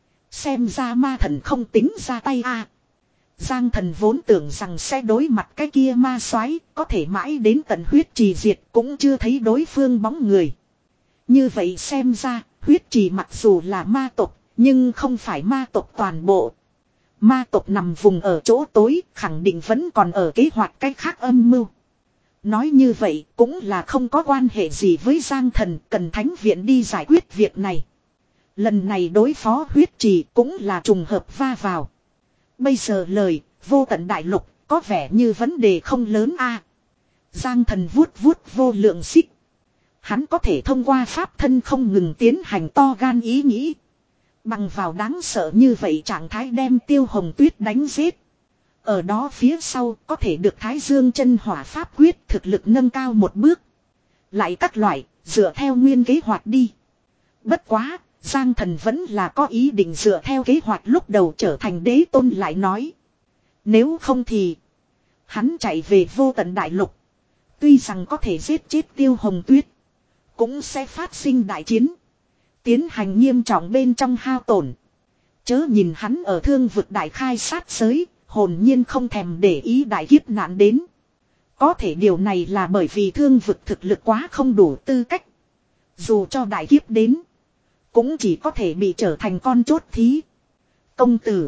Xem ra ma thần không tính ra tay a. À. Giang Thần vốn tưởng rằng sẽ đối mặt cái kia ma soái, có thể mãi đến tận huyết trì diệt cũng chưa thấy đối phương bóng người. Như vậy xem ra, huyết trì mặc dù là ma tộc, nhưng không phải ma tộc toàn bộ. Ma tộc nằm vùng ở chỗ tối, khẳng định vẫn còn ở kế hoạch cách khác âm mưu. Nói như vậy cũng là không có quan hệ gì với Giang Thần, cần thánh viện đi giải quyết việc này. Lần này đối phó huyết trì cũng là trùng hợp va vào. Bây giờ lời, vô tận đại lục, có vẻ như vấn đề không lớn a. Giang Thần vuốt vuốt vô lượng xích. Hắn có thể thông qua pháp thân không ngừng tiến hành to gan ý nghĩ. Bằng vào đáng sợ như vậy trạng thái đem Tiêu Hồng Tuyết đánh giết. Ở đó phía sau có thể được Thái Dương chân hỏa pháp quyết thực lực nâng cao một bước. Lại các loại, dựa theo nguyên kế hoạch đi. Bất quá, Giang Thần vẫn là có ý định dựa theo kế hoạch lúc đầu trở thành đế tôn lại nói. Nếu không thì, hắn chạy về vô tận đại lục. Tuy rằng có thể giết chết Tiêu Hồng Tuyết, cũng sẽ phát sinh đại chiến. Tiến hành nghiêm trọng bên trong hao tổn. Chớ nhìn hắn ở thương vực đại khai sát giới, hồn nhiên không thèm để ý đại kiếp nạn đến. Có thể điều này là bởi vì thương vực thực lực quá không đủ tư cách. Dù cho đại kiếp đến, cũng chỉ có thể bị trở thành con chốt thí. Công tử.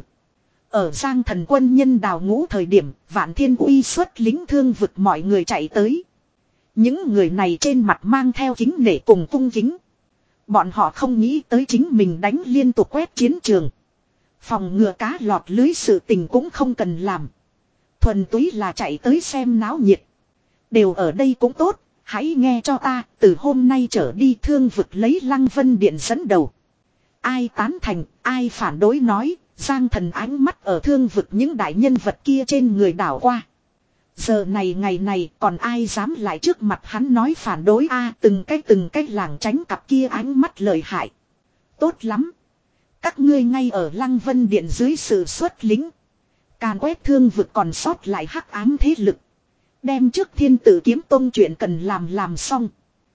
Ở Giang Thần quân nhân đào ngũ thời điểm, Vạn Thiên Uy xuất lính thương vực mọi người chạy tới. Những người này trên mặt mang theo kính nể cùng cung kính. Bọn họ không nghĩ tới chính mình đánh liên tục quét chiến trường. Phòng ngừa cá lọt lưới sự tình cũng không cần làm. Thuần túy là chạy tới xem náo nhiệt. Đều ở đây cũng tốt, hãy nghe cho ta, từ hôm nay trở đi thương vực lấy Lăng Vân Điện dẫn đầu. Ai tán thành, ai phản đối nói, Giang Thần ánh mắt ở thương vực những đại nhân vật kia trên người đảo qua. Giờ này ngày này còn ai dám lại trước mặt hắn nói phản đối a. Từng cái từng cái làng tránh cặp kia ánh mắt lợi hại. Tốt lắm. Các ngươi ngay ở Lăng Vân Điện dưới sự xuất lính. Càn quét thương vực còn sót lại hắc ám thế lực. Đem trước Thiên Tử Kiếm Tông chuyện cần làm làm xong.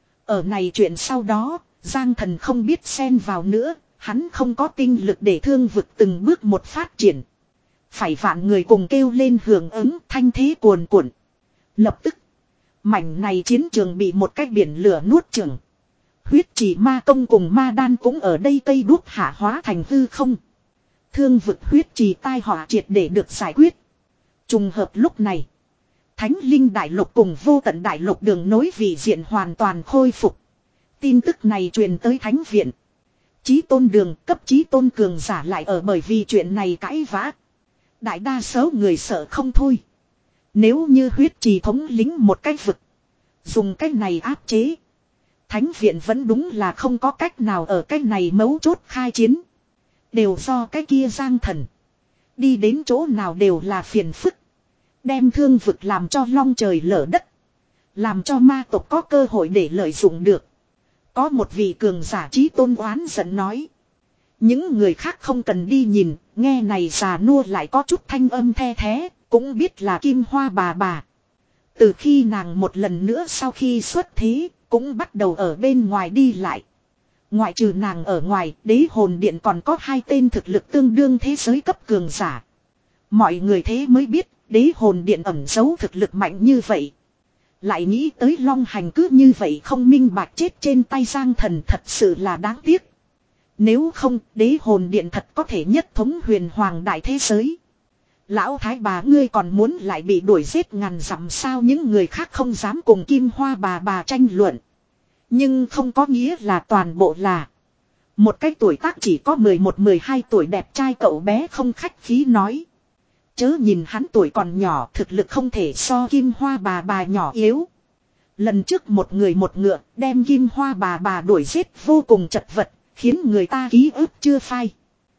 Ở này chuyện sau đó, Giang Thần không biết xen vào nữa. Hắn không có tinh lực để thương vực từng bước một phát triển. Phải vạn người cùng kêu lên hưởng ứng, thanh thế cuồn cuộn. Lập tức, mảnh này chiến trường bị một cái biển lửa nuốt chửng. Huyết chỉ ma công cùng ma đan cũng ở đây cây đuốc hạ hóa thành hư không. Thương vực huyết trì tai họa triệt để được giải quyết. Trùng hợp lúc này, Thánh Linh Đại Lục cùng Vô Tận Đại Lục đường nối vị diện hoàn toàn khôi phục. Tin tức này truyền tới Thánh Viện. Chí tôn đường cấp chí tôn cường giả lại ở bởi vì chuyện này cãi vã. Đại đa số người sợ không thôi. Nếu như huyết trì thống lính một cái vực, dùng cái này áp chế, Thánh Viện vẫn đúng là không có cách nào ở cái này mấu chốt khai chiến. Đều do cái kia Giang Thần. Đi đến chỗ nào đều là phiền phức. Đem thương vực làm cho long trời lở đất. Làm cho ma tộc có cơ hội để lợi dụng được. Có một vị cường giả chí tôn oán giận nói. Những người khác không cần đi nhìn, nghe này già nua lại có chút thanh âm the thế, cũng biết là Kim Hoa bà bà. Từ khi nàng một lần nữa sau khi xuất thế, cũng bắt đầu ở bên ngoài đi lại. Ngoại trừ nàng ở ngoài, đế hồn điện còn có hai tên thực lực tương đương thế giới cấp cường giả. Mọi người thế mới biết, Đế hồn điện ẩn giấu thực lực mạnh như vậy. Lại nghĩ tới Long Hành cứ như vậy không minh bạch chết trên tay Giang Thần thật sự là đáng tiếc. Nếu không, đế hồn điện thật có thể nhất thống huyền hoàng đại thế giới. Lão thái bà ngươi còn muốn lại bị đuổi giết ngàn dặm sao, những người khác không dám cùng Kim Hoa bà bà tranh luận. Nhưng không có nghĩa là toàn bộ là. Một cái tuổi tác chỉ có mười một mười hai tuổi đẹp trai cậu bé không khách khí nói. Chớ nhìn hắn tuổi còn nhỏ, thực lực không thể so Kim Hoa bà bà nhỏ yếu. Lần trước một người một ngựa đem Kim Hoa bà bà đuổi giết vô cùng chật vật, khiến người ta ký ức chưa phai.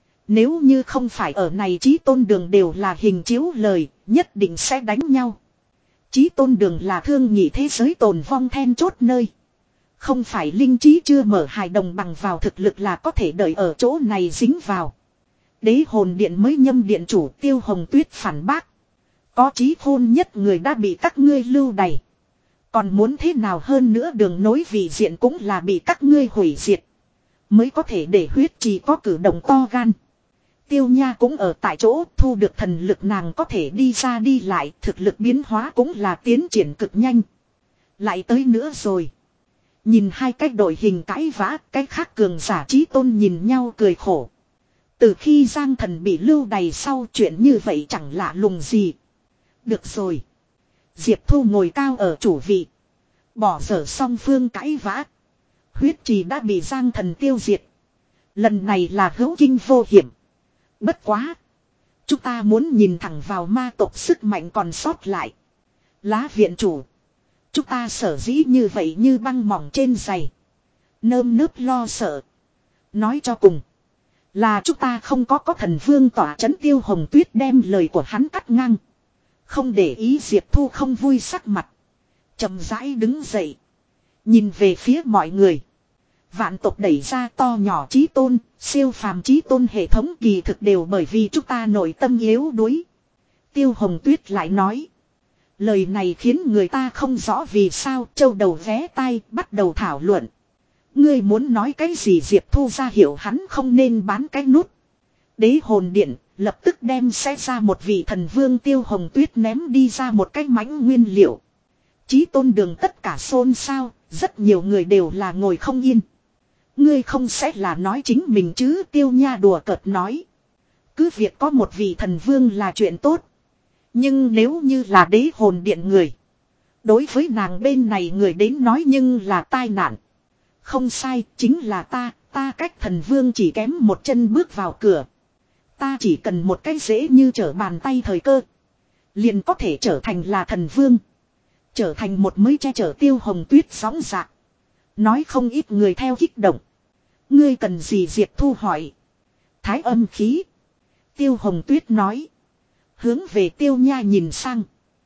Nếu như không phải ở này Chí Tôn Đường đều là hình chiếu lời, nhất định sẽ đánh nhau. Chí Tôn Đường là thương nhị thế giới tồn vong then chốt nơi. Không phải linh trí chưa mở hài đồng bằng vào thực lực là có thể đợi ở chỗ này dính vào. Đế hồn điện mới nhâm điện chủ Tiêu Hồng Tuyết phản bác. Có trí khôn nhất người đã bị các ngươi lưu đày. Còn muốn thế nào hơn nữa, đường nối vị diện cũng là bị các ngươi hủy diệt. Mới có thể để huyết trì có cử động to gan. Tiêu Nha cũng ở tại chỗ, thu được thần lực nàng có thể đi ra đi lại, thực lực biến hóa cũng là tiến triển cực nhanh. Lại tới nữa rồi. Nhìn hai cách đội hình cãi vã, cách khác cường giả Chí Tôn nhìn nhau cười khổ. Từ khi Giang Thần bị lưu đày sau, chuyện như vậy chẳng lạ lùng gì. Được rồi. Diệp Thu ngồi cao ở chủ vị. Bỏ dở song phương cãi vã. Huyết trì đã bị Giang Thần tiêu diệt. Lần này là hữu kinh vô hiểm. Bất quá. Chúng ta muốn nhìn thẳng vào ma tộc sức mạnh còn sót lại. Lá viện chủ. Chúng ta sở dĩ như vậy như băng mỏng trên giày. Nơm nớp lo sợ. Nói cho cùng. Là chúng ta không có có thần vương tỏa chấn. Tiêu Hồng Tuyết đem lời của hắn cắt ngang. Không để ý Diệp Thu không vui sắc mặt. Chậm rãi đứng dậy. Nhìn về phía mọi người. Vạn tộc đẩy ra to nhỏ Chí Tôn, siêu phàm Chí Tôn hệ thống kỳ thực đều bởi vì chúng ta nội tâm yếu đuối. Tiêu Hồng Tuyết lại nói. Lời này khiến người ta không rõ vì sao châu đầu vé tai bắt đầu thảo luận. Ngươi muốn nói cái gì? Diệp Thu ra hiểu hắn không nên bán cái nút. Đế hồn điện lập tức đem sẽ ra một vị thần vương. Tiêu Hồng Tuyết ném đi ra một cái mãnh nguyên liệu. Chí Tôn Đường tất cả xôn xao, rất nhiều người đều là ngồi không yên. Ngươi không sẽ là nói chính mình chứ? Tiêu Nha đùa cợt nói. Cứ việc có một vị thần vương là chuyện tốt. Nhưng nếu như là đế hồn điện người. Đối với nàng bên này người đến nói nhưng là tai nạn. Không sai, chính là ta, ta cách thần vương chỉ kém một chân bước vào cửa. Ta chỉ cần một cái dễ như trở bàn tay thời cơ. Liền có thể trở thành là thần vương. Trở thành một mới che chở. Tiêu Hồng Tuyết sóng dạc. Nói không ít người theo kích động. Ngươi cần gì? Diệp Thu hỏi. Thái âm khí. Tiêu Hồng Tuyết nói. Hướng về Tiêu Nha nhìn sang.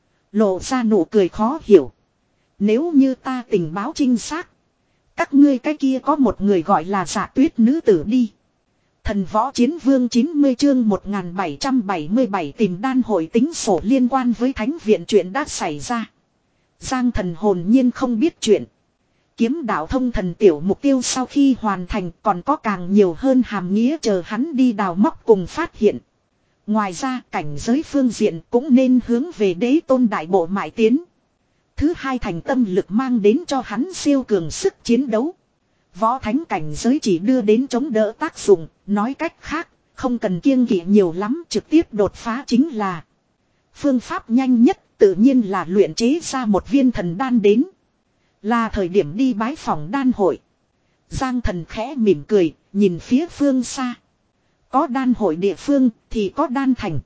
Lộ ra nụ cười khó hiểu. Nếu như ta tình báo chính xác. Các ngươi cái kia có một người gọi là Dạ Tuyết nữ tử đi. Thần võ chiến vương chín mươi chương một nghìn bảy trăm bảy mươi bảy tìm đan hội tính sổ liên quan với thánh viện chuyện đã xảy ra. Giang Thần hồn nhiên không biết chuyện. Kiếm đạo thông thần tiểu mục tiêu sau khi hoàn thành còn có càng nhiều hơn hàm nghĩa chờ hắn đi đào móc cùng phát hiện. Ngoài ra cảnh giới phương diện cũng nên hướng về đế tôn đại bộ mại tiến. Thứ hai thành tâm lực mang đến cho hắn siêu cường sức chiến đấu. Võ thánh cảnh giới chỉ đưa đến chống đỡ tác dụng, nói cách khác, không cần kiêng kỵ nhiều lắm, trực tiếp đột phá chính là. Phương pháp nhanh nhất tự nhiên là luyện chế ra một viên thần đan đến. Là thời điểm đi bái phòng đan hội. Giang Thần khẽ mỉm cười, nhìn phía phương xa. Có đan hội địa phương thì có đan thành.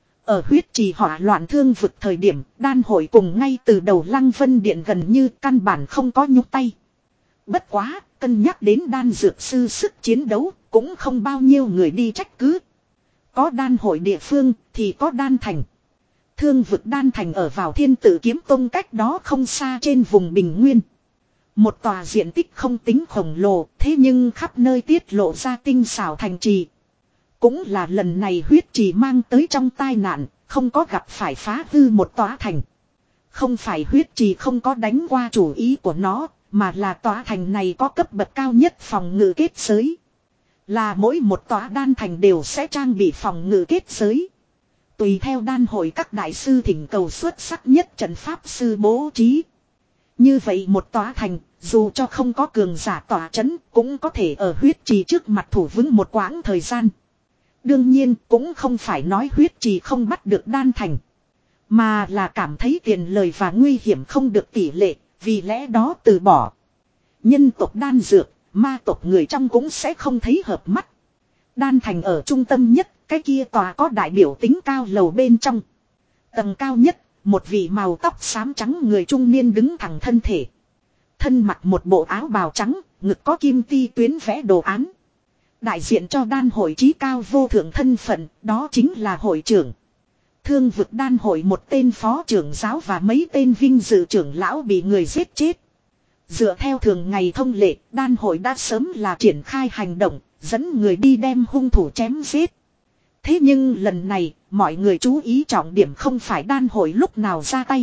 Ở huyết trì hỏa loạn thương vực thời điểm, đan hội cùng ngay từ đầu Lăng Vân Điện gần như căn bản không có nhúc tay. Bất quá, cân nhắc đến đan dược sư sức chiến đấu, cũng không bao nhiêu người đi trách cứ. Có đan hội địa phương thì có đan thành. Thương vực đan thành ở vào Thiên Tự Kiếm Tông cách đó không xa trên vùng Bình Nguyên. Một tòa diện tích không tính khổng lồ, thế nhưng khắp nơi tiết lộ ra tinh xảo thành trì. Cũng là lần này huyết trì mang tới trong tai nạn, không có gặp phải phá hư một tòa thành. Không phải huyết trì không có đánh qua chủ ý của nó, mà là tòa thành này có cấp bậc cao nhất phòng ngự kết giới. Là mỗi một tòa đan thành đều sẽ trang bị phòng ngự kết giới. Tùy theo đan hội các đại sư thỉnh cầu xuất sắc nhất trận pháp sư bố trí. Như vậy một tòa thành, dù cho không có cường giả tỏa chấn, cũng có thể ở huyết trì trước mặt thủ vững một quãng thời gian. Đương nhiên cũng không phải nói huyết trì không bắt được đan thành. Mà là cảm thấy tiền lời và nguy hiểm không được tỷ lệ, vì lẽ đó từ bỏ. Nhân tộc đan dược, ma tộc người trong cũng sẽ không thấy hợp mắt. Đan thành ở trung tâm nhất, cái kia tòa có đại biểu tính cao lầu bên trong. Tầng cao nhất, một vị màu tóc xám trắng người trung niên đứng thẳng thân thể. Thân mặc một bộ áo bào trắng, ngực có kim ti tuyến vẽ đồ án. Đại diện cho đan hội trí cao vô thượng thân phận, đó chính là hội trưởng. Thương vực đan hội một tên phó trưởng giáo và mấy tên vinh dự trưởng lão bị người giết chết. Dựa theo thường ngày thông lệ, đan hội đã sớm là triển khai hành động, dẫn người đi đem hung thủ chém giết. Thế nhưng lần này, mọi người chú ý trọng điểm không phải đan hội lúc nào ra tay.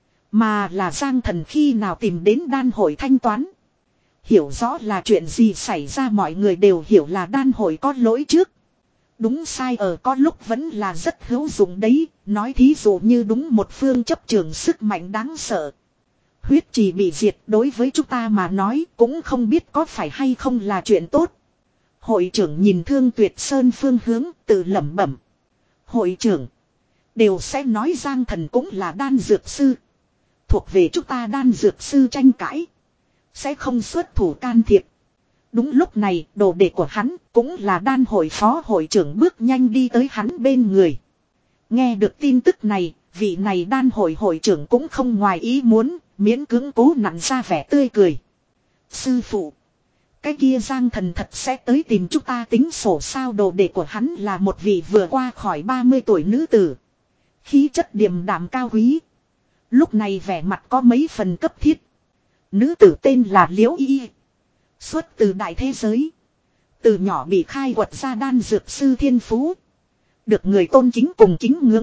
Mà là Giang Thần khi nào tìm đến đan hội thanh toán. Hiểu rõ là chuyện gì xảy ra mọi người đều hiểu là đan hội có lỗi trước. Đúng sai ở có lúc vẫn là rất hữu dụng đấy, nói thí dụ như đúng một phương chấp trường sức mạnh đáng sợ. Huyết trì bị diệt đối với chúng ta mà nói cũng không biết có phải hay không là chuyện tốt. Hội trưởng nhìn Thương Tuyệt Sơn phương hướng tự lẩm bẩm. Hội trưởng đều sẽ nói Giang Thần cũng là đan dược sư. Thuộc về chúng ta đan dược sư tranh cãi. Sẽ không xuất thủ can thiệp. Đúng lúc này đồ đệ của hắn cũng là đan hội phó hội trưởng bước nhanh đi tới hắn bên người. Nghe được tin tức này, vị này đan hội hội trưởng cũng không ngoài ý muốn, miễn cưỡng cố nặn ra vẻ tươi cười. Sư phụ, cái kia Giang Thần thật sẽ tới tìm chúng ta tính sổ sao? Đồ đệ của hắn là một vị vừa qua khỏi ba mươi tuổi nữ tử. Khí chất điềm đạm cao quý. Lúc này vẻ mặt có mấy phần cấp thiết. Nữ tử tên là Liễu Y. Xuất từ đại thế giới. Từ nhỏ bị khai quật ra đan dược sư thiên phú. Được người tôn kính cùng kính ngưỡng.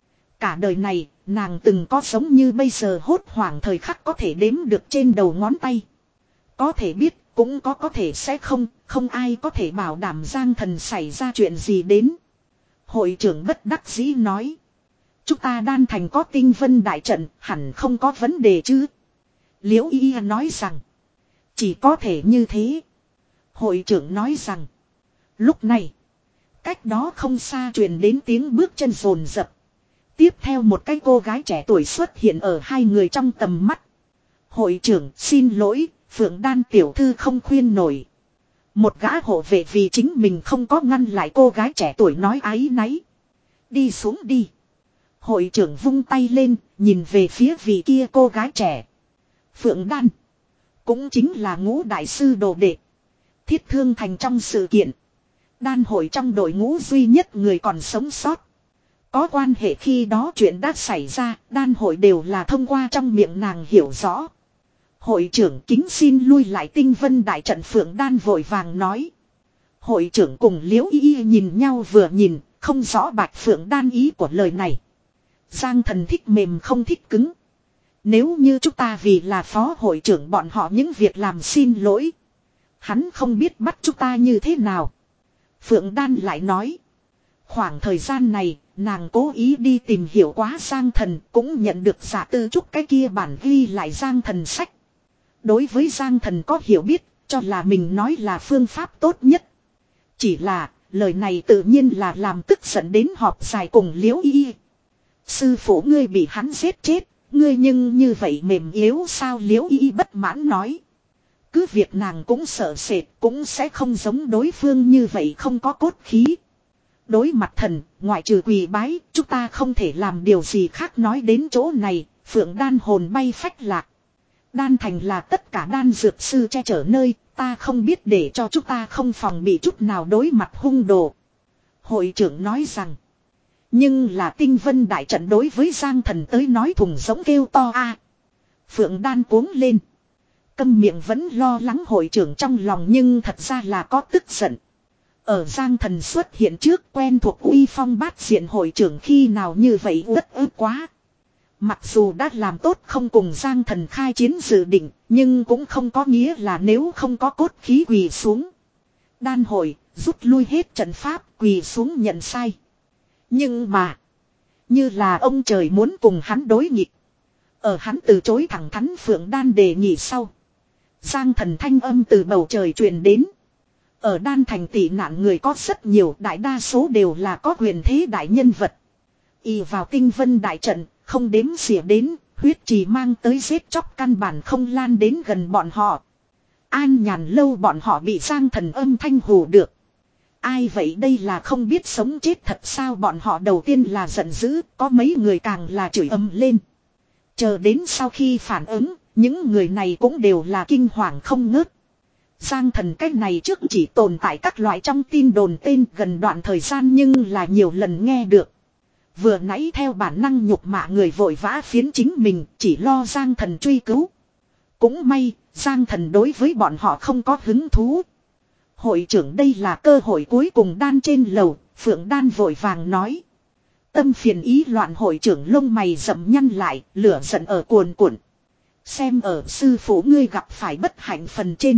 Cả đời này, nàng từng có giống như bây giờ hốt hoảng thời khắc có thể đếm được trên đầu ngón tay. Có thể biết, cũng có có thể sẽ không, không ai có thể bảo đảm Giang Thần xảy ra chuyện gì đến. Hội trưởng bất đắc dĩ nói. Chúng ta đan thành có tinh vân đại trận, hẳn không có vấn đề chứ. Liễu Y nói rằng. Chỉ có thể như thế. Hội trưởng nói rằng. Lúc này. Cách đó không xa truyền đến tiếng bước chân rồn rập. Tiếp theo một cái cô gái trẻ tuổi xuất hiện ở hai người trong tầm mắt. Hội trưởng xin lỗi, Phượng Đan tiểu thư không khuyên nổi. Một gã hộ vệ vì chính mình không có ngăn lại cô gái trẻ tuổi nói áy náy. Đi xuống đi. Hội trưởng vung tay lên, nhìn về phía vị kia cô gái trẻ. Phượng Đan. Cũng chính là ngũ đại sư đồ đệ. Thiết thương thành trong sự kiện. Đan hội trong đội ngũ duy nhất người còn sống sót. Có quan hệ khi đó chuyện đã xảy ra, đan hội đều là thông qua trong miệng nàng hiểu rõ. Hội trưởng kính xin lui lại tinh vân đại trận. Phượng Đan vội vàng nói. Hội trưởng cùng Liễu Y nhìn nhau vừa nhìn, không rõ Bạch Phượng Đan ý của lời này. Giang Thần thích mềm không thích cứng. Nếu như chúng ta vì là phó hội trưởng bọn họ những việc làm xin lỗi. Hắn không biết bắt chúng ta như thế nào. Phượng Đan lại nói. Khoảng thời gian này, nàng cố ý đi tìm hiểu quá Giang Thần, cũng nhận được giả tư trúc cái kia bản ghi lại Giang Thần sách. Đối với Giang Thần có hiểu biết, cho là mình nói là phương pháp tốt nhất. Chỉ là, lời này tự nhiên là làm tức giận đến họp dài cùng Liễu Y. Sư phụ ngươi bị hắn giết chết, ngươi nhưng như vậy mềm yếu sao? Liễu Y bất mãn nói. Cứ việc nàng cũng sợ sệt, cũng sẽ không giống đối phương như vậy không có cốt khí. Đối mặt thần, ngoại trừ quỳ bái, chúng ta không thể làm điều gì khác. Nói đến chỗ này, Phượng Đan hồn bay phách lạc. Đan thành là tất cả đan dược sư che chở nơi, ta không biết để cho chúng ta không phòng bị chút nào đối mặt hung đồ. Hội trưởng nói rằng, nhưng là tinh vân đại trận đối với Giang Thần tới nói thùng giống kêu to a. Phượng Đan cuống lên. Câm miệng vẫn lo lắng hội trưởng trong lòng nhưng thật ra là có tức giận. Ở Giang Thần xuất hiện trước quen thuộc uy phong bát diện hội trưởng khi nào như vậy uất ức quá. Mặc dù đã làm tốt không cùng Giang Thần khai chiến dự định, nhưng cũng không có nghĩa là nếu không có cốt khí quỳ xuống. Đan hội, rút lui hết trận pháp, quỳ xuống nhận sai. Nhưng mà, Như là ông trời muốn cùng hắn đối nghịch. Ở hắn từ chối thẳng thắn Phượng Đan đề nghị sau. Giang thần thanh âm từ bầu trời truyền đến. Ở Đan thành tị nạn người có rất nhiều, đại đa số đều là có quyền thế đại nhân vật. Y vào tinh vân đại trận, không đếm xỉa đến, huyết trì mang tới giết chóc căn bản không lan đến gần bọn họ. An nhàn lâu bọn họ bị Giang thần âm thanh hù được. Ai vậy, đây là không biết sống chết thật sao? Bọn họ đầu tiên là giận dữ, có mấy người càng là chửi ầm lên. Chờ đến sau khi phản ứng, những người này cũng đều là kinh hoàng không ngớt. Giang thần cách này trước chỉ tồn tại các loại trong tin đồn tên, gần đoạn thời gian nhưng là nhiều lần nghe được. Vừa nãy theo bản năng nhục mạ người vội vã phiến chính mình, chỉ lo Giang thần truy cứu. Cũng may, Giang thần đối với bọn họ không có hứng thú. Hội trưởng, đây là cơ hội cuối cùng. Đan trên lầu, Phượng Đan vội vàng nói. Tâm phiền ý loạn hội trưởng lông mày rậm nhăn lại, lửa giận ở cuồn cuộn. Xem ở sư phụ ngươi gặp phải bất hạnh phần trên.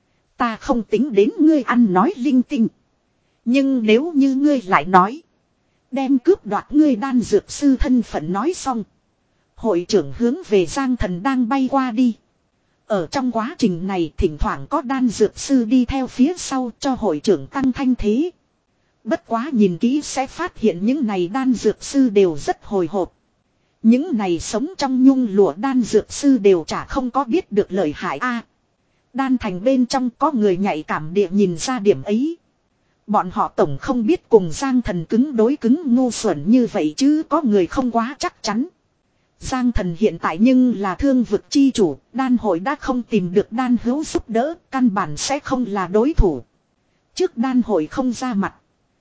Ta không tính đến ngươi ăn nói linh tinh. Nhưng nếu như ngươi lại nói. Đem cướp đoạt ngươi đan dược sư thân phận nói xong. Hội trưởng hướng về Giang thần đang bay qua đi. Ở trong quá trình này thỉnh thoảng có đan dược sư đi theo phía sau cho hội trưởng tăng thanh thế. Bất quá nhìn kỹ sẽ phát hiện những này đan dược sư đều rất hồi hộp. Những này sống trong nhung lụa đan dược sư đều chả không có biết được lợi hại a. Đan thành bên trong có người nhạy cảm địa nhìn ra điểm ấy. Bọn họ tổng không biết cùng Giang thần cứng đối cứng ngu xuẩn như vậy chứ có người không quá chắc chắn. Giang thần hiện tại nhưng là thương vực chi chủ, đan hội đã không tìm được đan hữu giúp đỡ, căn bản sẽ không là đối thủ. Trước đan hội không ra mặt,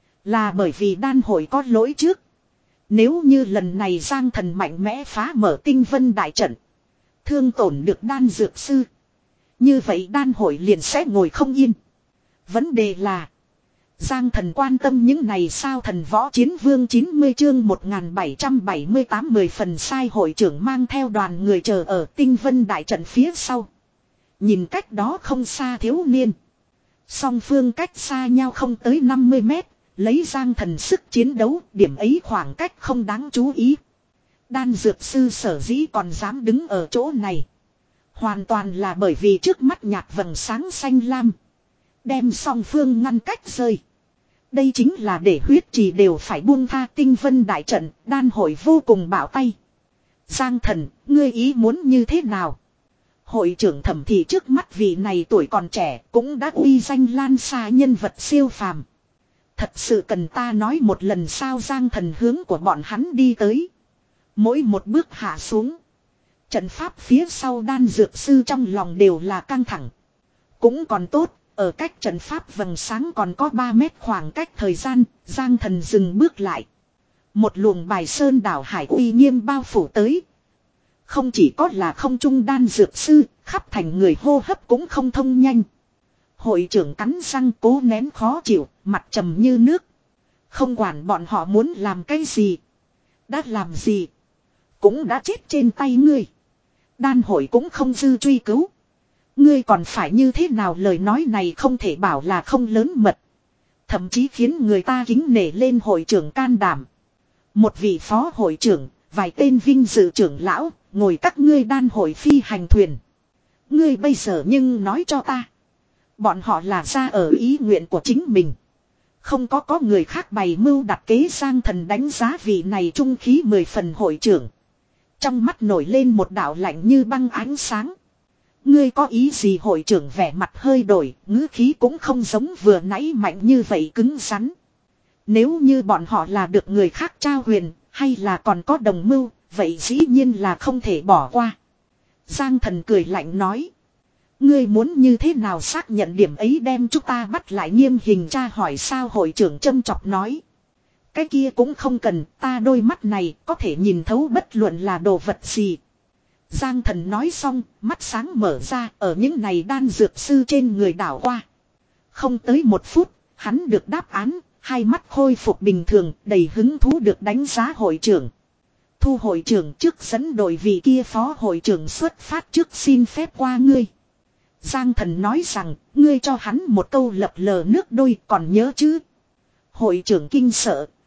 là bởi vì đan hội có lỗi trước. Nếu như lần này Giang thần mạnh mẽ phá mở tinh vân đại trận, thương tổn được đan dược sư, như vậy đan hội liền sẽ ngồi không yên. Vấn đề là Giang thần quan tâm những này sao? Thần võ chiến vương chín mươi chương một nghìn bảy trăm bảy mươi tám mười phần sai. Hội trưởng mang theo đoàn người chờ ở tinh vân đại trận phía sau. Nhìn cách đó không xa thiếu niên. Song phương cách xa nhau không tới năm mươi mét. Lấy Giang thần sức chiến đấu, điểm ấy khoảng cách không đáng chú ý. Đan dược sư sở dĩ còn dám đứng ở chỗ này. Hoàn toàn là bởi vì trước mắt nhạt vầng sáng xanh lam. Đem song phương ngăn cách rơi. Đây chính là để huyết trì đều phải buông tha tinh vân đại trận, đan hội vô cùng bảo tay. Giang thần, ngươi ý muốn như thế nào? Hội trưởng Thẩm Thị trước mắt vị này tuổi còn trẻ cũng đã uy danh lan xa nhân vật siêu phàm. Thật sự cần ta nói một lần sao? Giang thần hướng của bọn hắn đi tới. Mỗi một bước hạ xuống. Trận pháp phía sau đan dược sư trong lòng đều là căng thẳng. Cũng còn tốt. Ở cách trận pháp vầng sáng còn có ba mét khoảng cách thời gian, Giang thần dừng bước lại. Một luồng bài sơn đảo hải uy nghiêm bao phủ tới. Không chỉ có là không trung đan dược sư, khắp thành người hô hấp cũng không thông nhanh. Hội trưởng cắn răng cố nén khó chịu, mặt trầm như nước. Không quản bọn họ muốn làm cái gì. Đã làm gì. Cũng đã chết trên tay ngươi. Đan hội cũng không dư truy cứu. Ngươi còn phải như thế nào? Lời nói này không thể bảo là không lớn mật. Thậm chí khiến người ta kính nể lên hội trưởng can đảm. Một vị phó hội trưởng, vài tên vinh dự trưởng lão, ngồi các ngươi đan hội phi hành thuyền. Ngươi bây giờ nhưng nói cho ta. Bọn họ là ra ở ý nguyện của chính mình. Không có có người khác bày mưu đặt kế. Giang thần đánh giá vị này trung khí mười phần hội trưởng. Trong mắt nổi lên một đạo lạnh như băng ánh sáng. Ngươi có ý gì? Hội trưởng vẻ mặt hơi đổi, ngữ khí cũng không giống vừa nãy mạnh như vậy cứng rắn. Nếu như bọn họ là được người khác trao huyền, hay là còn có đồng mưu, vậy dĩ nhiên là không thể bỏ qua. Giang thần cười lạnh nói. Ngươi muốn như thế nào xác nhận điểm ấy? Đem chúng ta bắt lại nghiêm hình tra hỏi sao? Hội trưởng châm chọc nói. Cái kia cũng không cần, ta đôi mắt này có thể nhìn thấu bất luận là đồ vật gì. Giang thần nói xong, mắt sáng mở ra, ở những này đan dược sư trên người đảo qua. Không tới một phút, hắn được đáp án, hai mắt khôi phục bình thường, đầy hứng thú được đánh giá hội trưởng. Thu hội trưởng trước dẫn đội vị kia phó hội trưởng xuất phát trước xin phép qua ngươi. Giang thần nói rằng, ngươi cho hắn một câu lập lờ nước đôi còn nhớ chứ. Hội trưởng kinh sợ,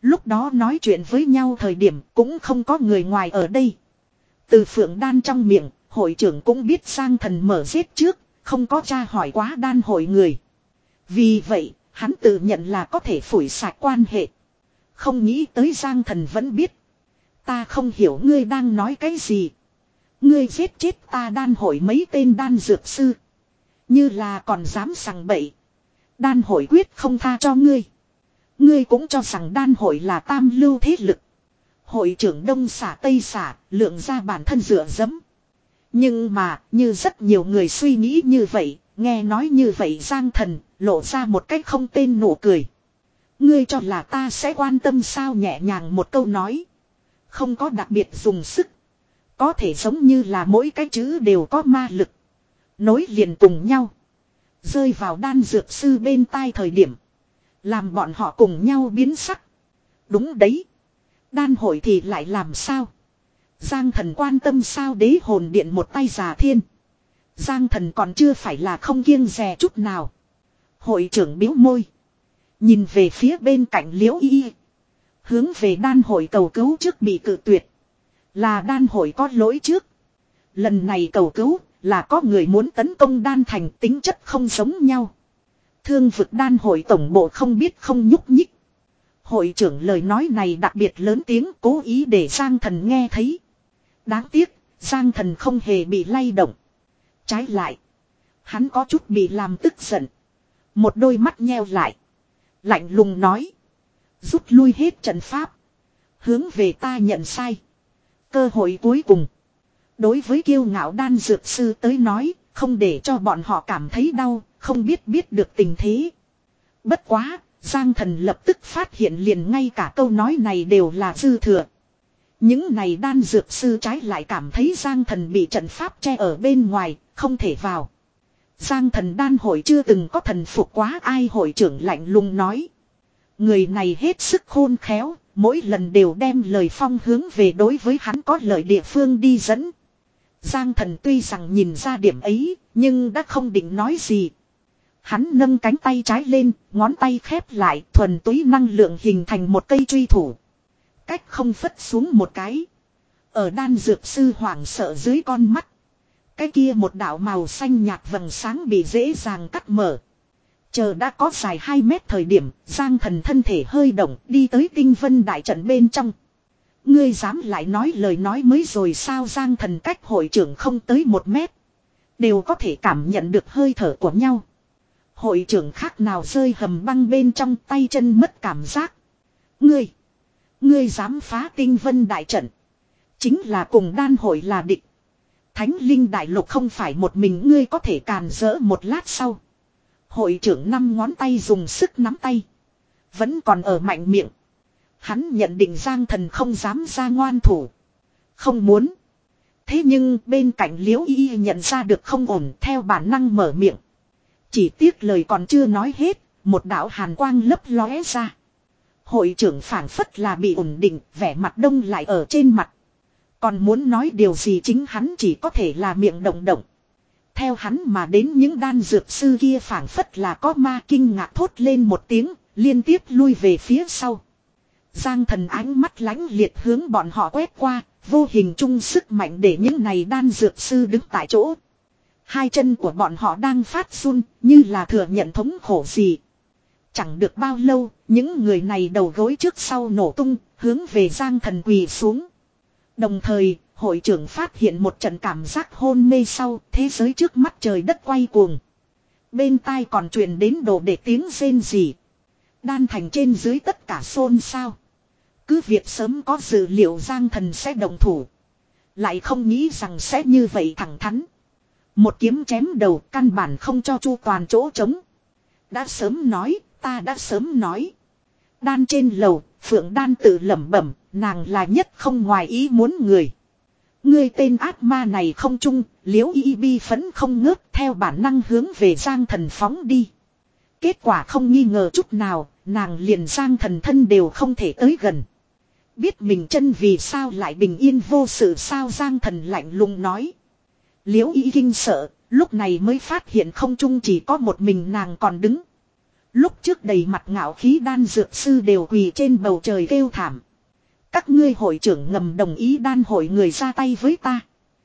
Lúc đó nói chuyện với nhau thời điểm cũng không có người ngoài ở đây. Từ Phượng Đan trong miệng, hội trưởng cũng biết Giang Thần mở giết trước, không có tra hỏi quá đan hội người. Vì vậy, hắn tự nhận là có thể phủi sạch quan hệ. Không nghĩ tới Giang Thần vẫn biết. Ta không hiểu ngươi đang nói cái gì. Ngươi giết chết ta đan hội mấy tên đan dược sư. Như là còn dám sằng bậy. Đan hội quyết không tha cho ngươi. Ngươi cũng cho rằng đan hội là tam lưu thế lực. Hội trưởng đông xả tây xả, lượng ra bản thân dựa dẫm. Nhưng mà, như rất nhiều người suy nghĩ như vậy, nghe nói như vậy Giang Thần, lộ ra một cách không tên nụ cười. Ngươi cho là ta sẽ quan tâm sao, nhẹ nhàng một câu nói. Không có đặc biệt dùng sức. Có thể giống như là mỗi cái chữ đều có ma lực. Nối liền cùng nhau. Rơi vào đan dược sư bên tai thời điểm. Làm bọn họ cùng nhau biến sắc. Đúng đấy. Đan hội thì lại làm sao? Giang Thần quan tâm sao? Đế hồn điện một tay già thiên. Giang Thần còn chưa phải là không kiêng dè chút nào. Hội trưởng biếu môi. Nhìn về phía bên cạnh Liễu Y. Hướng về đan hội cầu cứu trước bị cự tuyệt. Là đan hội có lỗi trước. Lần này cầu cứu là có người muốn tấn công đan thành, tính chất không giống nhau. Thương vực đan hội tổng bộ không biết không nhúc nhích. Hội trưởng lời nói này đặc biệt lớn tiếng, cố ý để Giang Thần nghe thấy. Đáng tiếc, Giang Thần không hề bị lay động. Trái lại, hắn có chút bị làm tức giận. Một đôi mắt nheo lại. Lạnh lùng nói. Rút lui hết trận pháp. Hướng về ta nhận sai. Cơ hội cuối cùng. Đối với kiêu ngạo đan dược sư tới nói, không để cho bọn họ cảm thấy đau, không biết biết được tình thế. Bất quá, Giang Thần lập tức phát hiện liền ngay cả câu nói này đều là dư thừa. Những này đan dược sư trái lại cảm thấy Giang Thần bị trận pháp che ở bên ngoài, không thể vào. Giang Thần đan hội chưa từng có thần phục quá ai, hội trưởng lạnh lùng nói. Người này hết sức khôn khéo, mỗi lần đều đem lời phong hướng về đối với hắn có lợi địa phương đi dẫn. Giang Thần tuy rằng nhìn ra điểm ấy, nhưng đã không định nói gì. Hắn nâng cánh tay trái lên, ngón tay khép lại, thuần túy năng lượng hình thành một cây truy thủ. Cách không phất xuống một cái. Ở đan dược sư hoảng sợ dưới con mắt. Cái kia một đạo màu xanh nhạt vầng sáng bị dễ dàng cắt mở. Chờ đã có dài hai mét thời điểm, Giang Thần thân thể hơi động đi tới tinh vân đại trận bên trong. Ngươi dám lại nói lời nói mới rồi sao? Giang Thần cách hội trưởng không tới một mét. Đều có thể cảm nhận được hơi thở của nhau. Hội trưởng khác nào rơi hầm băng bên trong, tay chân mất cảm giác. Ngươi, ngươi dám phá tinh vân đại trận. Chính là cùng đan hội là địch. Thánh linh đại lục không phải một mình ngươi có thể càn rỡ. Một lát sau. Hội trưởng năm ngón tay dùng sức nắm tay. Vẫn còn ở mạnh miệng. Hắn nhận định Giang Thần không dám ra ngoan thủ. Không muốn. Thế nhưng bên cạnh Liễu Y nhận ra được không ổn, theo bản năng mở miệng. Chỉ tiếc lời còn chưa nói hết, một đạo hàn quang lấp lóe ra. Hội trưởng phảng phất là bị ổn định, vẻ mặt đông lại ở trên mặt. Còn muốn nói điều gì chính hắn chỉ có thể là miệng động động. Theo hắn mà đến những đan dược sư kia phảng phất là có ma, kinh ngạc thốt lên một tiếng, liên tiếp lui về phía sau. Giang Thần ánh mắt lãnh liệt hướng bọn họ quét qua, vô hình chung sức mạnh để những này đan dược sư đứng tại chỗ. Hai chân của bọn họ đang phát run, như là thừa nhận thống khổ gì. Chẳng được bao lâu, những người này đầu gối trước sau nổ tung, hướng về Giang Thần quỳ xuống. Đồng thời, hội trưởng phát hiện một trận cảm giác hôn mê sau, thế giới trước mắt trời đất quay cuồng. Bên tai còn truyền đến đồ để tiếng rên rỉ. Đan thành trên dưới tất cả xôn xao. Cứ việc sớm có dự liệu Giang Thần sẽ đồng thủ. Lại không nghĩ rằng sẽ như vậy thẳng thắn. Một kiếm chém đầu, căn bản không cho chu toàn chỗ trống. Đã sớm nói, ta đã sớm nói. Đan trên lầu, Phượng Đan tự lẩm bẩm, nàng là nhất không ngoài ý muốn người. Ngươi tên ác ma này không chung, Liễu Y bi phấn không ngớt, theo bản năng hướng về Giang Thần phóng đi. Kết quả không nghi ngờ chút nào, nàng liền Giang Thần thân đều không thể tới gần. Biết mình chân vì sao lại bình yên vô sự sao? Giang Thần lạnh lùng nói. Liễu Y kinh sợ, lúc này mới phát hiện không chung chỉ có một mình nàng còn đứng. Lúc trước đầy mặt ngạo khí đan dược sư đều quỳ trên bầu trời kêu thảm. Các ngươi hội trưởng ngầm đồng ý đan hội người ra tay với ta.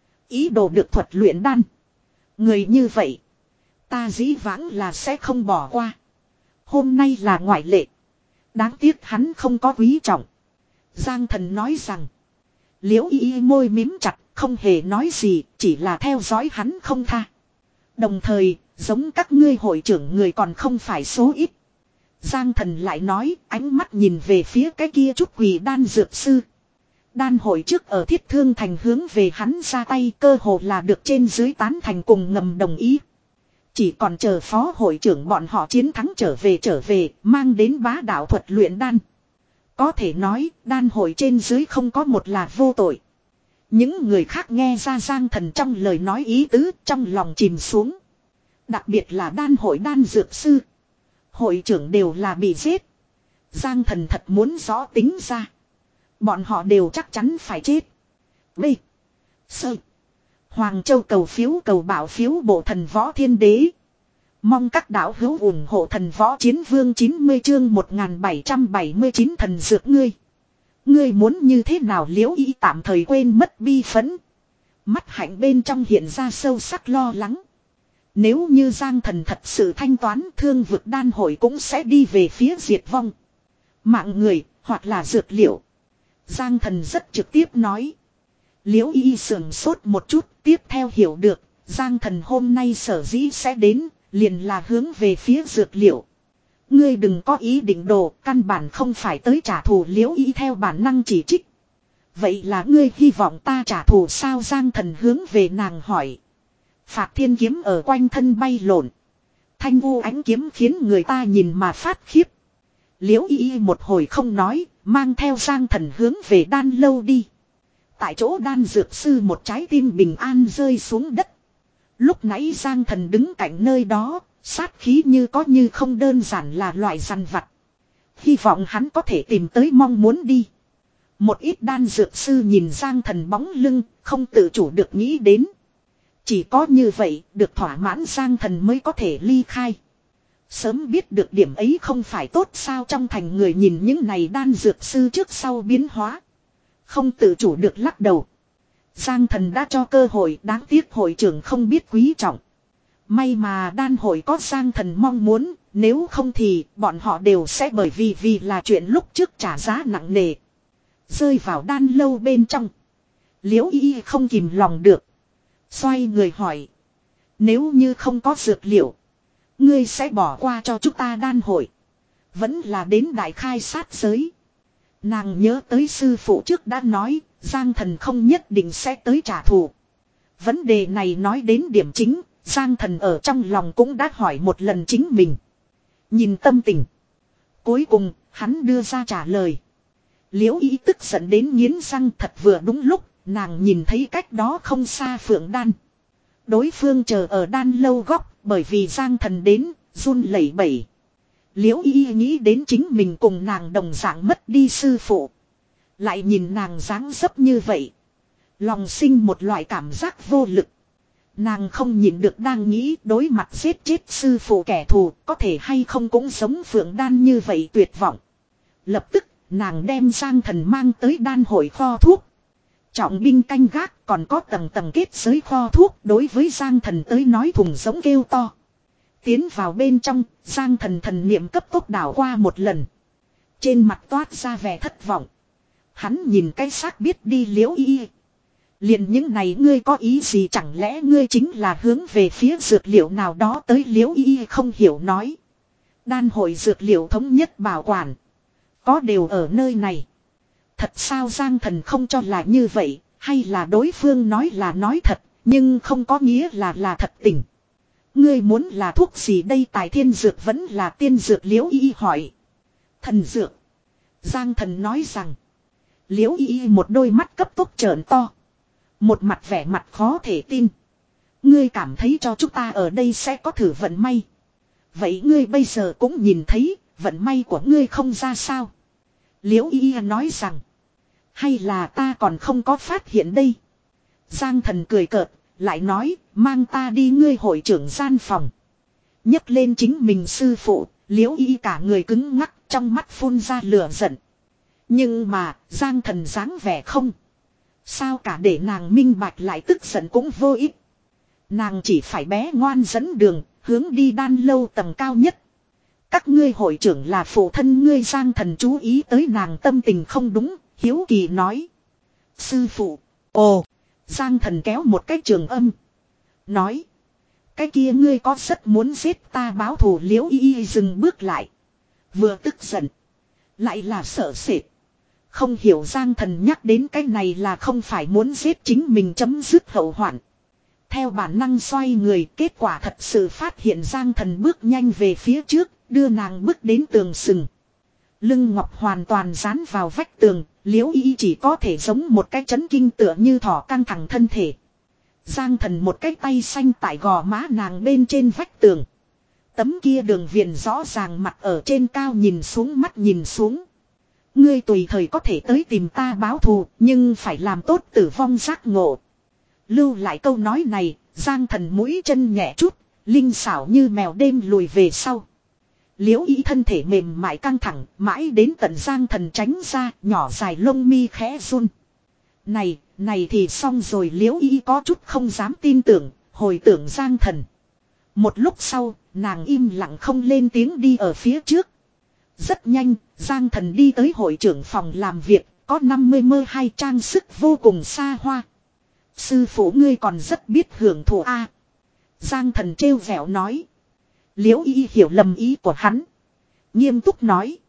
Ý đồ được thuật luyện đan. Người như vậy. Ta dĩ vãng là sẽ không bỏ qua. Hôm nay là ngoại lệ. Đáng tiếc hắn không có quý trọng. Giang Thần nói rằng. Liễu y y môi mím chặt. Không hề nói gì. Chỉ là theo dõi hắn không tha. Đồng thời. Giống các ngươi hội trưởng người còn không phải số ít. Giang Thần lại nói. Ánh mắt nhìn về phía cái kia chút quỳ đan dược sư. Đan hội trước ở Thiết Thương Thành hướng về hắn ra tay. Cơ hồ là được trên dưới tán thành cùng ngầm đồng ý. Chỉ còn chờ phó hội trưởng bọn họ chiến thắng trở về trở về, mang đến bá đạo thuật luyện đan. Có thể nói, đan hội trên dưới không có một là vô tội. Những người khác nghe ra Giang Thần trong lời nói ý tứ, trong lòng chìm xuống. Đặc biệt là đan hội đan dược sư. Hội trưởng đều là bị giết. Giang Thần thật muốn rõ tính ra. Bọn họ đều chắc chắn phải chết. B. Sơ. Hoàng Châu cầu phiếu cầu bảo phiếu bộ thần võ thiên đế. Mong các đạo hữu ủng hộ thần võ chiến vương chín mươi chương một nghìn bảy trăm bảy mươi chín thần dược ngươi. Ngươi muốn như thế nào Liễu Y tạm thời quên mất bi phẫn. Mắt hạnh bên trong hiện ra sâu sắc lo lắng. Nếu như Giang Thần thật sự thanh toán thương vực đan hội cũng sẽ đi về phía diệt vong. Mạng người hoặc là dược liệu. Giang Thần rất trực tiếp nói. Liễu Y sườn sốt một chút, tiếp theo hiểu được, Giang Thần hôm nay sở dĩ sẽ đến, liền là hướng về phía dược liệu. Ngươi đừng có ý định đồ, căn bản không phải tới trả thù Liễu Y theo bản năng chỉ trích. Vậy là ngươi hy vọng ta trả thù sao Giang Thần hướng về nàng hỏi. Phạt thiên kiếm ở quanh thân bay lộn. Thanh u ánh kiếm khiến người ta nhìn mà phát khiếp. Liễu Y một hồi không nói, mang theo Giang Thần hướng về đan lâu đi. Tại chỗ đan dược sư một trái tim bình an rơi xuống đất. Lúc nãy Giang Thần đứng cạnh nơi đó, sát khí như có như không đơn giản là loại rằn vặt. Hy vọng hắn có thể tìm tới mong muốn đi. Một ít đan dược sư nhìn Giang Thần bóng lưng, không tự chủ được nghĩ đến. Chỉ có như vậy, được thỏa mãn Giang Thần mới có thể ly khai. Sớm biết được điểm ấy không phải tốt sao trong thành người nhìn những này đan dược sư trước sau biến hóa. Không tự chủ được lắc đầu. Giang Thần đã cho cơ hội đáng tiếc hội trưởng không biết quý trọng. May mà đan hội có Giang Thần mong muốn, nếu không thì bọn họ đều sẽ bởi vì vì là chuyện lúc trước trả giá nặng nề. Rơi vào đan lâu bên trong. Liễu Y không kìm lòng được. Xoay người hỏi. Nếu như không có dược liệu, ngươi sẽ bỏ qua cho chúng ta đan hội. Vẫn là đến đại khai sát giới. Nàng nhớ tới sư phụ trước đã nói, Giang Thần không nhất định sẽ tới trả thù. Vấn đề này nói đến điểm chính, Giang Thần ở trong lòng cũng đã hỏi một lần chính mình. Nhìn tâm tình. Cuối cùng, hắn đưa ra trả lời. Liễu Y tức giận đến nghiến răng thật vừa đúng lúc, nàng nhìn thấy cách đó không xa Phượng Đan. Đối phương chờ ở đan lâu góc, bởi vì Giang Thần đến, run lẩy bẩy. Liễu Y nghĩ đến chính mình cùng nàng đồng dạng mất đi sư phụ. Lại nhìn nàng dáng dấp như vậy. Lòng sinh một loại cảm giác vô lực. Nàng không nhìn được đang nghĩ đối mặt giết chết sư phụ kẻ thù có thể hay không cũng giống Phượng Đan như vậy tuyệt vọng. Lập tức nàng đem Giang Thần mang tới đan hội kho thuốc. Trọng binh canh gác còn có tầng tầng kết giới kho thuốc đối với Giang Thần tới nói thùng giống kêu to. Tiến vào bên trong, Giang Thần thần niệm cấp tốc đảo qua một lần. Trên mặt toát ra vẻ thất vọng. Hắn nhìn cái xác biết đi Liễu Y. Liền những này ngươi có ý gì chẳng lẽ ngươi chính là hướng về phía dược liệu nào đó tới Liễu Y không hiểu nói. Đan hội dược liệu thống nhất bảo quản. Có đều ở nơi này. Thật sao Giang Thần không cho là như vậy, hay là đối phương nói là nói thật, nhưng không có nghĩa là là thật tình. Ngươi muốn là thuốc gì đây tài thiên dược vẫn là tiên dược Liễu Y hỏi. Thần dược. Giang Thần nói rằng. Liễu Y một đôi mắt cấp tốc trợn to. Một mặt vẻ mặt khó thể tin. Ngươi cảm thấy cho chúng ta ở đây sẽ có thử vận may. Vậy ngươi bây giờ cũng nhìn thấy vận may của ngươi không ra sao. Liễu Y nói rằng. Hay là ta còn không có phát hiện đây. Giang Thần cười cợt. Lại nói mang ta đi ngươi hội trưởng gian phòng. Nhấc lên chính mình sư phụ. Liễu Y cả người cứng ngắc, trong mắt phun ra lửa giận. Nhưng mà, Giang Thần dáng vẻ không. Sao cả để nàng minh bạch lại tức giận cũng vô ích. Nàng chỉ phải bé ngoan dẫn đường, hướng đi đan lâu tầng cao nhất. Các ngươi hội trưởng là phụ thân ngươi. Giang Thần chú ý tới nàng tâm tình không đúng, hiếu kỳ nói. Sư phụ. Ồ. Giang Thần kéo một cái trường âm. Nói. Cái kia ngươi có rất muốn giết ta báo thù. Liễu Y Y dừng bước lại. Vừa tức giận. Lại là sợ sệt. Không hiểu Giang Thần nhắc đến cái này là không phải muốn giết chính mình chấm dứt hậu hoạn. Theo bản năng xoay người, kết quả thật sự phát hiện Giang Thần bước nhanh về phía trước, đưa nàng bước đến tường sừng. Lưng ngọc hoàn toàn dán vào vách tường, Liễu Y chỉ có thể giống một cái chấn kinh tựa như thỏ căng thẳng thân thể. Giang Thần một cái tay xanh tại gò má nàng bên trên vách tường. Tấm kia đường viền rõ ràng mặt ở trên cao nhìn xuống, mắt nhìn xuống. Ngươi tùy thời có thể tới tìm ta báo thù, nhưng phải làm tốt tử vong giác ngộ. Lưu lại câu nói này, Giang Thần mũi chân nhẹ chút, linh xảo như mèo đêm lùi về sau. Liễu Y thân thể mềm mại căng thẳng, mãi đến tận Giang Thần tránh ra, nhỏ dài lông mi khẽ run. Này, này thì xong rồi. Liễu Y có chút không dám tin tưởng, hồi tưởng Giang Thần. Một lúc sau, nàng im lặng không lên tiếng đi ở phía trước. Rất nhanh, Giang Thần đi tới hội trưởng phòng làm việc, có năm mươi mơ hai trang sức vô cùng xa hoa. Sư phụ ngươi còn rất biết hưởng thụ a. Giang Thần trêu vẻo nói. Liễu Y hiểu lầm ý của hắn. Nghiêm túc nói.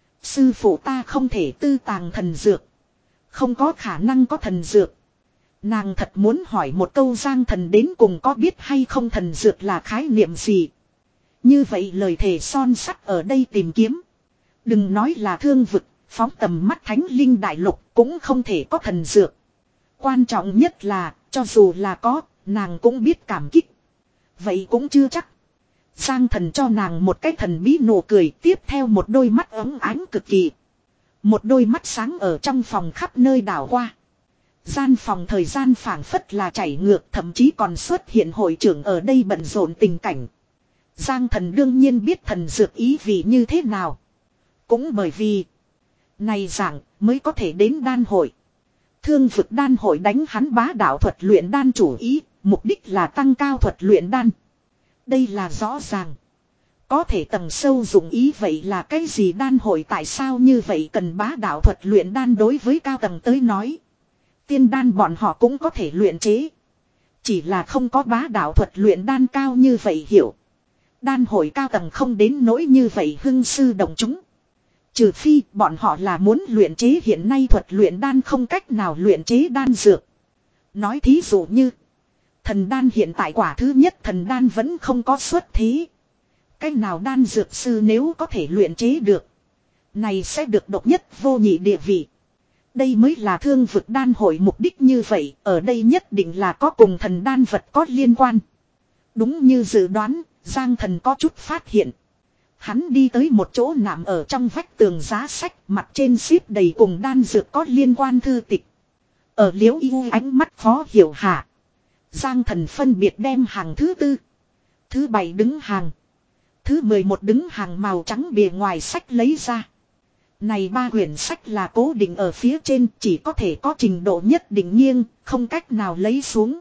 Sư phụ ta không thể tư tàng thần dược. Không có khả năng có thần dược. Nàng thật muốn hỏi một câu Giang Thần đến cùng có biết hay không thần dược là khái niệm gì. Như vậy lời thề son sắt ở đây tìm kiếm. Đừng nói là thương vực, phóng tầm mắt thánh linh đại lục cũng không thể có thần dược. Quan trọng nhất là, cho dù là có, nàng cũng biết cảm kích. Vậy cũng chưa chắc. Giang Thần cho nàng một cái thần bí nụ cười, tiếp theo một đôi mắt ấm ánh cực kỳ. Một đôi mắt sáng ở trong phòng khắp nơi đảo qua. Gian phòng thời gian phảng phất là chảy ngược, thậm chí còn xuất hiện hội trưởng ở đây bận rộn tình cảnh. Giang Thần đương nhiên biết thần dược ý vị như thế nào. Cũng bởi vì này dạng mới có thể đến đan hội. Thương vực đan hội đánh hắn bá đạo thuật luyện đan chủ ý, mục đích là tăng cao thuật luyện đan. Đây là rõ ràng. Có thể tầng sâu dụng ý vậy là cái gì đan hội tại sao như vậy cần bá đạo thuật luyện đan đối với cao tầng tới nói. Tiên đan bọn họ cũng có thể luyện chế. Chỉ là không có bá đạo thuật luyện đan cao như vậy hiểu. Đan hội cao tầng không đến nỗi như vậy hưng sư động chúng. Trừ phi bọn họ là muốn luyện chế hiện nay thuật luyện đan không cách nào luyện chế đan dược. Nói thí dụ như thần đan hiện tại quả thứ nhất thần đan vẫn không có xuất thế. Cách nào đan dược sư nếu có thể luyện chế được. Này sẽ được độc nhất vô nhị địa vị. Đây mới là thương vực đan hội mục đích như vậy. Ở đây nhất định là có cùng thần đan vật có liên quan. Đúng như dự đoán, Giang Thần có chút phát hiện. Hắn đi tới một chỗ nằm ở trong vách tường giá sách, mặt trên xếp đầy cùng đan dược có liên quan thư tịch. Ở Liễu Y ánh mắt khó hiểu hạ. Giang Thần phân biệt đem hàng thứ tư, thứ bảy đứng hàng, thứ mười một đứng hàng màu trắng bìa ngoài sách lấy ra. Này ba quyển sách là cố định ở phía trên, chỉ có thể có trình độ nhất định nghiêng, không cách nào lấy xuống.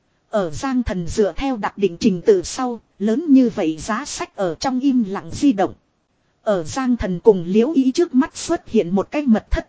Ở Giang Thần dựa theo đặc định trình tự sau, lớn như vậy giá sách ở trong im lặng di động. Ở Giang Thần cùng Liễu Y trước mắt xuất hiện một cái mật thất.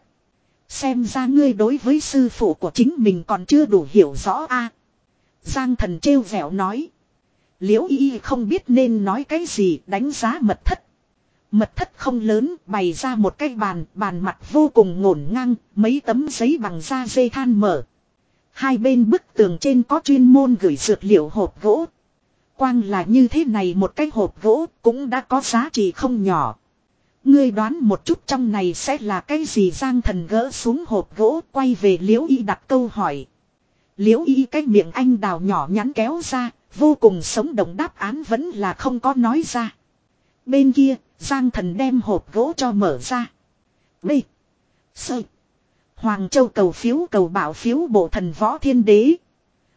Xem ra ngươi đối với sư phụ của chính mình còn chưa đủ hiểu rõ a. Giang Thần trêu vẻo nói. Liễu Y không biết nên nói cái gì, đánh giá mật thất. Mật thất không lớn, bày ra một cái bàn, bàn mặt vô cùng ngổn ngang, mấy tấm giấy bằng da dê than mở. Hai bên bức tường trên có chuyên môn gửi dược liệu hộp gỗ. Quang là như thế này một cái hộp gỗ cũng đã có giá trị không nhỏ. Ngươi đoán một chút trong này sẽ là cái gì? Giang Thần gỡ xuống hộp gỗ, quay về Liễu Y đặt câu hỏi. Liễu Y cái miệng anh đào nhỏ nhắn kéo ra, vô cùng sống động đáp án vẫn là không có nói ra. Bên kia, Giang Thần đem hộp gỗ cho mở ra. B. Sơ. Hoàng Châu cầu phiếu cầu bảo phiếu bộ thần võ thiên đế.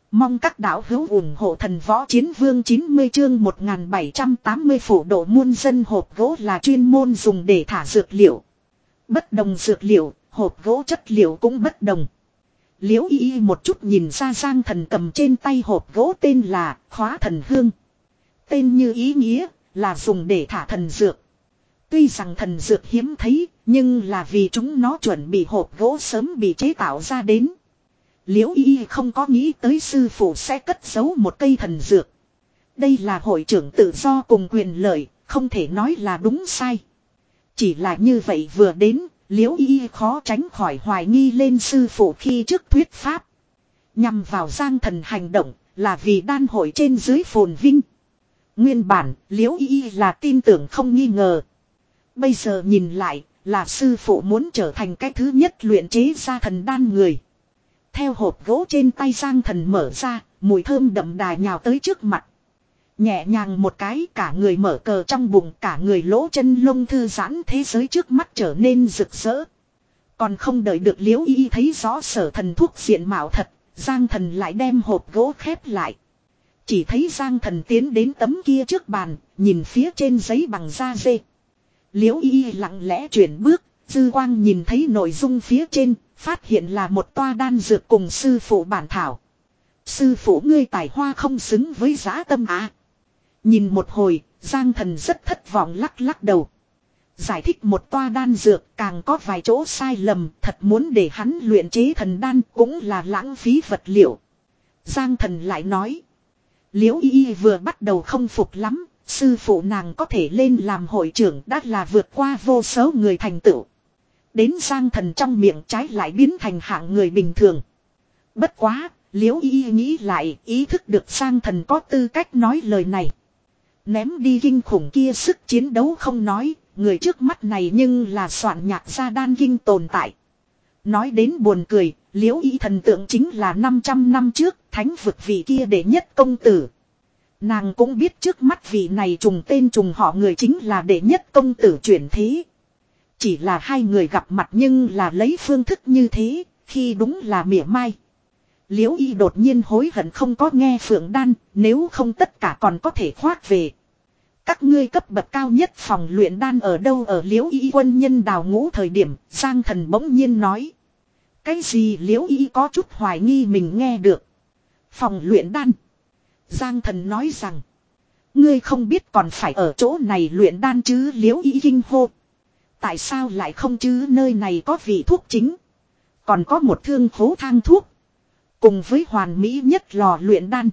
Mong các đạo hữu ủng hộ Thần Võ Chiến Vương chín mươi chương một nghìn bảy trăm tám mươi phổ độ muôn dân. Hộp gỗ là chuyên môn dùng để thả dược liệu. Bất đồng dược liệu, hộp gỗ chất liệu cũng bất đồng. Liễu Y Y một chút nhìn ra Giang Thần cầm trên tay hộp gỗ tên là Khóa Thần Hương. Tên như ý nghĩa là dùng để thả thần dược. Tuy rằng thần dược hiếm thấy, nhưng là vì chúng nó chuẩn bị hộp gỗ sớm bị chế tạo ra đến. Liễu Y Y không có nghĩ tới sư phụ sẽ cất giấu một cây thần dược. Đây là hội trưởng tự do cùng quyền lợi, không thể nói là đúng sai. Chỉ là như vậy vừa đến, Liễu Y Y khó tránh khỏi hoài nghi lên sư phụ khi trước thuyết pháp. Nhằm vào Giang Thần hành động, là vì đan hội trên dưới phồn vinh. Nguyên bản, Liễu Y Y là tin tưởng không nghi ngờ. Bây giờ nhìn lại, là sư phụ muốn trở thành cái thứ nhất luyện chế ra thần đan người. Theo hộp gỗ trên tay Giang Thần mở ra, mùi thơm đậm đà nhào tới trước mặt. Nhẹ nhàng một cái, cả người mở cờ trong bụng, cả người lỗ chân lông thư giãn, thế giới trước mắt trở nên rực rỡ. Còn không đợi được Liễu Y Y thấy rõ sở thần thuốc diện mạo thật, Giang Thần lại đem hộp gỗ khép lại. Chỉ thấy Giang Thần tiến đến tấm kia trước bàn, nhìn phía trên giấy bằng da dê. Liễu Y Y lặng lẽ chuyển bước, dư quang nhìn thấy nội dung phía trên, phát hiện là một toa đan dược cùng sư phụ bản thảo. Sư phụ ngươi tài hoa không xứng với dã tâm á. Nhìn một hồi, Giang Thần rất thất vọng lắc lắc đầu. Giải thích một toa đan dược càng có vài chỗ sai lầm, thật muốn để hắn luyện chế thần đan cũng là lãng phí vật liệu. Giang Thần lại nói. Liễu Y Y vừa bắt đầu không phục lắm, sư phụ nàng có thể lên làm hội trưởng đã là vượt qua vô số người thành tựu. Đến Giang Thần trong miệng trái lại biến thành hạng người bình thường. Bất quá, Liễu Y Y nghĩ lại, ý thức được Giang Thần có tư cách nói lời này. Ném đi kinh khủng kia sức chiến đấu không nói, người trước mắt này nhưng là soạn nhạc ra đan kinh tồn tại. Nói đến buồn cười, Liễu Y thần tượng chính là năm trăm năm trước, thánh vực vị kia đệ nhất công tử. Nàng cũng biết trước mắt vị này trùng tên trùng họ người chính là đệ nhất công tử chuyển thế. Chỉ là hai người gặp mặt nhưng là lấy phương thức như thế, khi đúng là mỉa mai. Liễu Y đột nhiên hối hận không có nghe Phượng Đan, nếu không tất cả còn có thể khoác về. Các ngươi cấp bậc cao nhất phòng luyện đan ở đâu? Ở Liễu Y quân nhân đào ngũ thời điểm, Giang Thần bỗng nhiên nói. Cái gì? Liễu Y có chút hoài nghi mình nghe được. Phòng luyện đan. Giang Thần nói rằng. Ngươi không biết còn phải ở chỗ này luyện đan chứ? Liễu Y kinh hô. Tại sao lại không chứ? Nơi này có vị thuốc chính. Còn có một thương khố thang thuốc. Cùng với hoàn mỹ nhất lò luyện đan.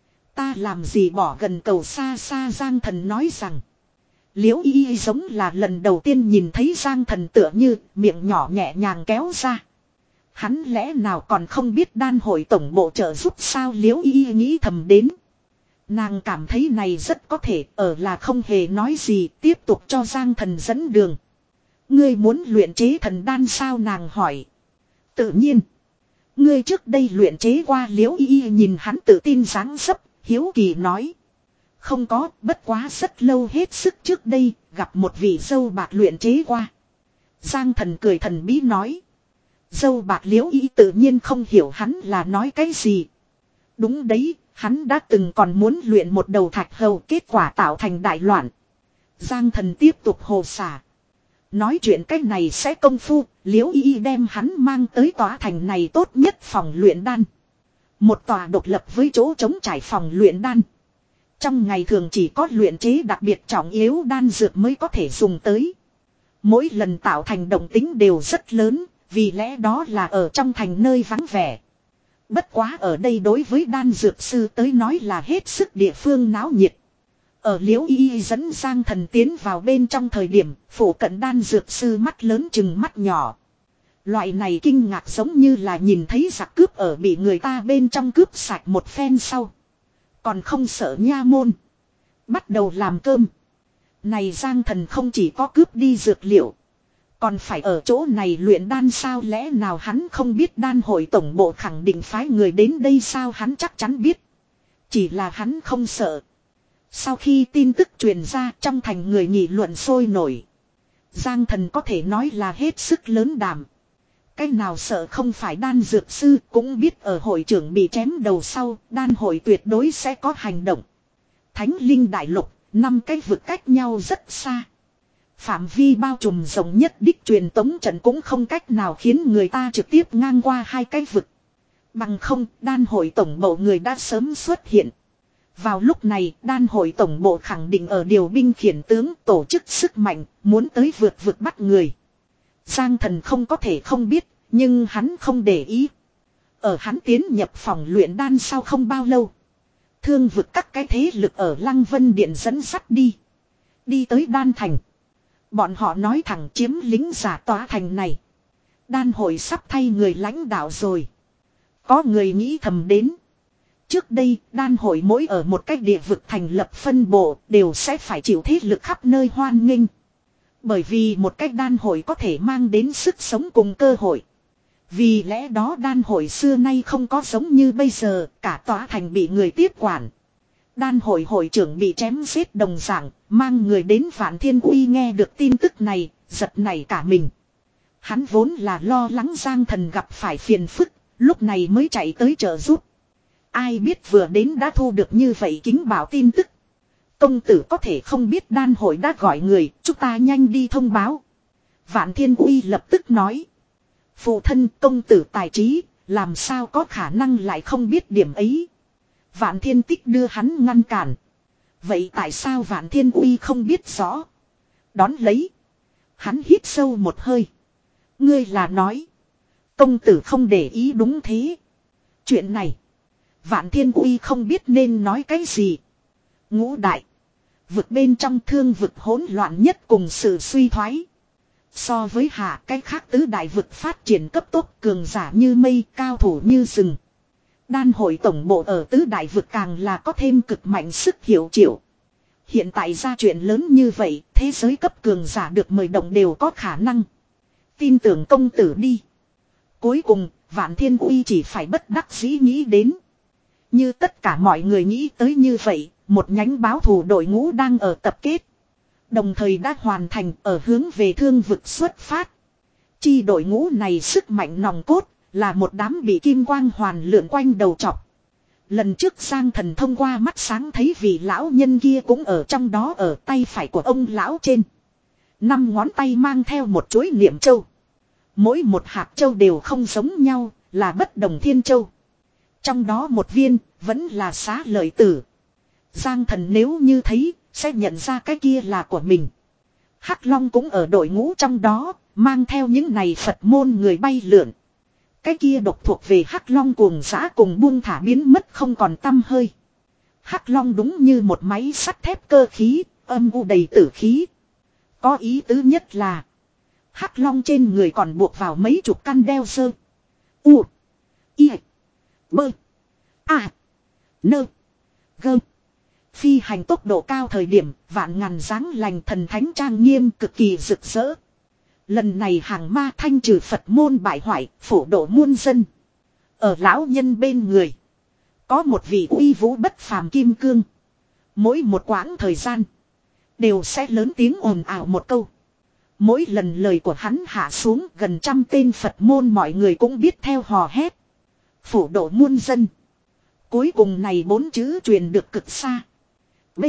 Ta làm gì bỏ gần cầu xa xa? Giang Thần nói rằng. Liễu Y giống là lần đầu tiên nhìn thấy Giang Thần tựa như miệng nhỏ nhẹ nhàng kéo ra. Hắn lẽ nào còn không biết đan hội tổng bộ trợ giúp sao? Liễu Y nghĩ thầm đến. Nàng cảm thấy này rất có thể ở là không hề nói gì, tiếp tục cho Giang Thần dẫn đường. Ngươi muốn luyện chế thần đan sao? Nàng hỏi. Tự nhiên. Ngươi trước đây luyện chế qua? Liễu Y nhìn hắn tự tin dáng dấp, hiếu kỳ nói. Không có, bất quá rất lâu hết sức trước đây, gặp một vị dâu bạc luyện chế qua. Giang Thần cười thần bí nói. Dâu bạc? Liễu Y tự nhiên không hiểu hắn là nói cái gì. Đúng đấy, hắn đã từng còn muốn luyện một đầu thạch hầu, kết quả tạo thành đại loạn. Giang Thần tiếp tục hồ xả. Nói chuyện cái này sẽ công phu, Liễu Y đem hắn mang tới tòa thành này tốt nhất phòng luyện đan. Một tòa độc lập với chỗ trống trải phòng luyện đan. Trong ngày thường chỉ có luyện chế đặc biệt trọng yếu đan dược mới có thể dùng tới. Mỗi lần tạo thành động tính đều rất lớn, vì lẽ đó là ở trong thành nơi vắng vẻ. Bất quá ở đây đối với đan dược sư tới nói là hết sức địa phương náo nhiệt. Ở Liễu Y dẫn Giang Thần tiến vào bên trong thời điểm, phủ cận đan dược sư mắt lớn chừng mắt nhỏ. Loại này kinh ngạc giống như là nhìn thấy giặc cướp ở bị người ta bên trong cướp sạch một phen sau. Còn không sợ nha môn. Bắt đầu làm cơm. Này Giang Thần không chỉ có cướp đi dược liệu. Còn phải ở chỗ này luyện đan sao? Lẽ nào hắn không biết đan hội tổng bộ khẳng định phái người đến đây sao? Hắn chắc chắn biết. Chỉ là hắn không sợ. Sau khi tin tức truyền ra, trong thành người nghị luận sôi nổi. Giang Thần có thể nói là hết sức lớn đảm. Cái nào sợ không phải đan dược sư cũng biết ở hội trưởng bị chém đầu sau, đan hội tuyệt đối sẽ có hành động. Thánh linh đại lục, năm cái vực cách nhau rất xa. Phạm vi bao trùm rộng nhất đích truyền tống trận cũng không cách nào khiến người ta trực tiếp ngang qua hai cái vực. Bằng không, đan hội tổng bộ người đã sớm xuất hiện. Vào lúc này, đan hội tổng bộ khẳng định ở điều binh khiển tướng tổ chức sức mạnh, muốn tới vượt vực bắt người. Giang Thần không có thể không biết, nhưng hắn không để ý. Ở hắn tiến nhập phòng luyện đan sau không bao lâu. Thương vực các cái thế lực ở Lăng Vân Điện dẫn sắt đi. Đi tới đan thành. Bọn họ nói thẳng chiếm lính giả tòa thành này. Đan hội sắp thay người lãnh đạo rồi. Có người nghĩ thầm đến. Trước đây, đan hội mỗi ở một cái địa vực thành lập phân bộ đều sẽ phải chịu thế lực khắp nơi hoan nghênh. Bởi vì một cái đan hội có thể mang đến sức sống cùng cơ hội. Vì lẽ đó đan hội xưa nay không có giống như bây giờ, cả tòa thành bị người tiếp quản. Đan hội hội trưởng bị chém giết đồng dạng, mang người đến Vạn Thiên Uy nghe được tin tức này, giật nảy cả mình. Hắn vốn là lo lắng Giang Thần gặp phải phiền phức, lúc này mới chạy tới trợ giúp. Ai biết vừa đến đã thu được như vậy kính bảo tin tức. Công tử có thể không biết đan hội đã gọi người, chúng ta nhanh đi thông báo. Vạn Thiên Uy lập tức nói. Phụ thân công tử tài trí, làm sao có khả năng lại không biết điểm ấy. Vạn Thiên Tích đưa hắn ngăn cản. Vậy tại sao Vạn Thiên Uy không biết rõ? Đón lấy. Hắn hít sâu một hơi. Ngươi là nói. Công tử không để ý đúng thế. Chuyện này. Vạn Thiên Uy không biết nên nói cái gì. Ngũ đại. Vực bên trong thương vực hỗn loạn nhất cùng sự suy thoái. So với hạ cái khác tứ đại vực phát triển cấp tốc cường giả như mây cao thủ như rừng. Đan hội tổng bộ ở tứ đại vực càng là có thêm cực mạnh sức hiểu chịu. Hiện tại ra chuyện lớn như vậy, thế giới cấp cường giả được mời động đều có khả năng. Tin tưởng công tử đi. Cuối cùng, Vạn Thiên Uy chỉ phải bất đắc dĩ nghĩ đến. Như tất cả mọi người nghĩ tới như vậy, một nhánh báo thù đội ngũ đang ở tập kết. Đồng thời đã hoàn thành ở hướng về thương vực xuất phát. Chi đội ngũ này sức mạnh nòng cốt, là một đám bị kim quang hoàn lượn quanh đầu chọc. Lần trước Giang Thần thông qua mắt sáng thấy vị lão nhân kia cũng ở trong đó ở tay phải của ông lão trên. Năm ngón tay mang theo một chuỗi niệm châu. Mỗi một hạt châu đều không giống nhau, là bất đồng thiên châu. Trong đó một viên, vẫn là xá lợi tử. Giang Thần nếu như thấy, sẽ nhận ra cái kia là của mình. Hắc Long cũng ở đội ngũ trong đó, mang theo những này Phật môn người bay lượn. Cái kia độc thuộc về Hắc Long cuồng dã cùng buông thả biến mất không còn tăm hơi. Hắc Long đúng như một máy sắt thép cơ khí, âm u đầy tử khí. Có ý tứ nhất là Hắc Long trên người còn buộc vào mấy chục căn đeo sơ. U. I. Bơ. A. Nơ. Gơ. Phi hành tốc độ cao thời điểm vạn ngàn dáng lành thần thánh trang nghiêm cực kỳ rực rỡ. Lần này hàng ma thanh trừ Phật môn bại hoại, phổ độ muôn dân. Ở lão nhân bên người có một vị uy vũ bất phàm kim cương. Mỗi một quãng thời gian đều sẽ lớn tiếng ồn ào một câu. Mỗi lần lời của hắn hạ xuống gần trăm tên Phật môn mọi người cũng biết theo hò hét. Phổ độ muôn dân. Cuối cùng này bốn chữ truyền được cực xa. B.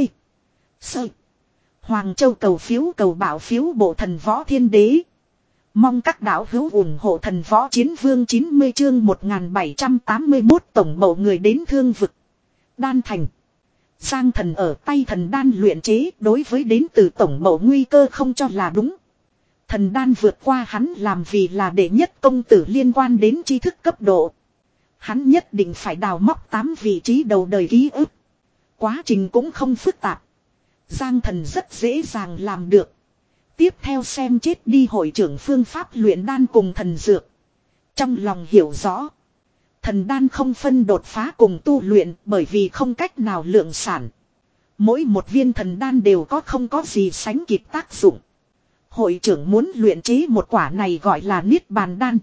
Sơ. Hoàng Châu cầu phiếu cầu bảo phiếu bộ thần võ thiên đế. Mong các đạo hữu ủng hộ thần võ chiến vương chín mươi chương một nghìn bảy trăm tám mươi mốt tổng bộ người đến thương vực. Đan thành. Giang Thần ở tay thần đan luyện chế đối với đến từ tổng bộ nguy cơ không cho là đúng. Thần đan vượt qua hắn làm vì là đệ nhất công tử liên quan đến tri thức cấp độ. Hắn nhất định phải đào móc tám vị trí đầu đời ký ức. Quá trình cũng không phức tạp. Giang Thần rất dễ dàng làm được. Tiếp theo xem chết đi hội trưởng phương pháp luyện đan cùng thần dược. Trong lòng hiểu rõ. Thần đan không phân đột phá cùng tu luyện bởi vì không cách nào lượng sản. Mỗi một viên thần đan đều có không có gì sánh kịp tác dụng. Hội trưởng muốn luyện chế một quả này gọi là niết bàn đan.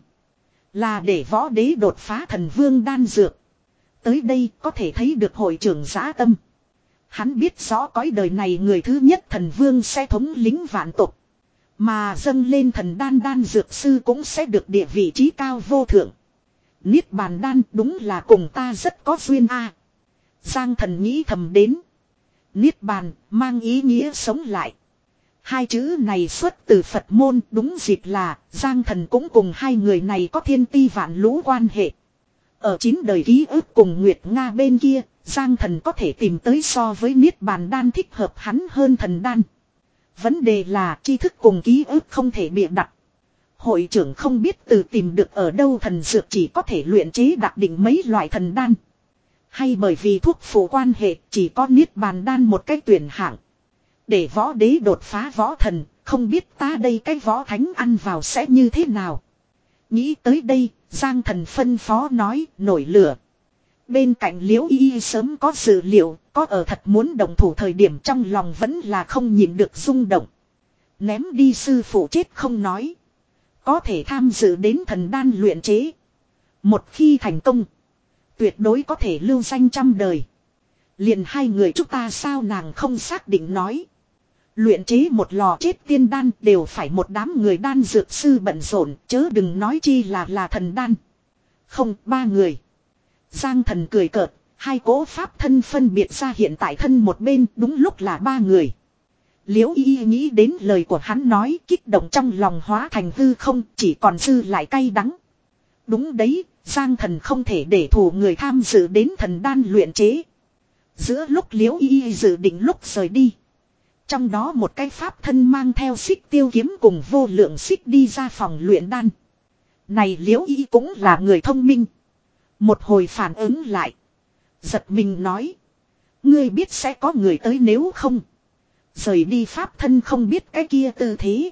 Là để võ đế đột phá thần vương đan dược. Tới đây có thể thấy được hội trưởng dã tâm. Hắn biết rõ cõi đời này người thứ nhất thần vương sẽ thống lĩnh vạn tộc. Mà dâng lên thần đan đan dược sư cũng sẽ được địa vị trí cao vô thượng. Niết bàn đan đúng là cùng ta rất có duyên a. Giang thần nghĩ thầm đến. Niết bàn mang ý nghĩa sống lại. Hai chữ này xuất từ Phật môn, đúng dịp là Giang thần cũng cùng hai người này có thiên ti vạn lũ quan hệ. Ở chín đời ký ức cùng Nguyệt Nga bên kia, Giang thần có thể tìm tới so với Niết bàn đan thích hợp hắn hơn thần đan. Vấn đề là tri thức cùng ký ức không thể bịa đặt. Hội trưởng không biết từ tìm được ở đâu thần dược chỉ có thể luyện chế đặc định mấy loại thần đan. Hay bởi vì thuốc phụ quan hệ chỉ có Niết bàn đan một cái tuyển hạng. Để võ đế đột phá võ thần, không biết ta đây cái võ thánh ăn vào sẽ như thế nào. Nghĩ tới đây, Giang thần phân phó nói nổi lửa. Bên cạnh Liễu Y sớm có dự liệu, có ở thật muốn động thủ thời điểm trong lòng vẫn là không nhịn được rung động. Ném đi sư phụ chết không nói. Có thể tham dự đến thần đan luyện chế. Một khi thành công, tuyệt đối có thể lưu danh trăm đời. Liền hai người chúng ta sao nàng không xác định nói. Luyện chế một lò chết tiên đan đều phải một đám người đan dược sư bận rộn, chớ đừng nói chi là là thần đan. Không, ba người. Giang thần cười cợt, hai cỗ pháp thân phân biệt ra hiện tại thân một bên đúng lúc là ba người. Liễu Y nghĩ đến lời của hắn nói kích động trong lòng hóa thành hư không chỉ còn dư lại cay đắng. Đúng đấy, Giang thần không thể để thủ người tham dự đến thần đan luyện chế. Giữa lúc Liễu Y dự định lúc rời đi. Trong đó một cái pháp thân mang theo xích tiêu kiếm cùng vô lượng xích đi ra phòng luyện đan. Này Liễu Y cũng là người thông minh. Một hồi phản ứng lại. Giật mình nói. Ngươi biết sẽ có người tới nếu không. Rời đi pháp thân không biết cái kia tư thế.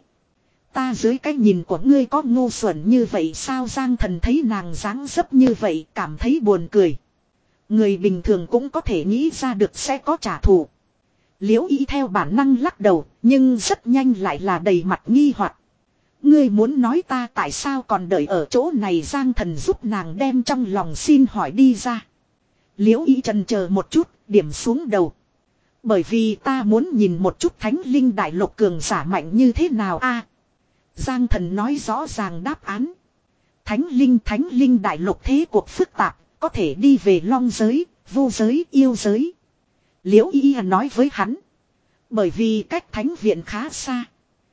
Ta dưới cái nhìn của ngươi có ngu xuẩn như vậy sao Giang thần thấy nàng dáng dấp như vậy cảm thấy buồn cười. Người bình thường cũng có thể nghĩ ra được sẽ có trả thù. Liễu Y theo bản năng lắc đầu nhưng rất nhanh lại là đầy mặt nghi hoặc. Ngươi muốn nói ta tại sao còn đợi ở chỗ này Giang thần giúp nàng đem trong lòng xin hỏi đi ra. Liễu Y chần chờ một chút, điểm xuống đầu. Bởi vì ta muốn nhìn một chút thánh linh đại lục cường giả mạnh như thế nào a. Giang thần nói rõ ràng đáp án. Thánh linh thánh linh đại lục thế cuộc phức tạp, có thể đi về long giới, vô giới, yêu giới. Liễu Y nói với hắn. Bởi vì cách thánh viện khá xa.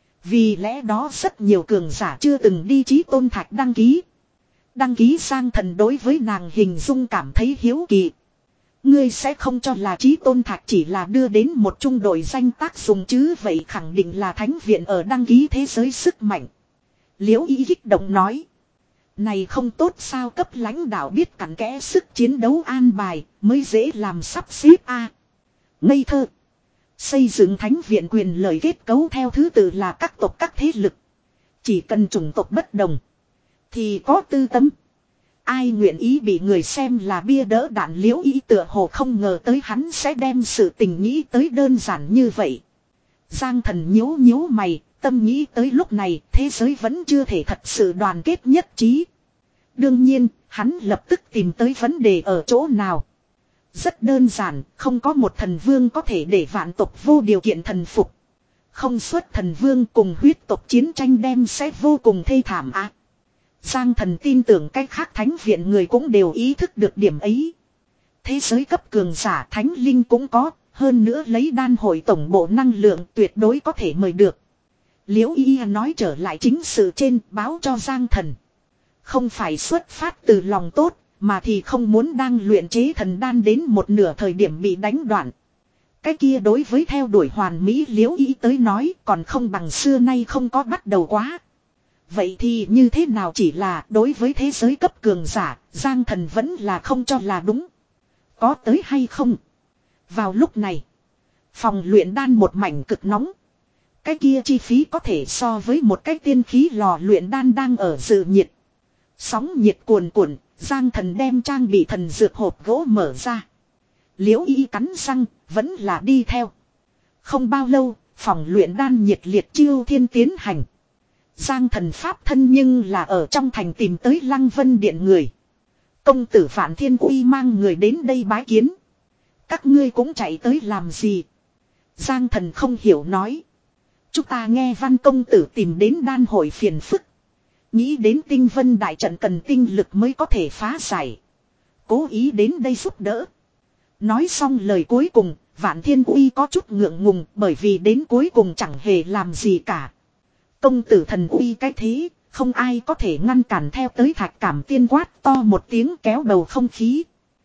Vì lẽ đó rất nhiều cường giả chưa từng đi Chí Tôn Thạch đăng ký. Đăng ký Giang thần đối với nàng hình dung cảm thấy hiếu kỳ. Ngươi sẽ không cho là Chí Tôn Thạch chỉ là đưa đến một trung đội danh tác dùng chứ vậy khẳng định là thánh viện ở đăng ký thế giới sức mạnh. Liễu Y kích động nói. Này không tốt sao cấp lãnh đạo biết cặn kẽ sức chiến đấu an bài mới dễ làm sắp xếp a. À, ngây thơ. Xây dựng thánh viện quyền lợi kết cấu theo thứ tự là các tộc các thế lực. Chỉ cần chủng tộc bất đồng. Thì có tư tâm. Ai nguyện ý bị người xem là bia đỡ đạn Liễu Y tựa hồ không ngờ tới hắn sẽ đem sự tình nghĩ tới đơn giản như vậy. Giang thần nhíu nhíu mày, tâm nghĩ tới lúc này thế giới vẫn chưa thể thật sự đoàn kết nhất trí. Đương nhiên, hắn lập tức tìm tới vấn đề ở chỗ nào. Rất đơn giản, không có một thần vương có thể để vạn tộc vô điều kiện thần phục. Không xuất thần vương cùng huyết tộc chiến tranh đem sẽ vô cùng thê thảm á. À, Giang thần tin tưởng cách khác thánh viện người cũng đều ý thức được điểm ấy. Thế giới cấp cường giả thánh linh cũng có, hơn nữa lấy đan hội tổng bộ năng lượng tuyệt đối có thể mời được. Liễu Y nói trở lại chính sự trên báo cho Giang thần. Không phải xuất phát từ lòng tốt, mà thì không muốn đang luyện chế thần đan đến một nửa thời điểm bị đánh đoạn. Cái kia đối với theo đuổi hoàn mỹ Liễu Y tới nói còn không bằng xưa nay không có bắt đầu quá. Vậy thì như thế nào chỉ là đối với thế giới cấp cường giả, Giang thần vẫn là không cho là đúng. Có tới hay không? Vào lúc này, phòng luyện đan một mảnh cực nóng. Cái kia chi phí có thể so với một cái tiên khí lò luyện đan đang ở dự nhiệt. Sóng nhiệt cuồn cuộn, Giang thần đem trang bị thần dược hộp gỗ mở ra. Liễu Y cắn răng, vẫn là đi theo. Không bao lâu, phòng luyện đan nhiệt liệt chiêu thiên tiến hành. Giang thần pháp thân nhưng là ở trong thành tìm tới Lăng Vân Điện người. Công tử Vạn Thiên Uy mang người đến đây bái kiến. Các ngươi cũng chạy tới làm gì? Giang thần không hiểu nói. Chúng ta nghe Văn công tử tìm đến đan hội phiền phức. Nghĩ đến tinh vân đại trận cần tinh lực mới có thể phá giải. Cố ý đến đây giúp đỡ. Nói xong lời cuối cùng, Vạn Thiên Uy có chút ngượng ngùng bởi vì đến cuối cùng chẳng hề làm gì cả. Công tử thần uy cái thế, không ai có thể ngăn cản theo tới Thạch Cảm Tiên quát to một tiếng kéo bầu không khí.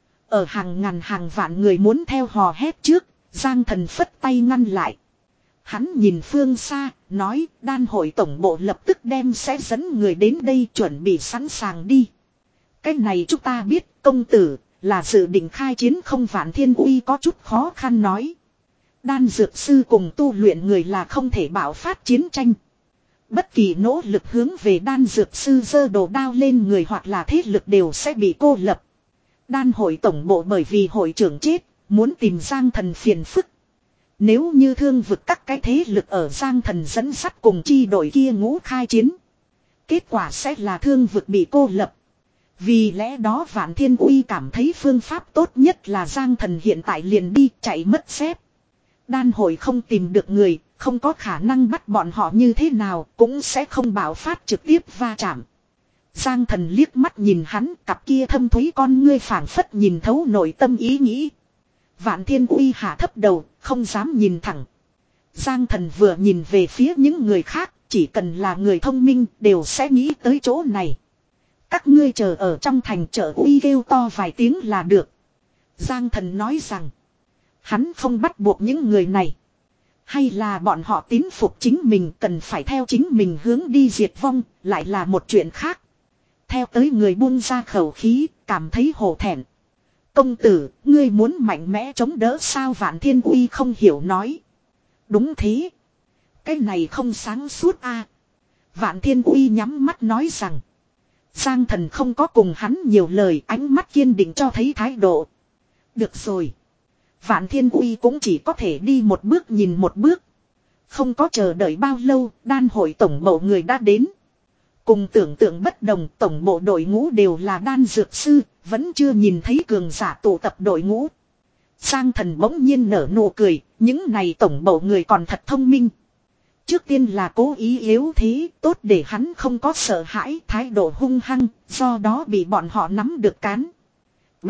Ở hàng ngàn hàng vạn người muốn theo hò hét trước, Giang Thần phất tay ngăn lại. Hắn nhìn phương xa, nói đan hội tổng bộ lập tức đem sẽ dẫn người đến đây chuẩn bị sẵn sàng đi. Cái này chúng ta biết công tử là dự định khai chiến không. Vạn Thiên Uy có chút khó khăn nói. Đan dược sư cùng tu luyện người là không thể bạo phát chiến tranh. Bất kỳ nỗ lực hướng về đan dược sư giơ đồ đao lên người hoặc là thế lực đều sẽ bị cô lập. Đan hội tổng bộ bởi vì hội trưởng chết, muốn tìm Giang Thần phiền phức. Nếu như thương vực các cái thế lực ở Giang Thần dẫn sắt cùng chi đội kia ngũ khai chiến. Kết quả sẽ là thương vực bị cô lập. Vì lẽ đó Vạn Thiên Uy cảm thấy phương pháp tốt nhất là Giang Thần hiện tại liền đi chạy mất xếp. Đan hội không tìm được người, không có khả năng bắt bọn họ như thế nào, cũng sẽ không bạo phát trực tiếp va chạm. Giang Thần liếc mắt nhìn hắn, cặp kia thâm thúy con ngươi phảng phất nhìn thấu nội tâm ý nghĩ. Vạn Thiên Uy hạ thấp đầu, không dám nhìn thẳng. Giang Thần vừa nhìn về phía những người khác, chỉ cần là người thông minh đều sẽ nghĩ tới chỗ này. Các ngươi chờ ở trong thành chợ Uy kêu to vài tiếng là được. Giang Thần nói rằng, hắn không bắt buộc những người này. Hay là bọn họ tín phục chính mình cần phải theo chính mình hướng đi diệt vong, lại là một chuyện khác. Theo tới người buông ra khẩu khí, cảm thấy hổ thẹn. Công tử, ngươi muốn mạnh mẽ chống đỡ sao? Vạn Thiên Uy không hiểu nói. Đúng thế. Cái này không sáng suốt a. À. Vạn Thiên Uy nhắm mắt nói rằng. Giang Thần không có cùng hắn nhiều lời, ánh mắt kiên định cho thấy thái độ. Được rồi. Vạn Thiên Uy cũng chỉ có thể đi một bước nhìn một bước. Không có chờ đợi bao lâu, đan hội tổng bộ người đã đến. Cùng tưởng tượng bất đồng, tổng bộ đội ngũ đều là đan dược sư, vẫn chưa nhìn thấy cường giả tụ tập đội ngũ. Giang Thần bỗng nhiên nở nụ cười, những này tổng bộ người còn thật thông minh. Trước tiên là cố ý yếu thế, tốt để hắn không có sợ hãi, thái độ hung hăng, do đó bị bọn họ nắm được cán. B.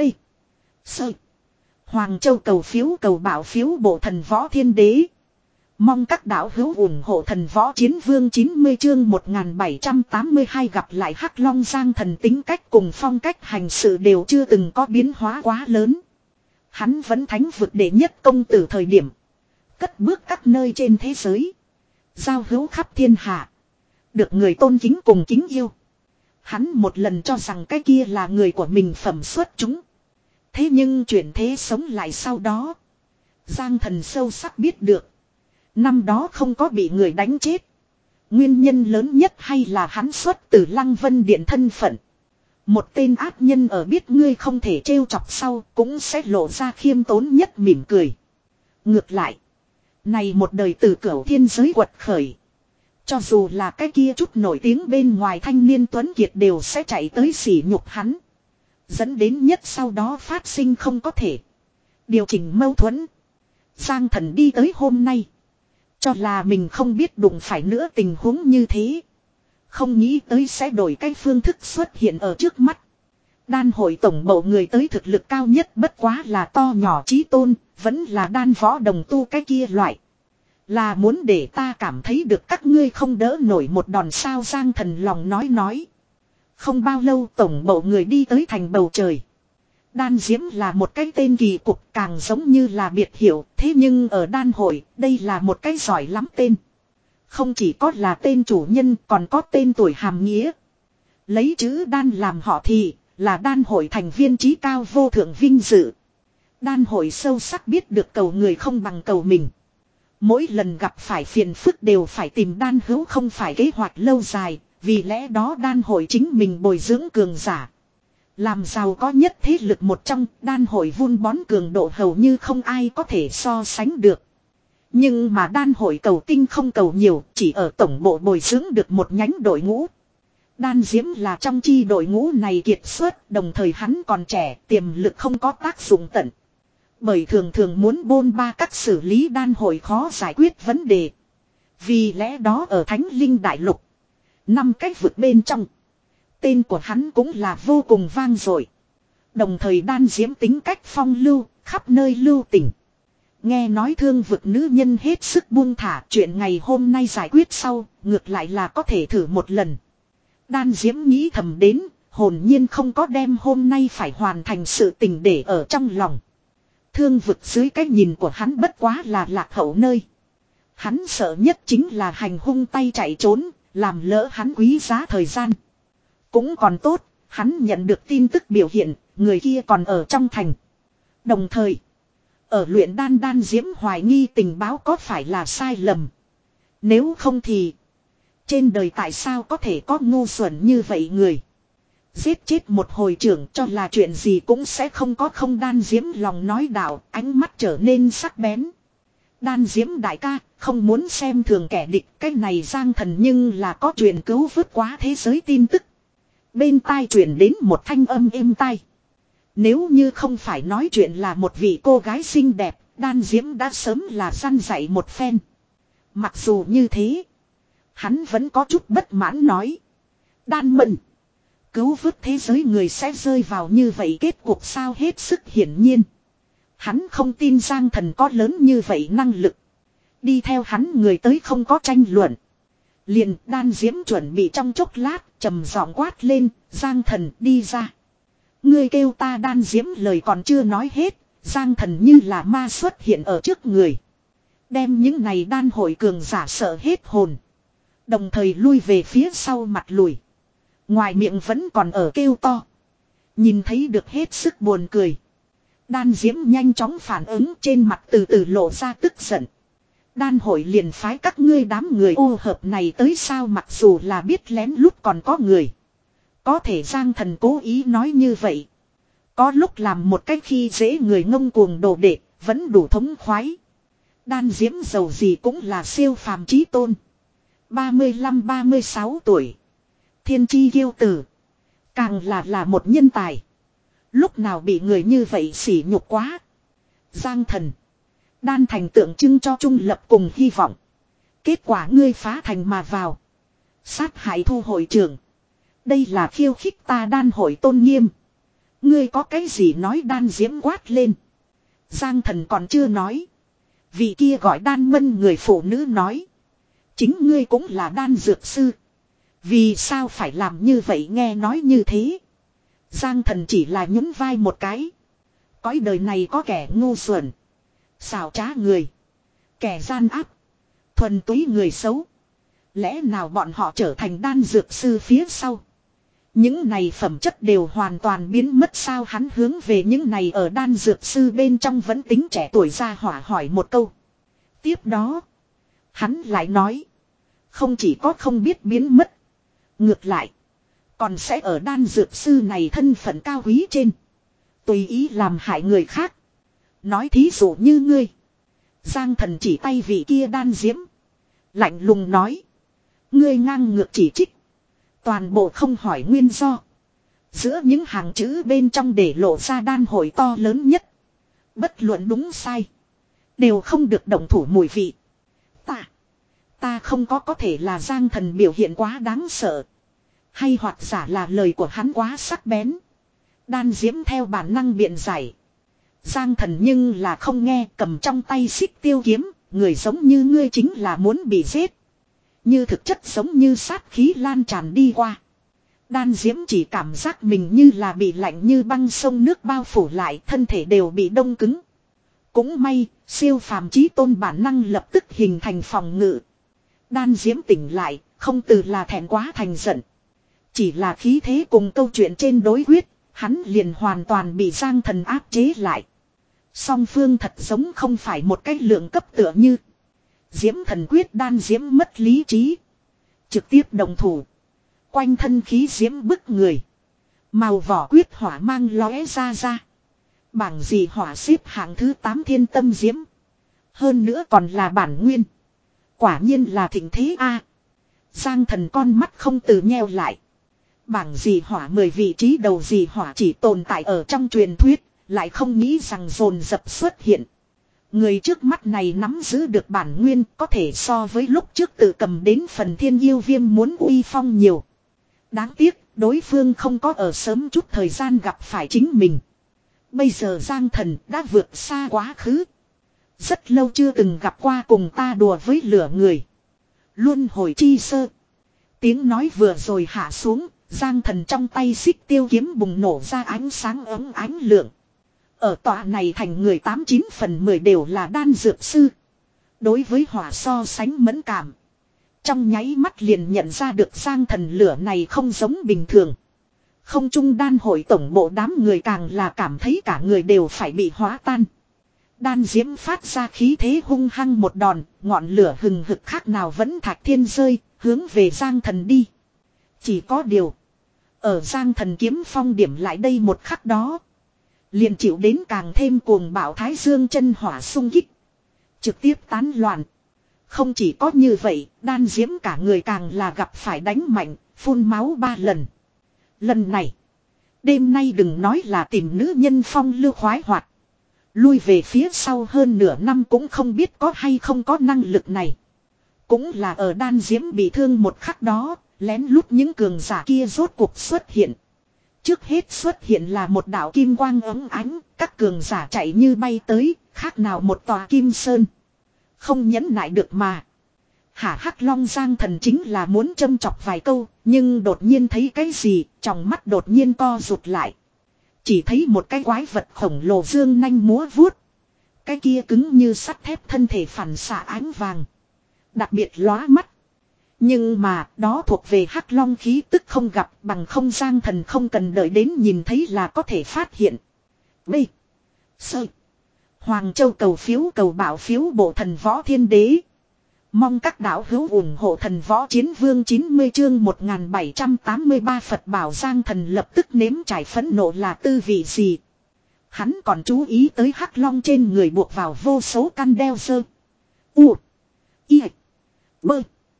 Sơ. Hoàng Châu cầu phiếu cầu bảo phiếu bộ thần võ thiên đế. Mong các đạo hữu ủng hộ thần võ chiến vương chín mươi chương một nghìn bảy trăm tám mươi hai gặp lại Hắc Long. Giang Thần tính cách cùng phong cách hành sự đều chưa từng có biến hóa quá lớn. Hắn vẫn thánh vực đệ nhất công tử thời điểm. Cất bước các nơi trên thế giới. Giao hữu khắp thiên hạ. Được người tôn kính cùng kính yêu. Hắn một lần cho rằng cái kia là người của mình phẩm xuất chúng. Thế nhưng chuyển thế sống lại sau đó. Giang Thần sâu sắc biết được. Năm đó không có bị người đánh chết. Nguyên nhân lớn nhất hay là hắn xuất từ Lăng Vân Điện thân phận. Một tên ác nhân ở biết ngươi không thể trêu chọc sau cũng sẽ lộ ra khiêm tốn nhất mỉm cười. Ngược lại. Này một đời từ cửu thiên giới quật khởi. Cho dù là cái kia chút nổi tiếng bên ngoài thanh niên tuấn kiệt đều sẽ chạy tới sỉ nhục hắn. Dẫn đến nhất sau đó phát sinh không có thể. Điều chỉnh mâu thuẫn. Giang Thần đi tới hôm nay. Cho là mình không biết đụng phải nữa tình huống như thế. Không nghĩ tới sẽ đổi cái phương thức xuất hiện ở trước mắt. Đan hội tổng bộ người tới thực lực cao nhất bất quá là to nhỏ chí tôn. Vẫn là đan võ đồng tu cái kia loại. Là muốn để ta cảm thấy được các ngươi không đỡ nổi một đòn sao. Giang Thần lòng nói nói. Không bao lâu tổng bộ người đi tới thành bầu trời. Đan Diễm là một cái tên kỳ cục càng giống như là biệt hiệu. Thế nhưng ở đan hội đây là một cái giỏi lắm tên. Không chỉ có là tên chủ nhân còn có tên tuổi hàm nghĩa. Lấy chữ đan làm họ thì là đan hội thành viên trí cao vô thượng vinh dự. Đan hội sâu sắc biết được cầu người không bằng cầu mình. Mỗi lần gặp phải phiền phức đều phải tìm đan hữu không phải kế hoạch lâu dài. Vì lẽ đó đan hội chính mình bồi dưỡng cường giả. Làm giàu có nhất thế lực một trong đan hội vun bón cường độ hầu như không ai có thể so sánh được. Nhưng mà đan hội cầu tinh không cầu nhiều chỉ ở tổng bộ bồi dưỡng được một nhánh đội ngũ. Đan Diễm là trong chi đội ngũ này kiệt xuất đồng thời hắn còn trẻ tiềm lực không có tác dụng tận. Bởi thường thường muốn bôn ba các xử lý đan hội khó giải quyết vấn đề. Vì lẽ đó ở Thánh Linh Đại Lục, năm cách vực bên trong, tên của hắn cũng là vô cùng vang dội. Đồng thời đan diễm tính cách phong lưu, khắp nơi lưu tình. Nghe nói thương vực nữ nhân hết sức buông thả, chuyện ngày hôm nay giải quyết sau, ngược lại là có thể thử một lần. Đan diễm nghĩ thầm đến, hồn nhiên không có đem hôm nay phải hoàn thành sự tình để ở trong lòng. Thương vực dưới cái nhìn của hắn bất quá là lạc hậu nơi. Hắn sợ nhất chính là hành hung tay chạy trốn, làm lỡ hắn quý giá thời gian. Cũng còn tốt, hắn nhận được tin tức biểu hiện, người kia còn ở trong thành. Đồng thời, ở luyện đan đan diễm hoài nghi tình báo có phải là sai lầm. Nếu không thì, trên đời tại sao có thể có ngu xuẩn như vậy người. Giết chết một hồi trưởng cho là chuyện gì cũng sẽ không có, không đan diễm lòng nói đạo, ánh mắt trở nên sắc bén. Đan diễm đại ca, không muốn xem thường kẻ địch, cái này Giang Thần nhưng là có truyền cứu vớt quá thế giới tin tức. Bên tai truyền đến một thanh âm êm tai. Nếu như không phải nói chuyện là một vị cô gái xinh đẹp, đan diễm đã sớm là săn dạy một phen. Mặc dù như thế, hắn vẫn có chút bất mãn nói. Đan mận, cứu vớt thế giới người sẽ rơi vào như vậy kết cục sao? Hết sức hiển nhiên, hắn không tin Giang Thần có lớn như vậy năng lực. Đi theo hắn người tới không có tranh luận. Liền đan diễm chuẩn bị trong chốc lát, trầm giọng quát lên, Giang Thần đi ra. Ngươi kêu ta đan diễm lời còn chưa nói hết, Giang Thần như là ma xuất hiện ở trước người. Đem những này đan hội cường giả sợ hết hồn. Đồng thời lui về phía sau mặt lùi. Ngoài miệng vẫn còn ở kêu to. Nhìn thấy được hết sức buồn cười. Đan diễm nhanh chóng phản ứng, trên mặt từ từ lộ ra tức giận. Đan hội liền phái các ngươi đám người ô hợp này tới sao? Mặc dù là biết lén lút còn có người. Có thể Giang Thần cố ý nói như vậy. Có lúc làm một cách khi dễ người ngông cuồng đồ đệ, vẫn đủ thống khoái. Đan diễm giàu gì cũng là siêu phàm chí tôn. ba mươi lăm ba mươi sáu tuổi. Thiên chi kiêu tử. Càng là là một nhân tài. Lúc nào bị người như vậy sỉ nhục quá. Giang Thần, đan thành tượng trưng cho trung lập cùng hy vọng. Kết quả ngươi phá thành mà vào. Sát hại thu hội trưởng. Đây là khiêu khích ta đan hội tôn nghiêm. Ngươi có cái gì nói? Đan diễm quát lên. Giang Thần còn chưa nói. Vị kia gọi đan mân người phụ nữ nói. Chính ngươi cũng là đan dược sư. Vì sao phải làm như vậy? Nghe nói như thế, Giang Thần chỉ là nhún vai một cái. Cõi đời này có kẻ ngu xuẩn, xảo trá người, kẻ gian ác, thuần túy người xấu. Lẽ nào bọn họ trở thành đan dược sư phía sau, những này phẩm chất đều hoàn toàn biến mất sao? Hắn hướng về những này ở đan dược sư bên trong vẫn tính trẻ tuổi ra hỏa hỏi một câu. Tiếp đó, hắn lại nói, không chỉ có không biết biến mất, ngược lại còn sẽ ở đan dược sư này thân phận cao quý trên tùy ý làm hại người khác. Nói thí dụ như ngươi. Giang Thần chỉ tay vị kia đan diễm, lạnh lùng nói. Ngươi ngang ngược chỉ trích, toàn bộ không hỏi nguyên do. Giữa những hàng chữ bên trong để lộ ra đan hội to lớn nhất. Bất luận đúng sai, đều không được động thủ mùi vị. Ta, ta không có có thể là Giang Thần biểu hiện quá đáng sợ. Hay hoặc giả là lời của hắn quá sắc bén. Đan diễm theo bản năng biện giải. Giang Thần nhưng là không nghe, cầm trong tay xích tiêu kiếm. Người giống như ngươi chính là muốn bị giết. Như thực chất giống như sát khí lan tràn đi qua. Đan diễm chỉ cảm giác mình như là bị lạnh như băng sông nước bao phủ lại, thân thể đều bị đông cứng. Cũng may, siêu phàm chí tôn bản năng lập tức hình thành phòng ngự. Đan diễm tỉnh lại, không từ là thẹn quá thành giận. Chỉ là khí thế cùng câu chuyện trên đối quyết, hắn liền hoàn toàn bị Giang Thần áp chế lại. Song phương thật giống không phải một cái lượng cấp tựa như. Diễm Thần quyết đan diễm mất lý trí, trực tiếp đồng thủ. Quanh thân khí diễm bức người. Màu vỏ quyết hỏa mang lóe ra ra. Bảng gì hỏa xếp hạng thứ tám thiên tâm diễm. Hơn nữa còn là bản nguyên. Quả nhiên là thịnh thế a. Giang Thần con mắt không từ nheo lại. Bảng gì hỏa mười vị trí đầu gì hỏa chỉ tồn tại ở trong truyền thuyết, lại không nghĩ rằng dồn dập xuất hiện. Người trước mắt này nắm giữ được bản nguyên có thể so với lúc trước tự cầm đến phần thiên yêu viêm muốn uy phong nhiều. Đáng tiếc đối phương không có ở sớm chút thời gian gặp phải chính mình. Bây giờ Giang Thần đã vượt xa quá khứ. Rất lâu chưa từng gặp qua cùng ta đùa với lửa người. Luân hồi chi sơ. Tiếng nói vừa rồi hạ xuống, Giang Thần trong tay xích tiêu kiếm bùng nổ ra ánh sáng ấm ánh lượng. Ở tọa này thành người tám chín phần mười đều là đan dược sư. Đối với hỏa so sánh mẫn cảm. Trong nháy mắt liền nhận ra được Giang Thần lửa này không giống bình thường. Không trung đan hội tổng bộ đám người càng là cảm thấy cả người đều phải bị hóa tan. Đan diễm phát ra khí thế hung hăng một đòn, ngọn lửa hừng hực khác nào vẫn thạch thiên rơi, hướng về Giang Thần đi. Chỉ có điều, ở Giang Thần kiếm phong điểm lại đây một khắc đó, liền chịu đến càng thêm cuồng bạo thái dương chân hỏa xung kích, trực tiếp tán loạn. Không chỉ có như vậy, đan diễm cả người càng là gặp phải đánh mạnh, phun máu ba lần. Lần này, đêm nay đừng nói là tìm nữ nhân phong lưu khoái hoạt. Lui về phía sau hơn nửa năm cũng không biết có hay không có năng lực này. Cũng là ở đan diễm bị thương một khắc đó, lén lút những cường giả kia rốt cuộc xuất hiện. Trước hết xuất hiện là một đạo kim quang ấm ánh, các cường giả chạy như bay tới, khác nào một tòa kim sơn. Không nhẫn nại được mà. Hả Hắc Long Giang Thần chính là muốn châm chọc vài câu, nhưng đột nhiên thấy cái gì, trong mắt đột nhiên co rụt lại. Chỉ thấy một cái quái vật khổng lồ dương nanh múa vuốt. Cái kia cứng như sắt thép thân thể phản xạ ánh vàng. Đặc biệt lóa mắt. Nhưng mà đó thuộc về Hắc Long khí tức không gặp bằng không Giang Thần không cần đợi đến nhìn thấy là có thể phát hiện. B. Sơ. Hoàng Châu cầu phiếu cầu bảo phiếu bộ thần võ thiên đế. Mong các đạo hữu ủng hộ thần võ chiến vương chín mươi chương một nghìn bảy trăm tám mươi ba Phật bảo Giang Thần lập tức nếm trải phẫn nộ là tư vị gì. Hắn còn chú ý tới Hắc Long trên người buộc vào vô số căn đeo sơ. U. I. Bơ.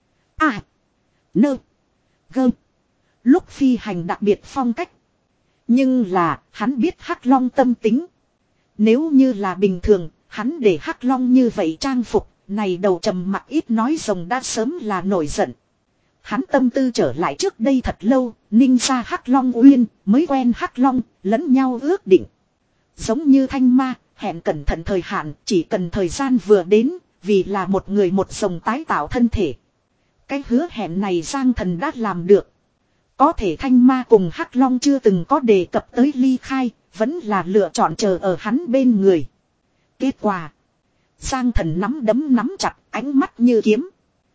A. Nơ. Gơ. Lúc phi hành đặc biệt phong cách. Nhưng là hắn biết Hắc Long tâm tính. Nếu như là bình thường, hắn để Hắc Long như vậy trang phục. Này đầu trầm mặc ít nói rồng đã sớm là nổi giận. Hắn tâm tư trở lại trước đây thật lâu, ninh ra Hắc Long Uyên, mới quen Hắc Long, lẫn nhau ước định. Giống như thanh ma, hẹn cẩn thận thời hạn, chỉ cần thời gian vừa đến, vì là một người một rồng tái tạo thân thể. Cái hứa hẹn này Giang Thần đã làm được. Có thể thanh ma cùng Hắc Long chưa từng có đề cập tới ly khai, vẫn là lựa chọn chờ ở hắn bên người. Kết quả. Giang Thần nắm đấm nắm chặt, ánh mắt như kiếm.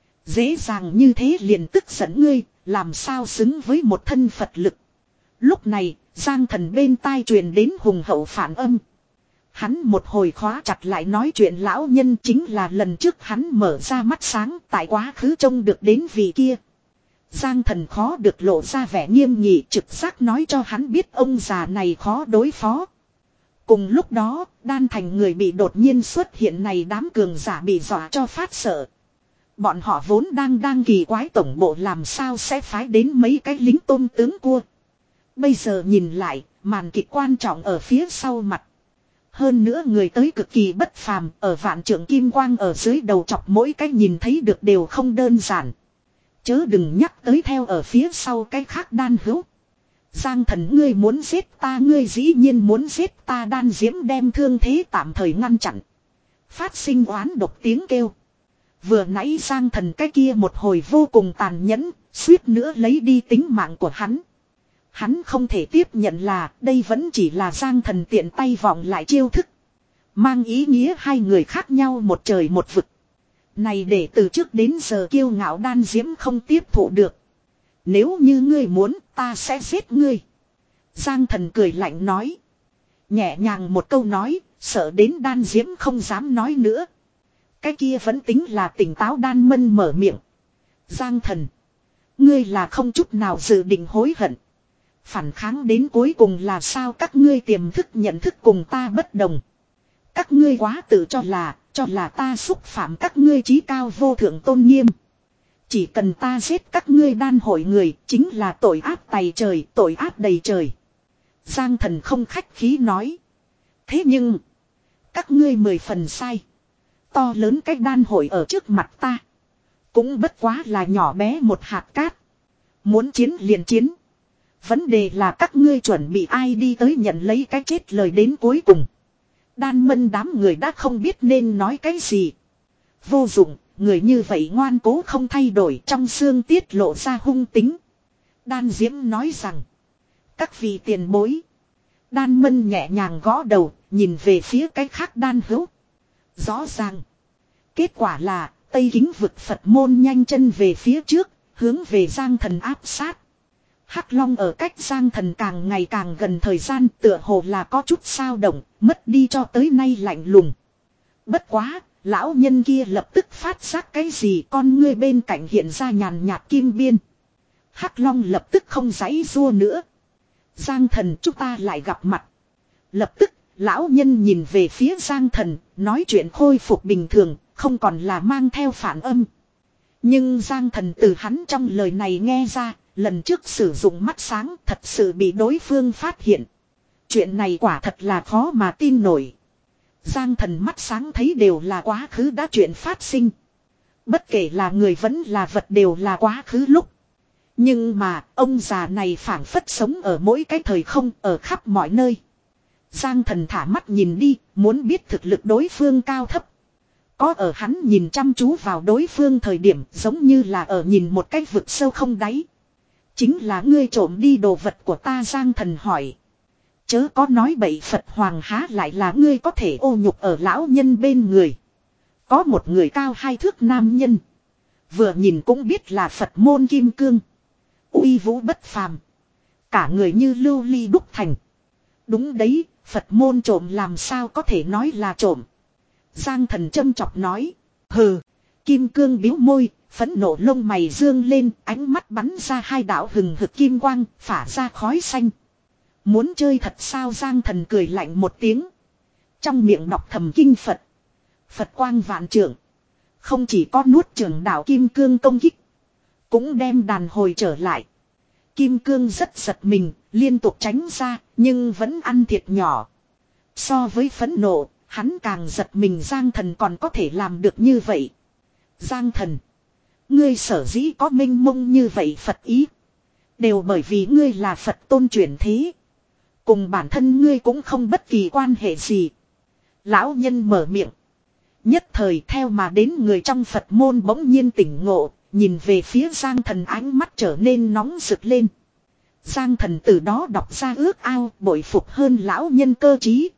Dễ dàng như thế liền tức giận ngươi, làm sao xứng với một thân Phật lực. Lúc này, Giang Thần bên tai truyền đến hùng hậu phản âm. Hắn một hồi khóa chặt lại nói chuyện lão nhân chính là lần trước hắn mở ra mắt sáng tại quá khứ trông được đến vị kia. Giang Thần khó được lộ ra vẻ nghiêm nghị trực giác nói cho hắn biết ông già này khó đối phó. Cùng lúc đó, đan thành người bị đột nhiên xuất hiện này đám cường giả bị dọa cho phát sợ. Bọn họ vốn đang đang kỳ quái tổng bộ làm sao sẽ phái đến mấy cái lính tôm tướng cua. Bây giờ nhìn lại, màn kịch quan trọng ở phía sau mặt. Hơn nữa người tới cực kỳ bất phàm, ở vạn trượng kim quang ở dưới đầu chọc mỗi cái nhìn thấy được đều không đơn giản. Chớ đừng nhắc tới theo ở phía sau cái khác đan hữu. Giang Thần ngươi muốn giết ta ngươi dĩ nhiên muốn giết ta đan diễm đem thương thế tạm thời ngăn chặn. Phát sinh oán độc tiếng kêu. Vừa nãy Giang Thần cái kia một hồi vô cùng tàn nhẫn, suýt nữa lấy đi tính mạng của hắn. Hắn không thể tiếp nhận là đây vẫn chỉ là Giang Thần tiện tay vọng lại chiêu thức. Mang ý nghĩa hai người khác nhau một trời một vực. Này để từ trước đến giờ kiêu ngạo đan diễm không tiếp thụ được. Nếu như ngươi muốn ta sẽ giết ngươi. Giang Thần cười lạnh nói. Nhẹ nhàng một câu nói, sợ đến đan diễm không dám nói nữa. Cái kia vẫn tính là tỉnh táo đan mân mở miệng. Giang Thần. Ngươi là không chút nào dự định hối hận. Phản kháng đến cuối cùng là sao các ngươi tiềm thức nhận thức cùng ta bất đồng. Các ngươi quá tự cho là, cho là ta xúc phạm các ngươi chí cao vô thượng tôn nghiêm. Chỉ cần ta giết các ngươi đan hội người, chính là tội ác tày trời, tội ác đầy trời. Giang Thần không khách khí nói. Thế nhưng, các các ngươi mười phần sai. To lớn cái đan hội ở trước mặt ta. Cũng bất quá là nhỏ bé một hạt cát. Muốn chiến liền chiến. Vấn đề là các ngươi chuẩn bị ai đi tới nhận lấy cái chết lời đến cuối cùng. Đan mân đám người đã không biết nên nói cái gì. Vô dụng, người như vậy ngoan cố không thay đổi, trong xương tiết lộ ra hung tính. Đan Diễm nói rằng. Các vị tiền bối. Đan mân nhẹ nhàng gõ đầu, nhìn về phía cái khác đan hữu. Rõ ràng. Kết quả là, Tây Kính vực Phật môn nhanh chân về phía trước, hướng về Giang Thần áp sát. Hắc Long ở cách Giang Thần càng ngày càng gần thời gian, tựa hồ là có chút sao động, mất đi cho tới nay lạnh lùng. Bất quá, lão nhân kia lập tức phát giác cái gì, con ngươi bên cạnh hiện ra nhàn nhạt kim biên. Hắc Long lập tức không giãy giụa nữa. Giang Thần, chúng ta lại gặp mặt. Lập tức, lão nhân nhìn về phía Giang Thần, nói chuyện khôi phục bình thường, không còn là mang theo phản âm. Nhưng Giang Thần từ hắn trong lời này nghe ra, lần trước sử dụng mắt sáng thật sự bị đối phương phát hiện. Chuyện này quả thật là khó mà tin nổi. Giang Thần mắt sáng thấy đều là quá khứ đã chuyện phát sinh. Bất kể là người vẫn là vật đều là quá khứ lúc. Nhưng mà ông già này phảng phất sống ở mỗi cái thời không, ở khắp mọi nơi. Giang Thần thả mắt nhìn đi, muốn biết thực lực đối phương cao thấp. Có ở hắn nhìn chăm chú vào đối phương thời điểm giống như là ở nhìn một cái vực sâu không đáy. Chính là ngươi trộm đi đồ vật của ta, Giang Thần hỏi. Chớ có nói bậy, Phật Hoàng há lại là ngươi có thể ô nhục ở lão nhân bên người. Có một người cao hai thước nam nhân. Vừa nhìn cũng biết là Phật môn kim cương. Uy vũ bất phàm. Cả người như lưu ly đúc thành. Đúng đấy, Phật môn trộm làm sao có thể nói là trộm. Giang Thần châm chọc nói. Hừ, kim cương biếu môi, phẫn nộ lông mày dương lên, ánh mắt bắn ra hai đạo hừng hực kim quang, phả ra khói xanh. Muốn chơi thật sao? Giang Thần cười lạnh một tiếng. Trong miệng đọc thầm kinh Phật. Phật quang vạn trượng. Không chỉ có nuốt trường đạo kim cương công kích. Cũng đem đàn hồi trở lại. Kim cương rất giật mình, liên tục tránh ra, nhưng vẫn ăn thiệt nhỏ. So với phẫn nộ, hắn càng giật mình. Giang Thần còn có thể làm được như vậy. Giang Thần, ngươi sở dĩ có minh mông như vậy Phật ý. Đều bởi vì ngươi là Phật tôn chuyển thế. Cùng bản thân ngươi cũng không bất kỳ quan hệ gì. Lão nhân mở miệng. Nhất thời theo mà đến người trong Phật môn bỗng nhiên tỉnh ngộ. Nhìn về phía Giang Thần, ánh mắt trở nên nóng rực lên. Giang Thần từ đó đọc ra ước ao, bội phục hơn lão nhân cơ trí.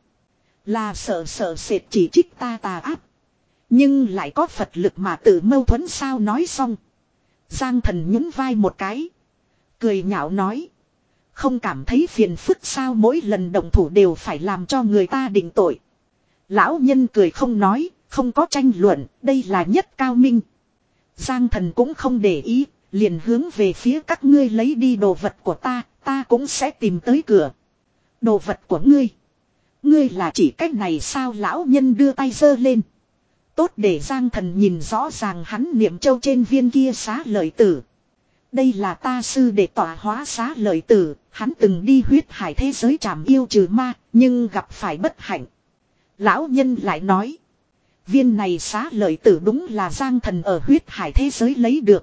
Là sợ sợ sệt chỉ trích ta tà ác. Nhưng lại có Phật lực mà tự mâu thuẫn sao? Nói xong, Giang Thần nhún vai một cái, cười nhạo nói. Không cảm thấy phiền phức sao? Mỗi lần động thủ đều phải làm cho người ta định tội. Lão nhân cười không nói, không có tranh luận, đây là nhất cao minh. Giang Thần cũng không để ý, liền hướng về phía các ngươi lấy đi đồ vật của ta, ta cũng sẽ tìm tới cửa. Đồ vật của ngươi? Ngươi là chỉ cách này sao? Lão nhân đưa tay giơ lên. Tốt để Giang Thần nhìn rõ ràng hắn niệm châu trên viên kia xá lợi tử. Đây là ta sư để tỏa hóa xá lợi tử, hắn từng đi huyết hải thế giới trảm yêu trừ ma, nhưng gặp phải bất hạnh. Lão nhân lại nói. Viên này xá lợi tử đúng là Giang Thần ở huyết hải thế giới lấy được.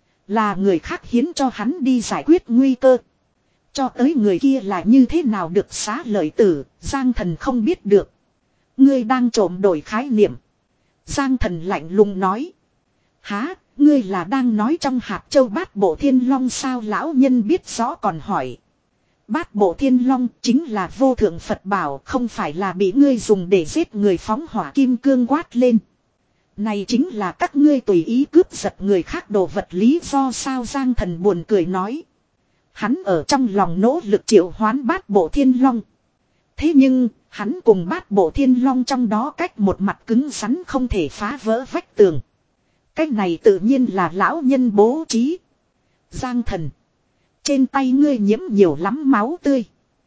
Là người khác hiến cho hắn đi giải quyết nguy cơ. Cho tới người kia là như thế nào được xá lợi tử, Giang Thần không biết được. Ngươi đang trộm đổi khái niệm. Giang Thần lạnh lùng nói. Há, ngươi là đang nói trong hạt châu bát bộ thiên long sao? Lão nhân biết rõ còn hỏi. Bát bộ thiên long chính là vô thượng Phật bảo, không phải là bị ngươi dùng để giết người phóng hỏa kim cương quát lên. Này chính là các ngươi tùy ý cướp giật người khác đồ vật lý do sao? Giang Thần buồn cười nói. Hắn ở trong lòng nỗ lực triệu hoán bát bộ thiên long. Thế nhưng, hắn cùng bát bộ thiên long trong đó cách một mặt cứng rắn không thể phá vỡ vách tường. Cách này tự nhiên là lão nhân bố trí. Giang Thần, trên tay ngươi nhiễm nhiều lắm máu tươi.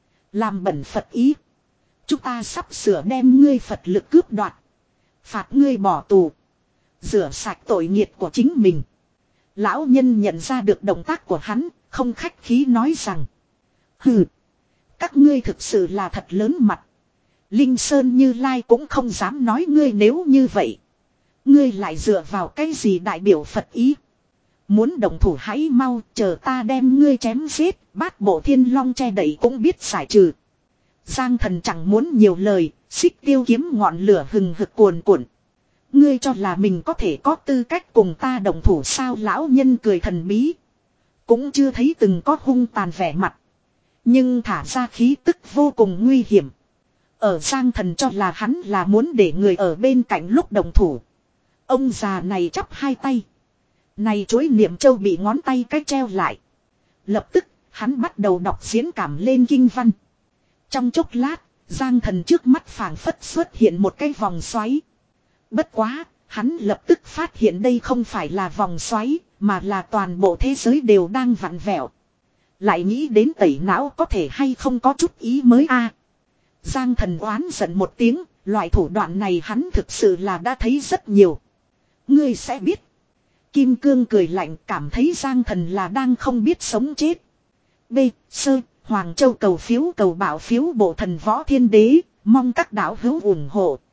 Làm bẩn Phật ý. Chúng ta sắp sửa đem ngươi Phật lực cướp đoạt. Phạt ngươi bỏ tù. Rửa sạch tội nghiệt của chính mình. Lão nhân nhận ra được động tác của hắn, không khách khí nói rằng. Hừ, các ngươi thực sự là thật lớn mặt. Linh Sơn Như Lai cũng không dám nói ngươi nếu như vậy. Ngươi lại dựa vào cái gì đại biểu Phật ý. Muốn động thủ hãy mau chờ ta đem ngươi chém giết. Bát bộ thiên long che đậy cũng biết giải trừ. Giang thần chẳng muốn nhiều lời. Xích tiêu kiếm ngọn lửa hừng hực cuồn cuộn. Ngươi cho là mình có thể có tư cách cùng ta động thủ sao lão nhân cười thần bí. Cũng chưa thấy từng có hung tàn vẻ mặt. Nhưng thả ra khí tức vô cùng nguy hiểm. Ở Giang thần cho là hắn là muốn để người ở bên cạnh lúc động thủ. Ông già này chắp hai tay. Này chuỗi niệm châu bị ngón tay cách treo lại. Lập tức hắn bắt đầu đọc diễn cảm lên kinh văn. Trong chốc lát Giang thần trước mắt phảng phất xuất hiện một cái vòng xoáy. Bất quá hắn lập tức phát hiện đây không phải là vòng xoáy. Mà là toàn bộ thế giới đều đang vặn vẹo. Lại nghĩ đến tẩy não có thể hay không có chút ý mới a. Giang thần oán giận một tiếng. Loại thủ đoạn này hắn thực sự là đã thấy rất nhiều. Ngươi sẽ biết. Kim Cương cười lạnh cảm thấy Giang thần là đang không biết sống chết. B. Sơ. Hoàng Châu cầu phiếu cầu bảo phiếu bộ thần võ thiên đế. Mong các đạo hữu ủng hộ.